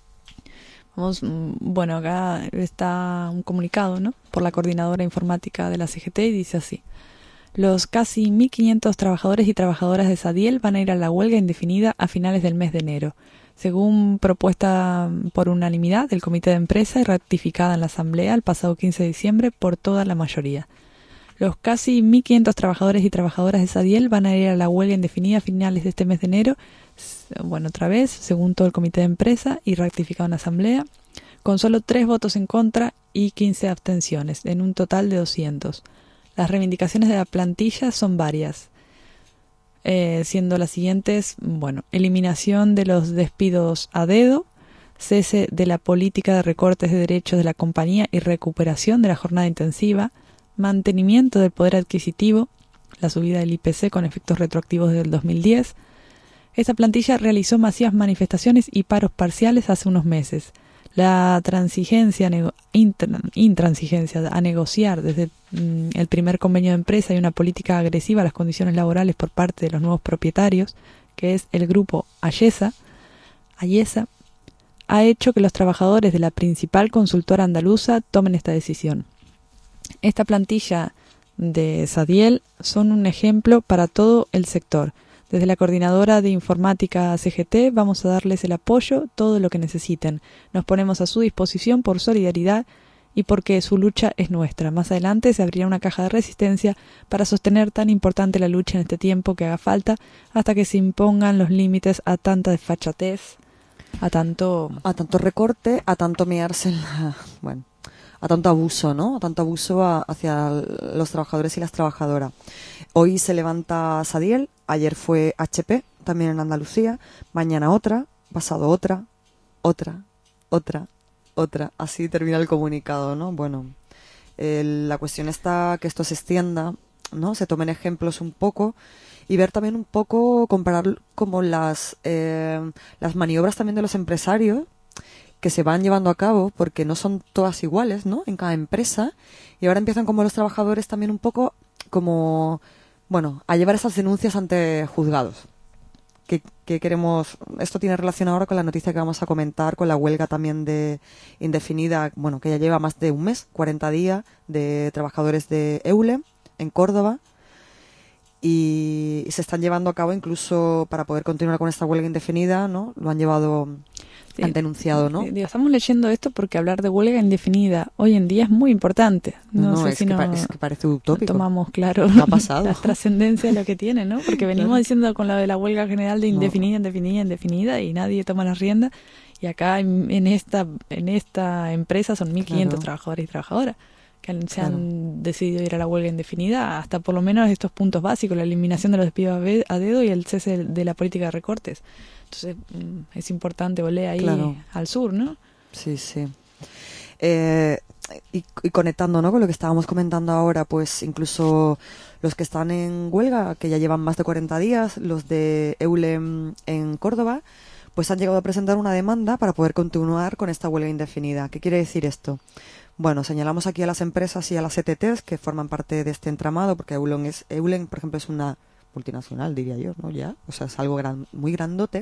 Bueno, acá está un comunicado, ¿no?, por la coordinadora informática de la CGT y dice así: los casi 1.500 trabajadores y trabajadoras de Sadiel van a ir a la huelga indefinida a finales del mes de enero, según propuesta por unanimidad del comité de empresa y ratificada en la asamblea el pasado 15 de diciembre por toda la mayoría. Los casi 1.500 trabajadores y trabajadoras de Sadiel van a ir a la huelga indefinida a finales de este mes de enero, bueno, otra vez, según todo el comité de empresa y ratificado en la asamblea, con solo 3 votos en contra y 15 abstenciones, en un total de 200. Las reivindicaciones de la plantilla son varias, siendo las siguientes, eliminación de los despidos a dedo, cese de la política de recortes de derechos de la compañía y recuperación de la jornada intensiva, mantenimiento del poder adquisitivo, la subida del IPC con efectos retroactivos desde el 2010. Esta plantilla realizó masivas manifestaciones y paros parciales hace unos meses. La intransigencia a negociar desde el primer convenio de empresa y una política agresiva a las condiciones laborales por parte de los nuevos propietarios, que es el grupo Ayesa, ha hecho que los trabajadores de la principal consultora andaluza tomen esta decisión. Esta plantilla de Sadiel son un ejemplo para todo el sector. Desde la coordinadora de informática CGT vamos a darles el apoyo, todo lo que necesiten. Nos ponemos a su disposición por solidaridad y porque su lucha es nuestra. Más adelante se abrirá una caja de resistencia para sostener tan importante la lucha en este tiempo que haga falta, hasta que se impongan los límites a tanta desfachatez, a tanto recorte, a tanto mearse en a tanto abuso, ¿no? A tanto abuso hacia los trabajadores y las trabajadoras. Hoy se levanta Sadiel, ayer fue HP, también en Andalucía, mañana otra, pasado otra, así termina el comunicado, ¿no? Bueno, la cuestión está que esto se extienda, ¿no? Se tomen ejemplos un poco y ver también un poco, comparar como las maniobras también de los empresarios que se van llevando a cabo, porque no son todas iguales, ¿no? En cada empresa, y ahora empiezan como los trabajadores también un poco como, a llevar esas denuncias ante juzgados. Que queremos, esto tiene relación ahora con la noticia que vamos a comentar, con la huelga también de indefinida, que ya lleva más de un mes, 40 días, de trabajadores de EULE en Córdoba, y se están llevando a cabo incluso para poder continuar con esta huelga indefinida, ¿no? Lo han llevado... Sí, han denunciado, ¿no? Estamos leyendo esto porque hablar de huelga indefinida hoy en día es muy importante. No sé si es que parece utópico. Tomamos claro no ha pasado. La trascendencia de lo que tiene, ¿no? Porque venimos diciendo con la de la huelga general de indefinida y nadie toma las riendas. Y acá en esta empresa son 1.500 trabajadores y trabajadoras que se han decidido ir a la huelga indefinida hasta por lo menos estos puntos básicos, la eliminación de los despidos a dedo y el cese de la política de recortes. Entonces es importante volver ahí al sur, ¿no? Sí. Y conectando, ¿no? Con lo que estábamos comentando ahora, pues incluso los que están en huelga, que ya llevan más de 40 días, los de EULE en Córdoba, pues han llegado a presentar una demanda para poder continuar con esta huelga indefinida. ¿Qué quiere decir esto? Bueno, señalamos aquí a las empresas y a las ETTs que forman parte de este entramado, porque EULE, por ejemplo, es una multinacional, diría yo, ¿no? Ya, o sea, es algo muy grandote.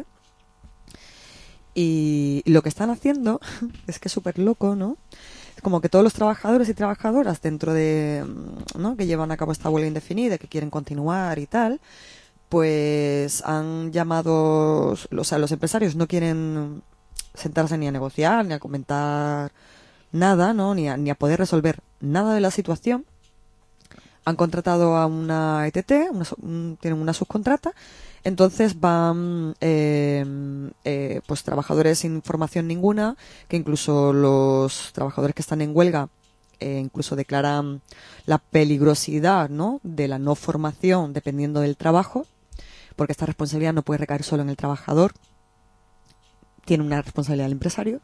Y lo que están haciendo es que es súper loco, ¿no? Como que todos los trabajadores y trabajadoras dentro de, ¿no? Que llevan a cabo esta huelga indefinida, que quieren continuar y tal, pues han llamado, o sea, los empresarios no quieren sentarse ni a negociar, ni a comentar nada, ¿no? Ni a poder resolver nada de la situación. Han contratado a una ETT, tienen una subcontrata. Entonces van pues trabajadores sin formación ninguna, que incluso los trabajadores que están en huelga incluso declaran la peligrosidad, ¿no? De la no formación dependiendo del trabajo, porque esta responsabilidad no puede recaer solo en el trabajador, tiene una responsabilidad el empresario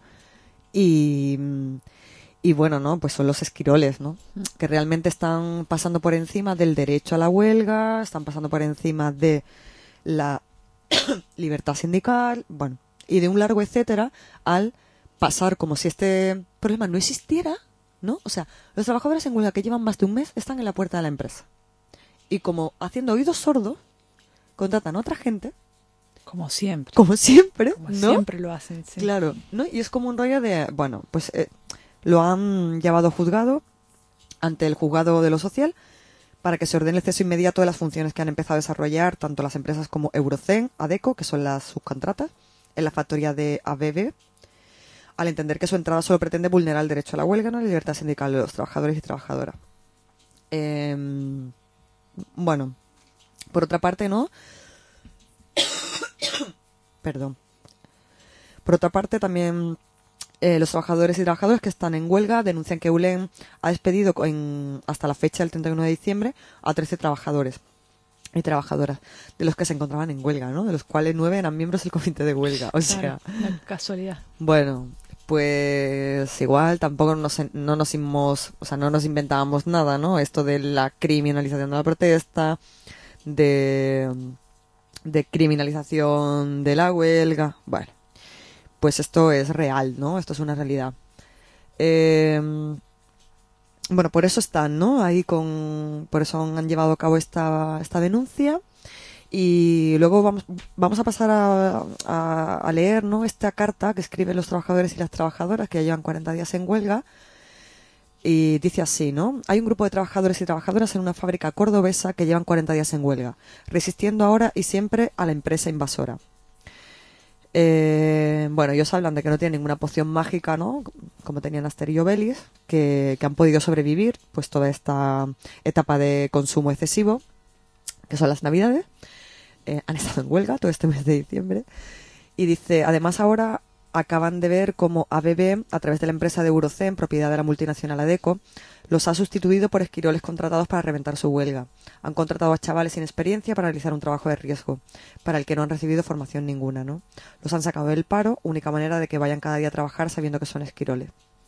y bueno, ¿no? Pues son los esquiroles, ¿no? Que realmente están pasando por encima del derecho a la huelga, están pasando por encima de la libertad sindical, bueno, y de un largo etcétera, al pasar como si este problema no existiera, ¿no? O sea, los trabajadores en huelga que llevan más de un mes están en la puerta de la empresa. Y como haciendo oídos sordos, contratan a otra gente. Como siempre. Como siempre, Como ¿no? siempre lo hacen, sí. Claro, ¿no? Y es como un rollo de, bueno, pues lo han llevado a juzgado, ante el juzgado de lo social, para que se ordene el cese inmediato de las funciones que han empezado a desarrollar tanto las empresas como Eurocen, Adecco, que son las subcontratas, en la factoría de ABB, al entender que su entrada solo pretende vulnerar el derecho a la huelga, ¿no? La libertad sindical de los trabajadores y trabajadoras. Bueno, por otra parte, ¿no? Perdón. Por otra parte, también Los trabajadores y trabajadoras que están en huelga denuncian que Eulen ha despedido hasta la fecha del 31 de diciembre a 13 trabajadores y trabajadoras de los que se encontraban en huelga, ¿no? De los cuales 9 eran miembros del comité de huelga. O sea, una casualidad. Bueno, pues igual tampoco no nos inventábamos nada, ¿no? Esto de la criminalización de la protesta, de criminalización de la huelga. Bueno, pues esto es real, ¿no? Esto es una realidad. Bueno, por eso están, ¿no? Por eso han llevado a cabo esta denuncia. Y luego vamos a pasar a leer, ¿no? Esta carta que escriben los trabajadores y las trabajadoras que ya llevan 40 días en huelga. Y dice así, ¿no? Hay un grupo de trabajadores y trabajadoras en una fábrica cordobesa que llevan 40 días en huelga, resistiendo ahora y siempre a la empresa invasora. Bueno, ellos hablan de que no tienen ninguna poción mágica, ¿no? Como tenían Asterix y Obelix, que han podido sobrevivir pues toda esta etapa de consumo excesivo, que son las Navidades. Han estado en huelga todo este mes de diciembre. Y dice, además ahora acaban de ver cómo ABB, a través de la empresa de Eurocen, propiedad de la multinacional Adecco, los ha sustituido por esquiroles contratados para reventar su huelga. Han contratado a chavales sin experiencia para realizar un trabajo de riesgo, para el que no han recibido formación ninguna, ¿no? Los han sacado del paro, única manera de que vayan cada día a trabajar sabiendo que son esquiroles.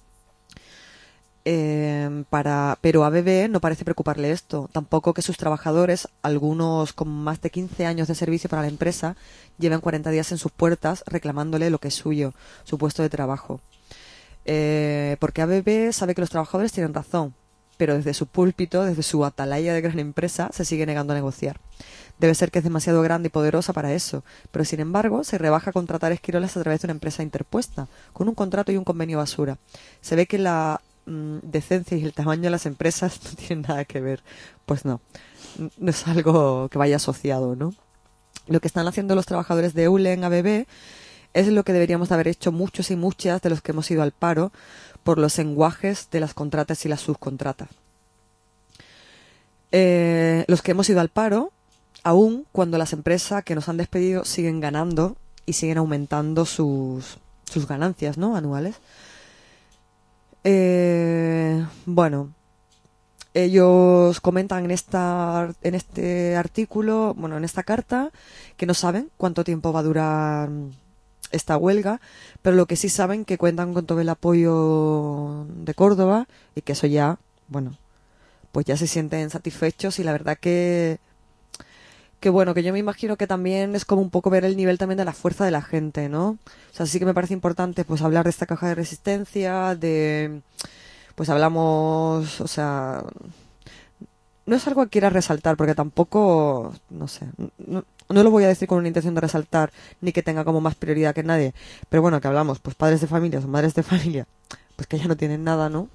Pero a ABB no parece preocuparle esto, tampoco que sus trabajadores, algunos con más de 15 años de servicio para la empresa, lleven 40 días en sus puertas reclamándole lo que es suyo, su puesto de trabajo. Porque ABB sabe que los trabajadores tienen razón, pero desde su púlpito, desde su atalaya de gran empresa, se sigue negando a negociar. Debe ser que es demasiado grande y poderosa para eso, pero sin embargo se rebaja a contratar esquiroles a través de una empresa interpuesta, con un contrato y un convenio basura. Se ve que la decencia y el tamaño de las empresas no tienen nada que ver. Pues no es algo que vaya asociado, ¿no? Lo que están haciendo los trabajadores de Eulen ABB es lo que deberíamos de haber hecho muchos y muchas de los que hemos ido al paro por los enguajes de las contratas y las subcontratas. Los que hemos ido al paro, aún cuando las empresas que nos han despedido siguen ganando y siguen aumentando sus ganancias, ¿no? Anuales. Bueno, ellos comentan en este artículo, bueno, en esta carta, que no saben cuánto tiempo va a durar esta huelga, pero lo que sí saben que cuentan con todo el apoyo de Córdoba y que eso ya, bueno, pues ya se sienten satisfechos y la verdad que bueno, que yo me imagino que también es como un poco ver el nivel también de la fuerza de la gente, ¿no? O sea, sí que me parece importante pues hablar de esta caja de resistencia, pues hablamos, o sea, no es algo que quiera resaltar porque tampoco, no sé, no lo voy a decir con una intención de resaltar ni que tenga como más prioridad que nadie, pero bueno, que hablamos, pues padres de familia o madres de familia, pues que ya no tienen nada, ¿no?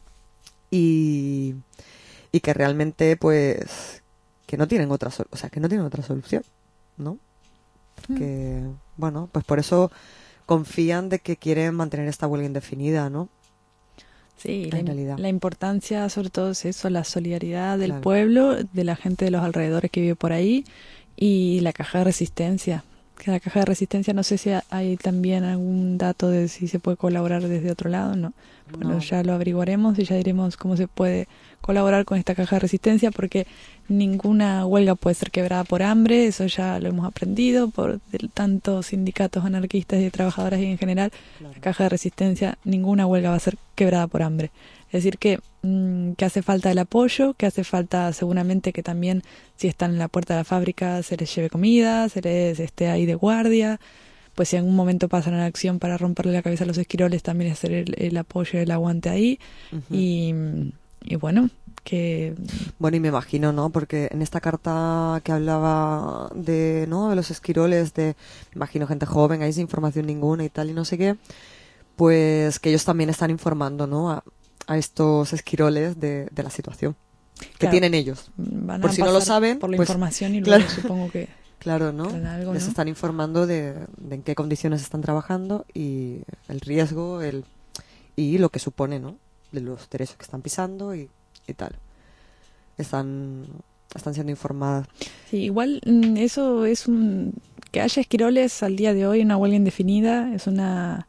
Y que realmente, pues, que no tienen otra solución, ¿no? Porque, bueno, pues por eso confían de que quieren mantener esta huelga indefinida, ¿no? Sí, la importancia sobre todo es eso, la solidaridad del pueblo, de la gente de los alrededores que vive por ahí y la caja de resistencia. Que la caja de resistencia, no sé si hay también algún dato de si se puede colaborar desde otro lado, ¿no? Bueno, ya lo averiguaremos y ya diremos cómo se puede colaborar con esta caja de resistencia, porque ninguna huelga puede ser quebrada por hambre, eso ya lo hemos aprendido por tantos sindicatos anarquistas y de trabajadoras y en general, la caja de resistencia, ninguna huelga va a ser quebrada por hambre. Es decir que hace falta el apoyo, que hace falta seguramente que también si están en la puerta de la fábrica se les lleve comida, se les esté ahí de guardia, pues si en algún momento pasan a la acción para romperle la cabeza a los esquiroles, también hacer el apoyo y el aguante ahí. Y bueno, que... Bueno, y me imagino, ¿no? Porque en esta carta que hablaba de los esquiroles, me imagino gente joven, ahí sin información ninguna y tal, y no sé qué, pues que ellos también están informando, ¿no? A estos esquiroles de la situación que tienen ellos. Por si no lo saben, por la pues, información y luego supongo que... Claro, ¿no? Algo, les ¿no? están informando de en qué condiciones están trabajando y el riesgo y lo que supone, ¿no? De los derechos que están pisando y tal. Están siendo informadas. Sí, igual eso es que haya esquiroles al día de hoy, una huelga indefinida, es una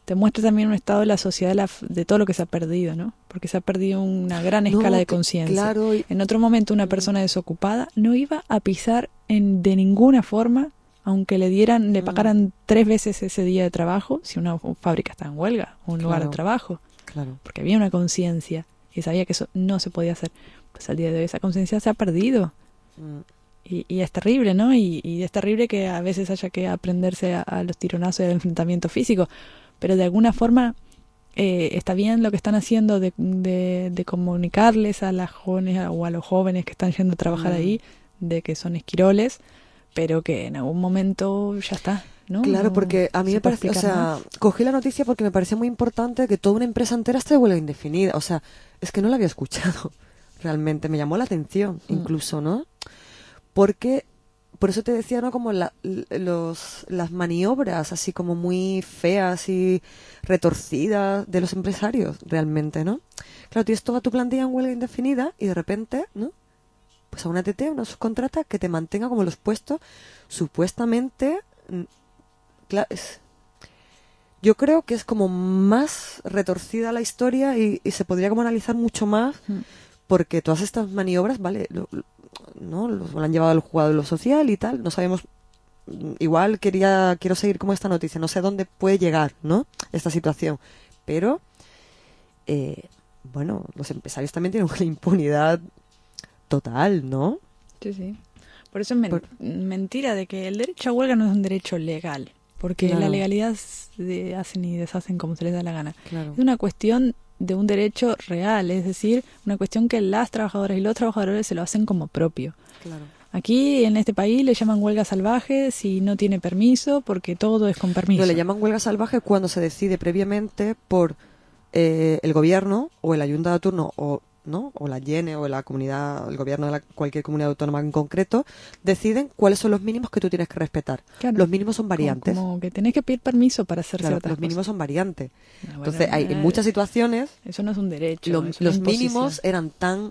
te muestra también un estado de la sociedad de todo lo que se ha perdido, ¿no? Porque se ha perdido una gran escala de conciencia. Claro. En otro momento una persona desocupada no iba a pisar de ninguna forma, aunque le pagaran 3 veces ese día de trabajo, si una fábrica está en huelga, o un lugar de trabajo. Claro. Porque había una conciencia y sabía que eso no se podía hacer. Pues al día de hoy esa conciencia se ha perdido. Y es terrible, ¿no? Y es terrible que a veces haya que aprenderse a los tironazos y al enfrentamiento físico. Pero de alguna forma está bien lo que están haciendo de comunicarles a las jóvenes o a los jóvenes que están yendo a trabajar ahí, de que son esquiroles, pero que en algún momento ya está, ¿no? Claro, No porque a mí se me puede parece, o explicar sea, más. cogí la noticia porque me parecía muy importante que toda una empresa entera esté de huelga indefinida. O sea, es que no la había escuchado realmente, me llamó la atención incluso, ¿no? Porque, por eso te decía, ¿no? Como las maniobras así como muy feas y retorcidas de los empresarios, realmente, ¿no? Claro, tienes toda tu plantilla en huelga indefinida y de repente, ¿no? Pues a una TT, una subcontrata que te mantenga como los puestos, supuestamente, yo creo que es como más retorcida la historia y se podría como analizar mucho más, porque todas estas maniobras, ¿vale? ¿No? Lo han llevado al juzgado de lo social y tal, no sabemos, igual quiero seguir como esta noticia, no sé dónde puede llegar, ¿no? Esta situación, pero bueno, los empresarios también tienen una impunidad total, ¿no? Sí. Por eso es mentira de que el derecho a huelga no es un derecho legal, porque Claro. la legalidad hacen y deshacen como se les da la gana. Claro. Es una cuestión de un derecho real, es decir, una cuestión que las trabajadoras y los trabajadores se lo hacen como propio. Claro. Aquí en este país le llaman huelga salvaje si no tiene permiso, porque todo es con permiso. No, le llaman huelga salvaje cuando se decide previamente por el gobierno o el ayuntamiento de turno o ¿no? O la YENE o la comunidad, el gobierno de cualquier comunidad autónoma en concreto, deciden cuáles son los mínimos que tú tienes que respetar. Claro. Los mínimos son variantes. Como que tenés que pedir permiso para hacer Claro, ciertas los mínimos cosas. son variantes. Bueno, Entonces, hay en muchas situaciones... Eso no es un derecho, es una los imposición. mínimos eran tan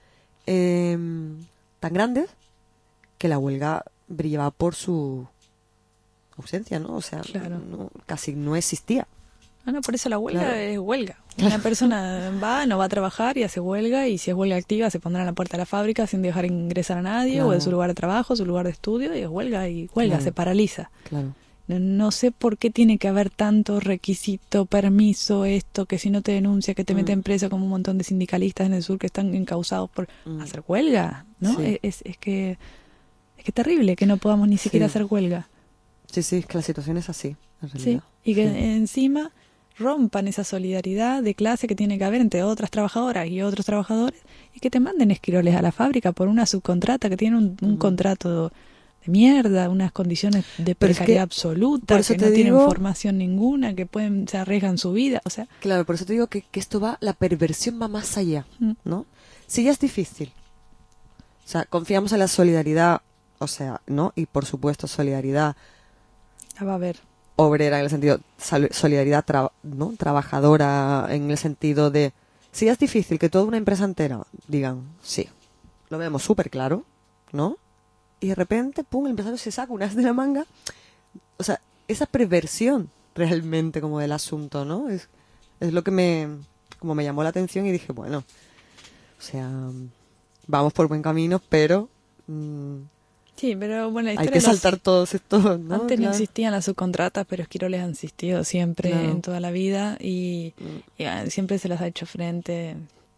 grandes que la huelga brillaba por su ausencia, ¿no? O sea, Claro. casi no existía. Ah, no, por eso la huelga Claro. es huelga. Una persona no va a trabajar y hace huelga, y si es huelga activa se pondrá en la puerta de la fábrica sin dejar ingresar a nadie, Claro. o de su lugar de trabajo, su lugar de estudio, y es huelga, Claro. se paraliza. Claro. No sé por qué tiene que haber tanto requisito, permiso, esto, que si no te denuncia, que te meten preso, como un montón de sindicalistas en el sur que están encausados por hacer huelga, ¿no? Sí. Es que terrible que no podamos ni siquiera Sí. hacer huelga. Sí, sí, es que la situación es así, en Sí, realidad. y que Sí. encima rompan esa solidaridad de clase que tiene que haber entre otras trabajadoras y otros trabajadores, y que te manden esquiroles a la fábrica por una subcontrata que tiene un contrato de mierda, unas condiciones de Pero es precariedad que, absoluta, por eso que te no tienen digo- formación ninguna, que se arriesgan su vida, o sea... Claro, por eso te digo que esto va, la perversión va más allá, ¿no? Si ya es difícil, o sea, confiamos en la solidaridad, o sea, ¿no? Y por supuesto solidaridad La va a ver. obrera en el sentido, solidaridad ¿no? Trabajadora en el sentido de, si ya es difícil que toda una empresa entera digan, sí, lo vemos súper claro, ¿no? Y de repente, pum, el empresario se saca unas de la manga, o sea, esa perversión realmente como del asunto, ¿no? Es lo que me llamó la atención y dije, bueno, o sea, vamos por buen camino, pero Sí, pero bueno, la hay historia que saltar todos estos, ¿no? Antes no Claro. existían las subcontratas, pero Esquiroles han existido siempre Claro. en toda la vida, y siempre se las ha hecho frente,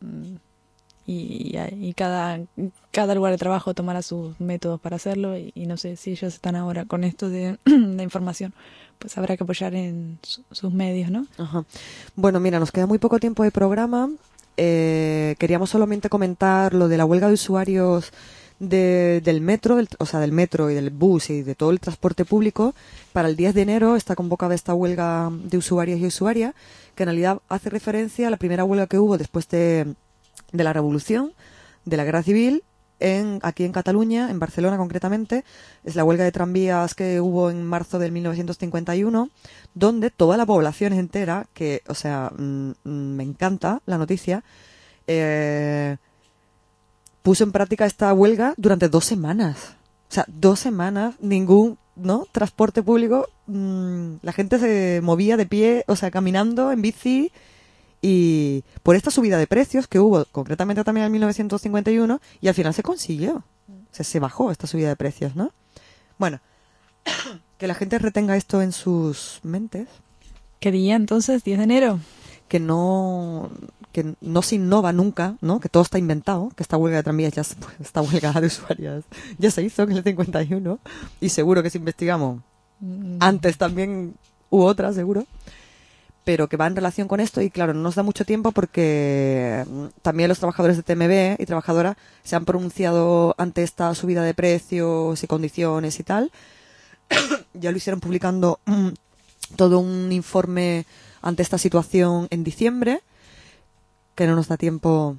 y cada lugar de trabajo tomará sus métodos para hacerlo, y no sé si ellos están ahora con esto de la información, pues habrá que apoyar en sus medios, ¿no? Ajá. Bueno, mira, nos queda muy poco tiempo de programa. Queríamos solamente comentar lo de la huelga de usuarios del metro, o sea, del metro y del bus y de todo el transporte público. Para el 10 de enero está convocada esta huelga de usuarios y usuarias, que en realidad hace referencia a la primera huelga que hubo después de la revolución, de la guerra civil, aquí en Cataluña, en Barcelona concretamente. Es la huelga de tranvías que hubo en marzo del 1951, donde toda la población entera, que, o sea, me encanta la noticia, puso en práctica esta huelga durante 2 semanas. O sea, 2 semanas, ningún, ¿no?, transporte público. La gente se movía de pie, o sea, caminando, en bici. Y por esta subida de precios que hubo, concretamente también en 1951, y al final se consiguió. O sea, se bajó esta subida de precios, ¿no? Bueno, que la gente retenga esto en sus mentes. ¿Qué día entonces? ¿10 de enero? Que no se innova nunca, ¿no? Que todo está inventado, que esta huelga de tranvías esta huelga de usuarias ya se hizo en el 51, y seguro que si investigamos antes también hubo otra, seguro, pero que va en relación con esto. Y claro, no nos da mucho tiempo porque también los trabajadores de TMB y trabajadoras se han pronunciado ante esta subida de precios y condiciones y tal. Ya lo hicieron publicando todo un informe ante esta situación en diciembre, que no nos da tiempo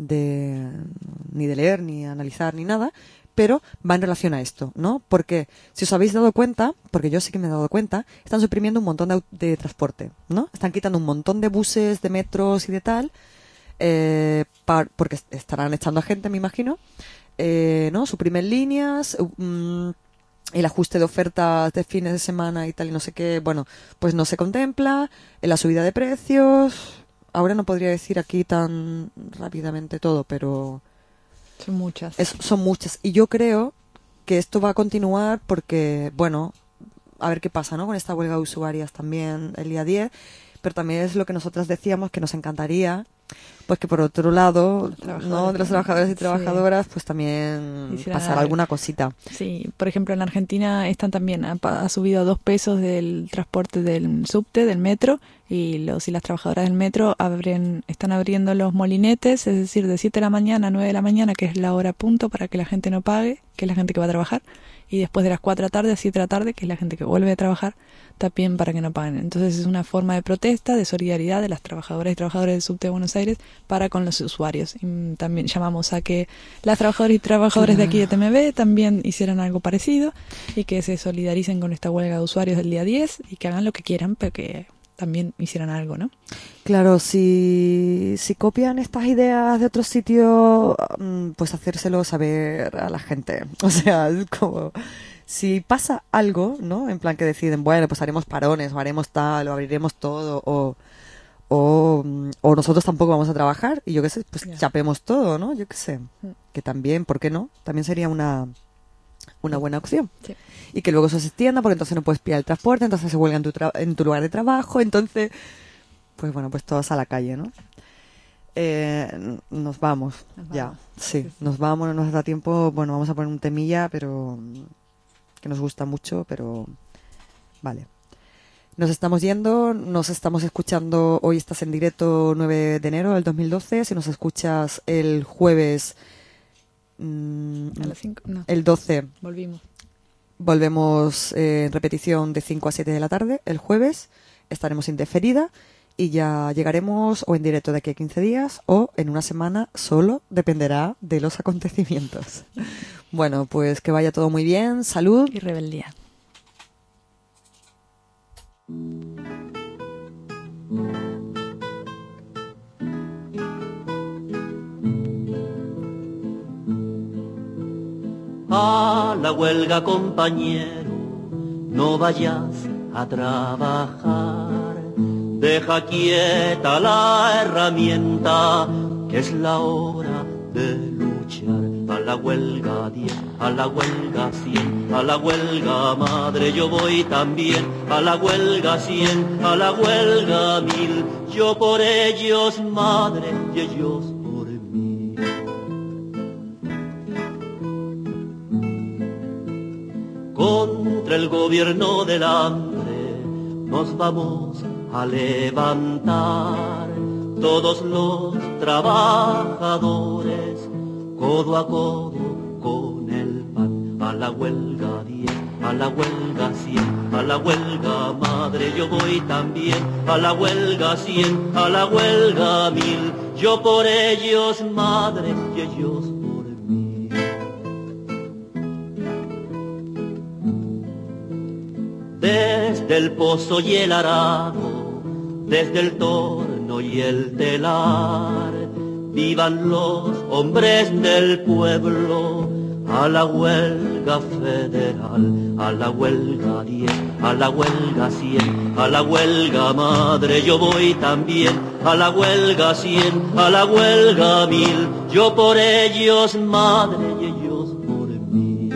ni de leer, ni analizar, ni nada, pero va en relación a esto, ¿no? Porque, si os habéis dado cuenta, porque yo sí que me he dado cuenta, están suprimiendo un montón de transporte, ¿no? Están quitando un montón de buses, de metros y de tal, porque estarán echando a gente, me imagino, ¿no? Suprimen líneas, el ajuste de ofertas de fines de semana y tal y no sé qué, bueno, pues no se contempla, la subida de precios. Ahora no podría decir aquí tan rápidamente todo, pero son muchas. Son muchas. Y yo creo que esto va a continuar porque, bueno, a ver qué pasa, ¿no? Con esta huelga de usuarias también el día 10, pero también es lo que nosotras decíamos, que nos encantaría, pues que por otro lado, ¿no?, de los trabajadores y trabajadoras, sí, pues también pasar alguna cosita. Sí, por ejemplo, en Argentina están también, ha subido 2 pesos del transporte del subte, del metro, y los y las trabajadoras del metro están abriendo los molinetes, es decir, de 7 de la mañana a 9 de la mañana, que es la hora punto para que la gente no pague, que es la gente que va a trabajar, y después de las 4 de la tarde a 7 de la tarde, que es la gente que vuelve a trabajar, también para que no paguen. Entonces es una forma de protesta, de solidaridad de las trabajadoras y trabajadores del subte de Buenos Aires para con los usuarios. Y también llamamos a que las trabajadoras y trabajadores de aquí de TMB también hicieran algo parecido y que se solidaricen con esta huelga de usuarios del día 10 y que hagan lo que quieran, pero que también hicieran algo, ¿no? Claro, si copian estas ideas de otros sitios, pues hacérselo saber a la gente. O sea, es como, si pasa algo, ¿no? En plan que deciden, bueno, pues haremos parones, o haremos tal, o abriremos todo, o nosotros tampoco vamos a trabajar, y yo qué sé, pues chapemos todo, ¿no? Yo qué sé. Que también, ¿por qué no? También sería una buena opción. Sí. Y que luego eso se extienda, porque entonces no puedes pillar el transporte, entonces se huelga en tu lugar de trabajo, entonces, pues bueno, pues todos a la calle, ¿no? Nos vamos, ya, sí, nos vamos, no nos da tiempo, bueno, vamos a poner un temilla, pero que nos gusta mucho, pero vale. Nos estamos yendo, nos estamos escuchando, hoy estás en directo 9 de enero del 2012, si nos escuchas el jueves, a las 5, no. El 12, volvemos en repetición de 5 a 7 de la tarde, el jueves, estaremos indeferida y ya llegaremos o en directo de aquí a 15 días o en una semana, solo dependerá de los acontecimientos. Bueno, pues que vaya todo muy bien, salud y rebeldía. A la huelga, compañero, no vayas a trabajar. Deja quieta la herramienta, que es la hora de luchar. A la huelga 10, a la huelga 100, a la huelga madre yo voy también. A la huelga 100, a la huelga 1000, yo por ellos madre y ellos por mí. Contra el gobierno del hambre nos vamos a levantar, todos los trabajadores, codo a codo con el pan. A la huelga 10, a la huelga 100, a la huelga madre yo voy también. A la huelga 100, a la huelga 1000, yo por ellos madre y ellos por mí. Desde el pozo y el arado, desde el torno y el telar, vivan los hombres del pueblo. A la huelga huelga federal, a la huelga 10, a la huelga 100, a la huelga madre yo voy también, a la huelga 100, a la huelga 1000, yo por ellos madre y ellos por mí.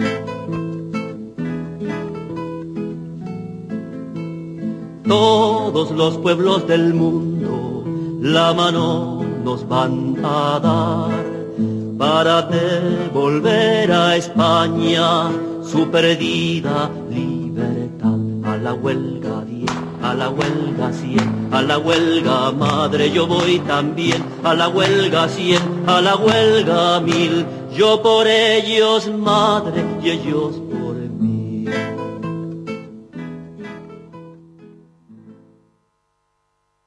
Todos los pueblos del mundo la mano nos van a dar para devolver a España su perdida libertad. A la huelga 10, a la huelga 100, a la huelga madre yo voy también, a la huelga 100, a la huelga 1000, yo por ellos madre y ellos